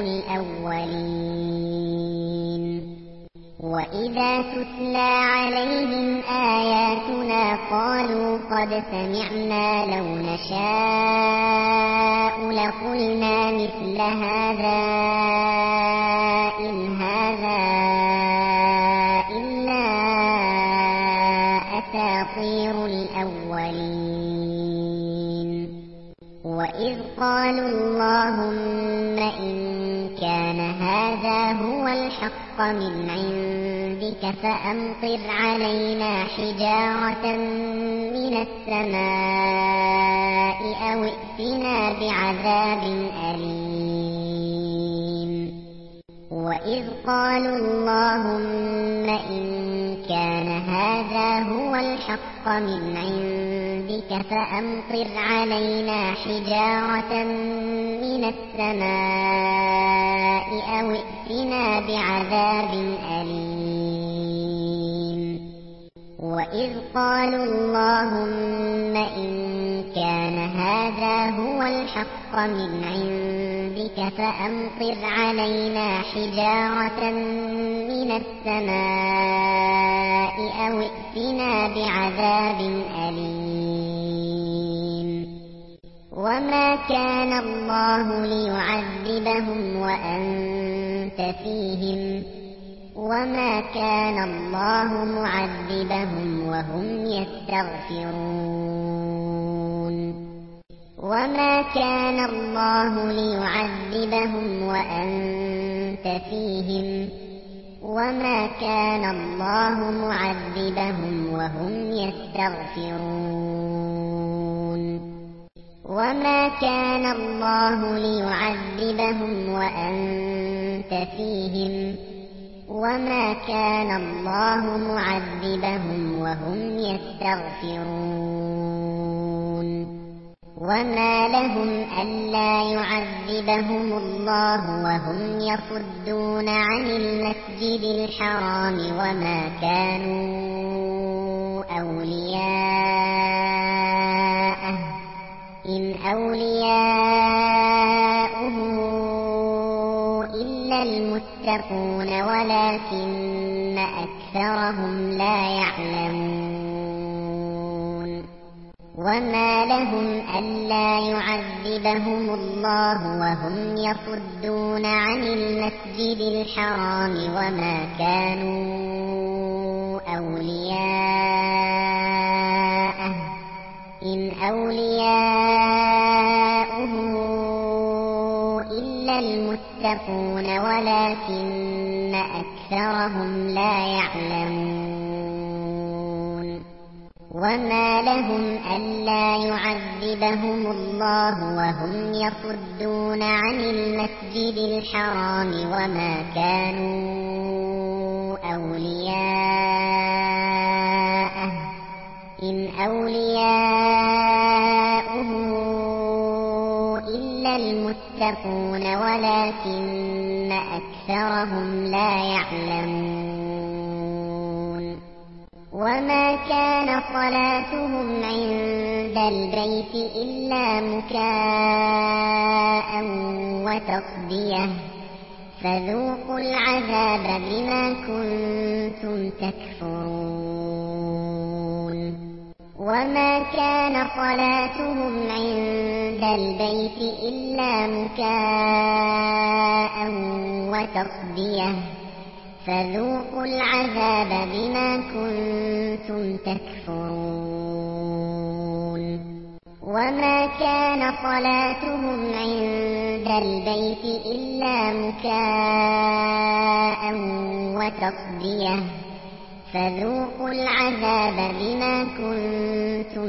الأولين وإذا تتلى عليهم آياتنا قالوا قد سمعنا لو نشاء لقلنا مثل هذا إن هذا إلا أساطير الأولين وإذ قالوا اللهم إن كان هذا هو الحق من عندك فأمطر علينا حجارة من السماء أو ائتنا بعذاب أليم وإذ قالوا اللهم إن كان هذا هو الحق من عندك فأمطر علينا حجارة من السماء أو ائتنا بعذاب أليم وإذ قالوا اللهم إن كان هذا هو الحق من عندك فأمطر علينا حجارة من السماء أو ائتنا بعذاب أليم وما كان الله ليعذبهم وأنت فيهم وما كان الله معذبهم وهم يستغفرون وما كان الله ليعذبهم وأنت فيهم وما كان الله معذبهم وهم يستغفرون وما كان الله ليعذبهم وأنت فيهم وما كان الله معذبهم وهم يستغفرون وما لهم ألا يعذبهم الله وهم يصدون عن المسجد الحرام وما كانوا أولياءه إن أولياؤه إلا المتقون ولكن أكثرهم لا يعلمون وما لهم ألا يعذبهم الله وهم يصدون عن المسجد الحرام وما كانوا أولياءه إن أولياؤه إلا المتقون ولكن أكثرهم لا يعلمون وما لهم ألا يعذبهم الله وهم يصدون عن المسجد الحرام وما كانوا أولياءه إن أولياؤه إلا المتقون ولكن أكثرهم لا يعلمون وما كان صلاتهم عند البيت إلا مكاء وتصدية فذوقوا العذاب بما كنتم تكفرون وما كان صلاتهم عند البيت إلا مكاء وتصدية فذوقوا العذاب بما كنتم تكفرون وما كان صلاتهم عند البيت إلا مكاء وتصدية فذوقوا العذاب بما كنتم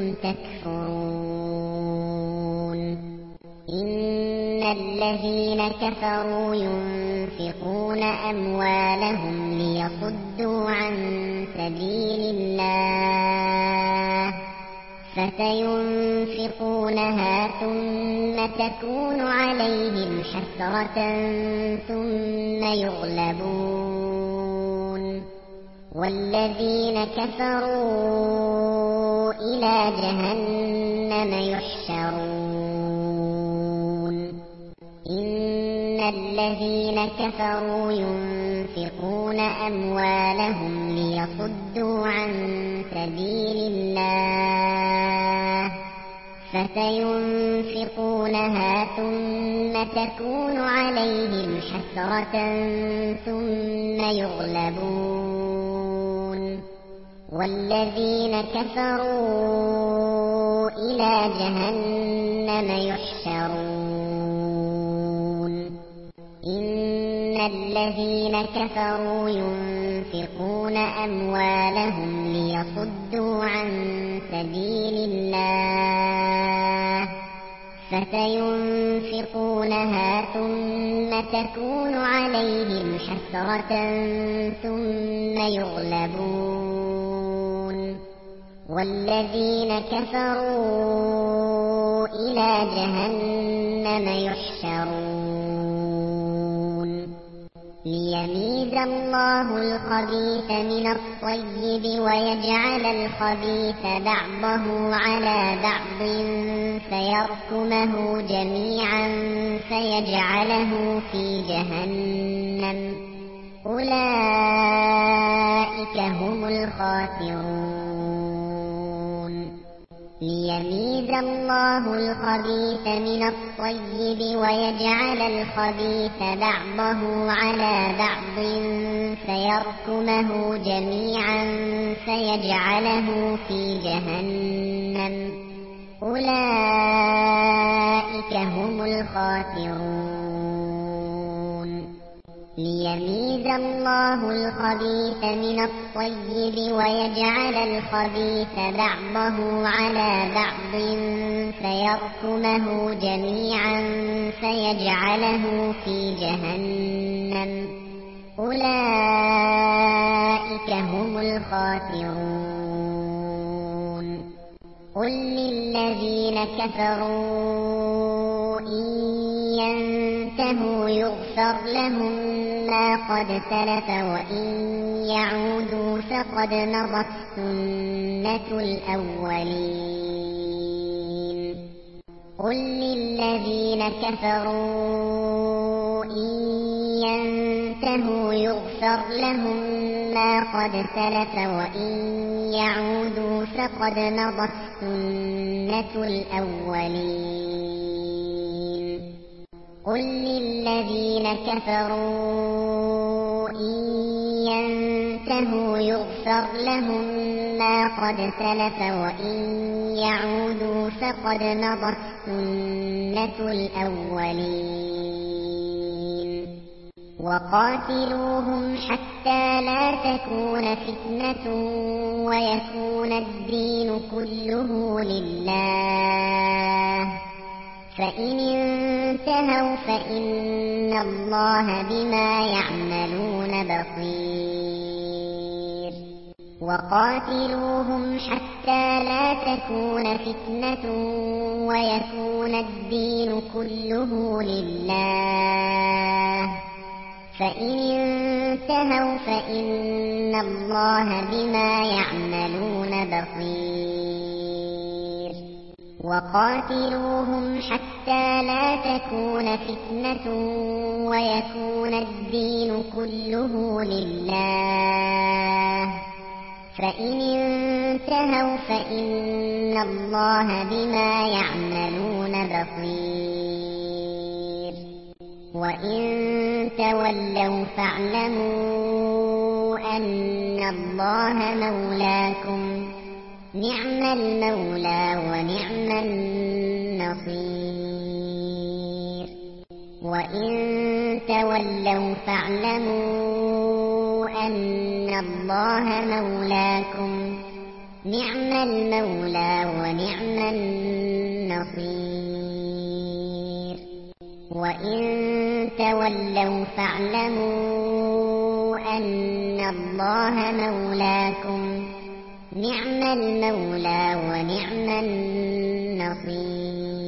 تكفرون إن الذين كفروا ينفقون أموالهم ليصدوا عن سبيل الله فسينفقونها ثم تكون عليهم حسرة ثم يغلبون والذين كفروا إلى جهنم يحشرون إن الذين كفروا ينفقون أموالهم ليصدوا عن سبيل الله فسينفقونها ثم تكون عليهم حسرة ثم يغلبون والذين كفروا إلى جهنم يحشرون إن الذين كفروا ينفقون أموالهم ليصدوا عن سبيل الله فسينفقونها ثم تكون عليهم حسرة ثم يغلبون والذين كفروا إلى جهنم يحشرون ليميز الله الخبيث من الطيب ويجعل الخبيث بعضه على بعض فيركمه جميعا فيجعله في جهنم أولئك هم الخاسرون ليميز الله الخبيث من الطيب ويجعل الخبيث بعضه على بعض فيركمه جميعا فيجعله في جهنم أولئك هم الخاسرون ليميز الله الخبيث من الطيب ويجعل الخبيث بعضه على بعض فيركمه جميعا فيجعله في جهنم أولئك هم الخاسرون قل للذين كفروا إن ينتهوا يغفر لهم ما قد سلف وإن يعودوا فقد مضت سنة الأولين قل للذين كفروا إن ينتهوا يغفر لهم ما قد سلف وإن يعودوا فقد مضت سنة الأولين قل للذين كفروا إن ينتهوا يغفر لهم ما قد سلف وإن يعودوا فقد مضت سنة الأولين وقاتلوهم حتى لا تكون فتنة ويكون الدين كله لله فإن انتهوا فإن الله بما يعملون بصير وقاتلوهم حتى لا تكون فتنة ويكون الدين كله لله فإن انتهوا فإن الله بما يعملون بصير وقاتلوهم حتى لا تكون فتنة ويكون الدين كله لله فإن انتهوا فإن الله بما يعملون بصير وإن تولوا فاعلموا أن الله مولاكم نعم المولى ونعم النصير وإن تولوا فاعلموا أن الله مولاكم نعم المولى ونعم النصير وإن تولوا فاعلموا أن الله مولاكم نعم المولى ونعم النصير.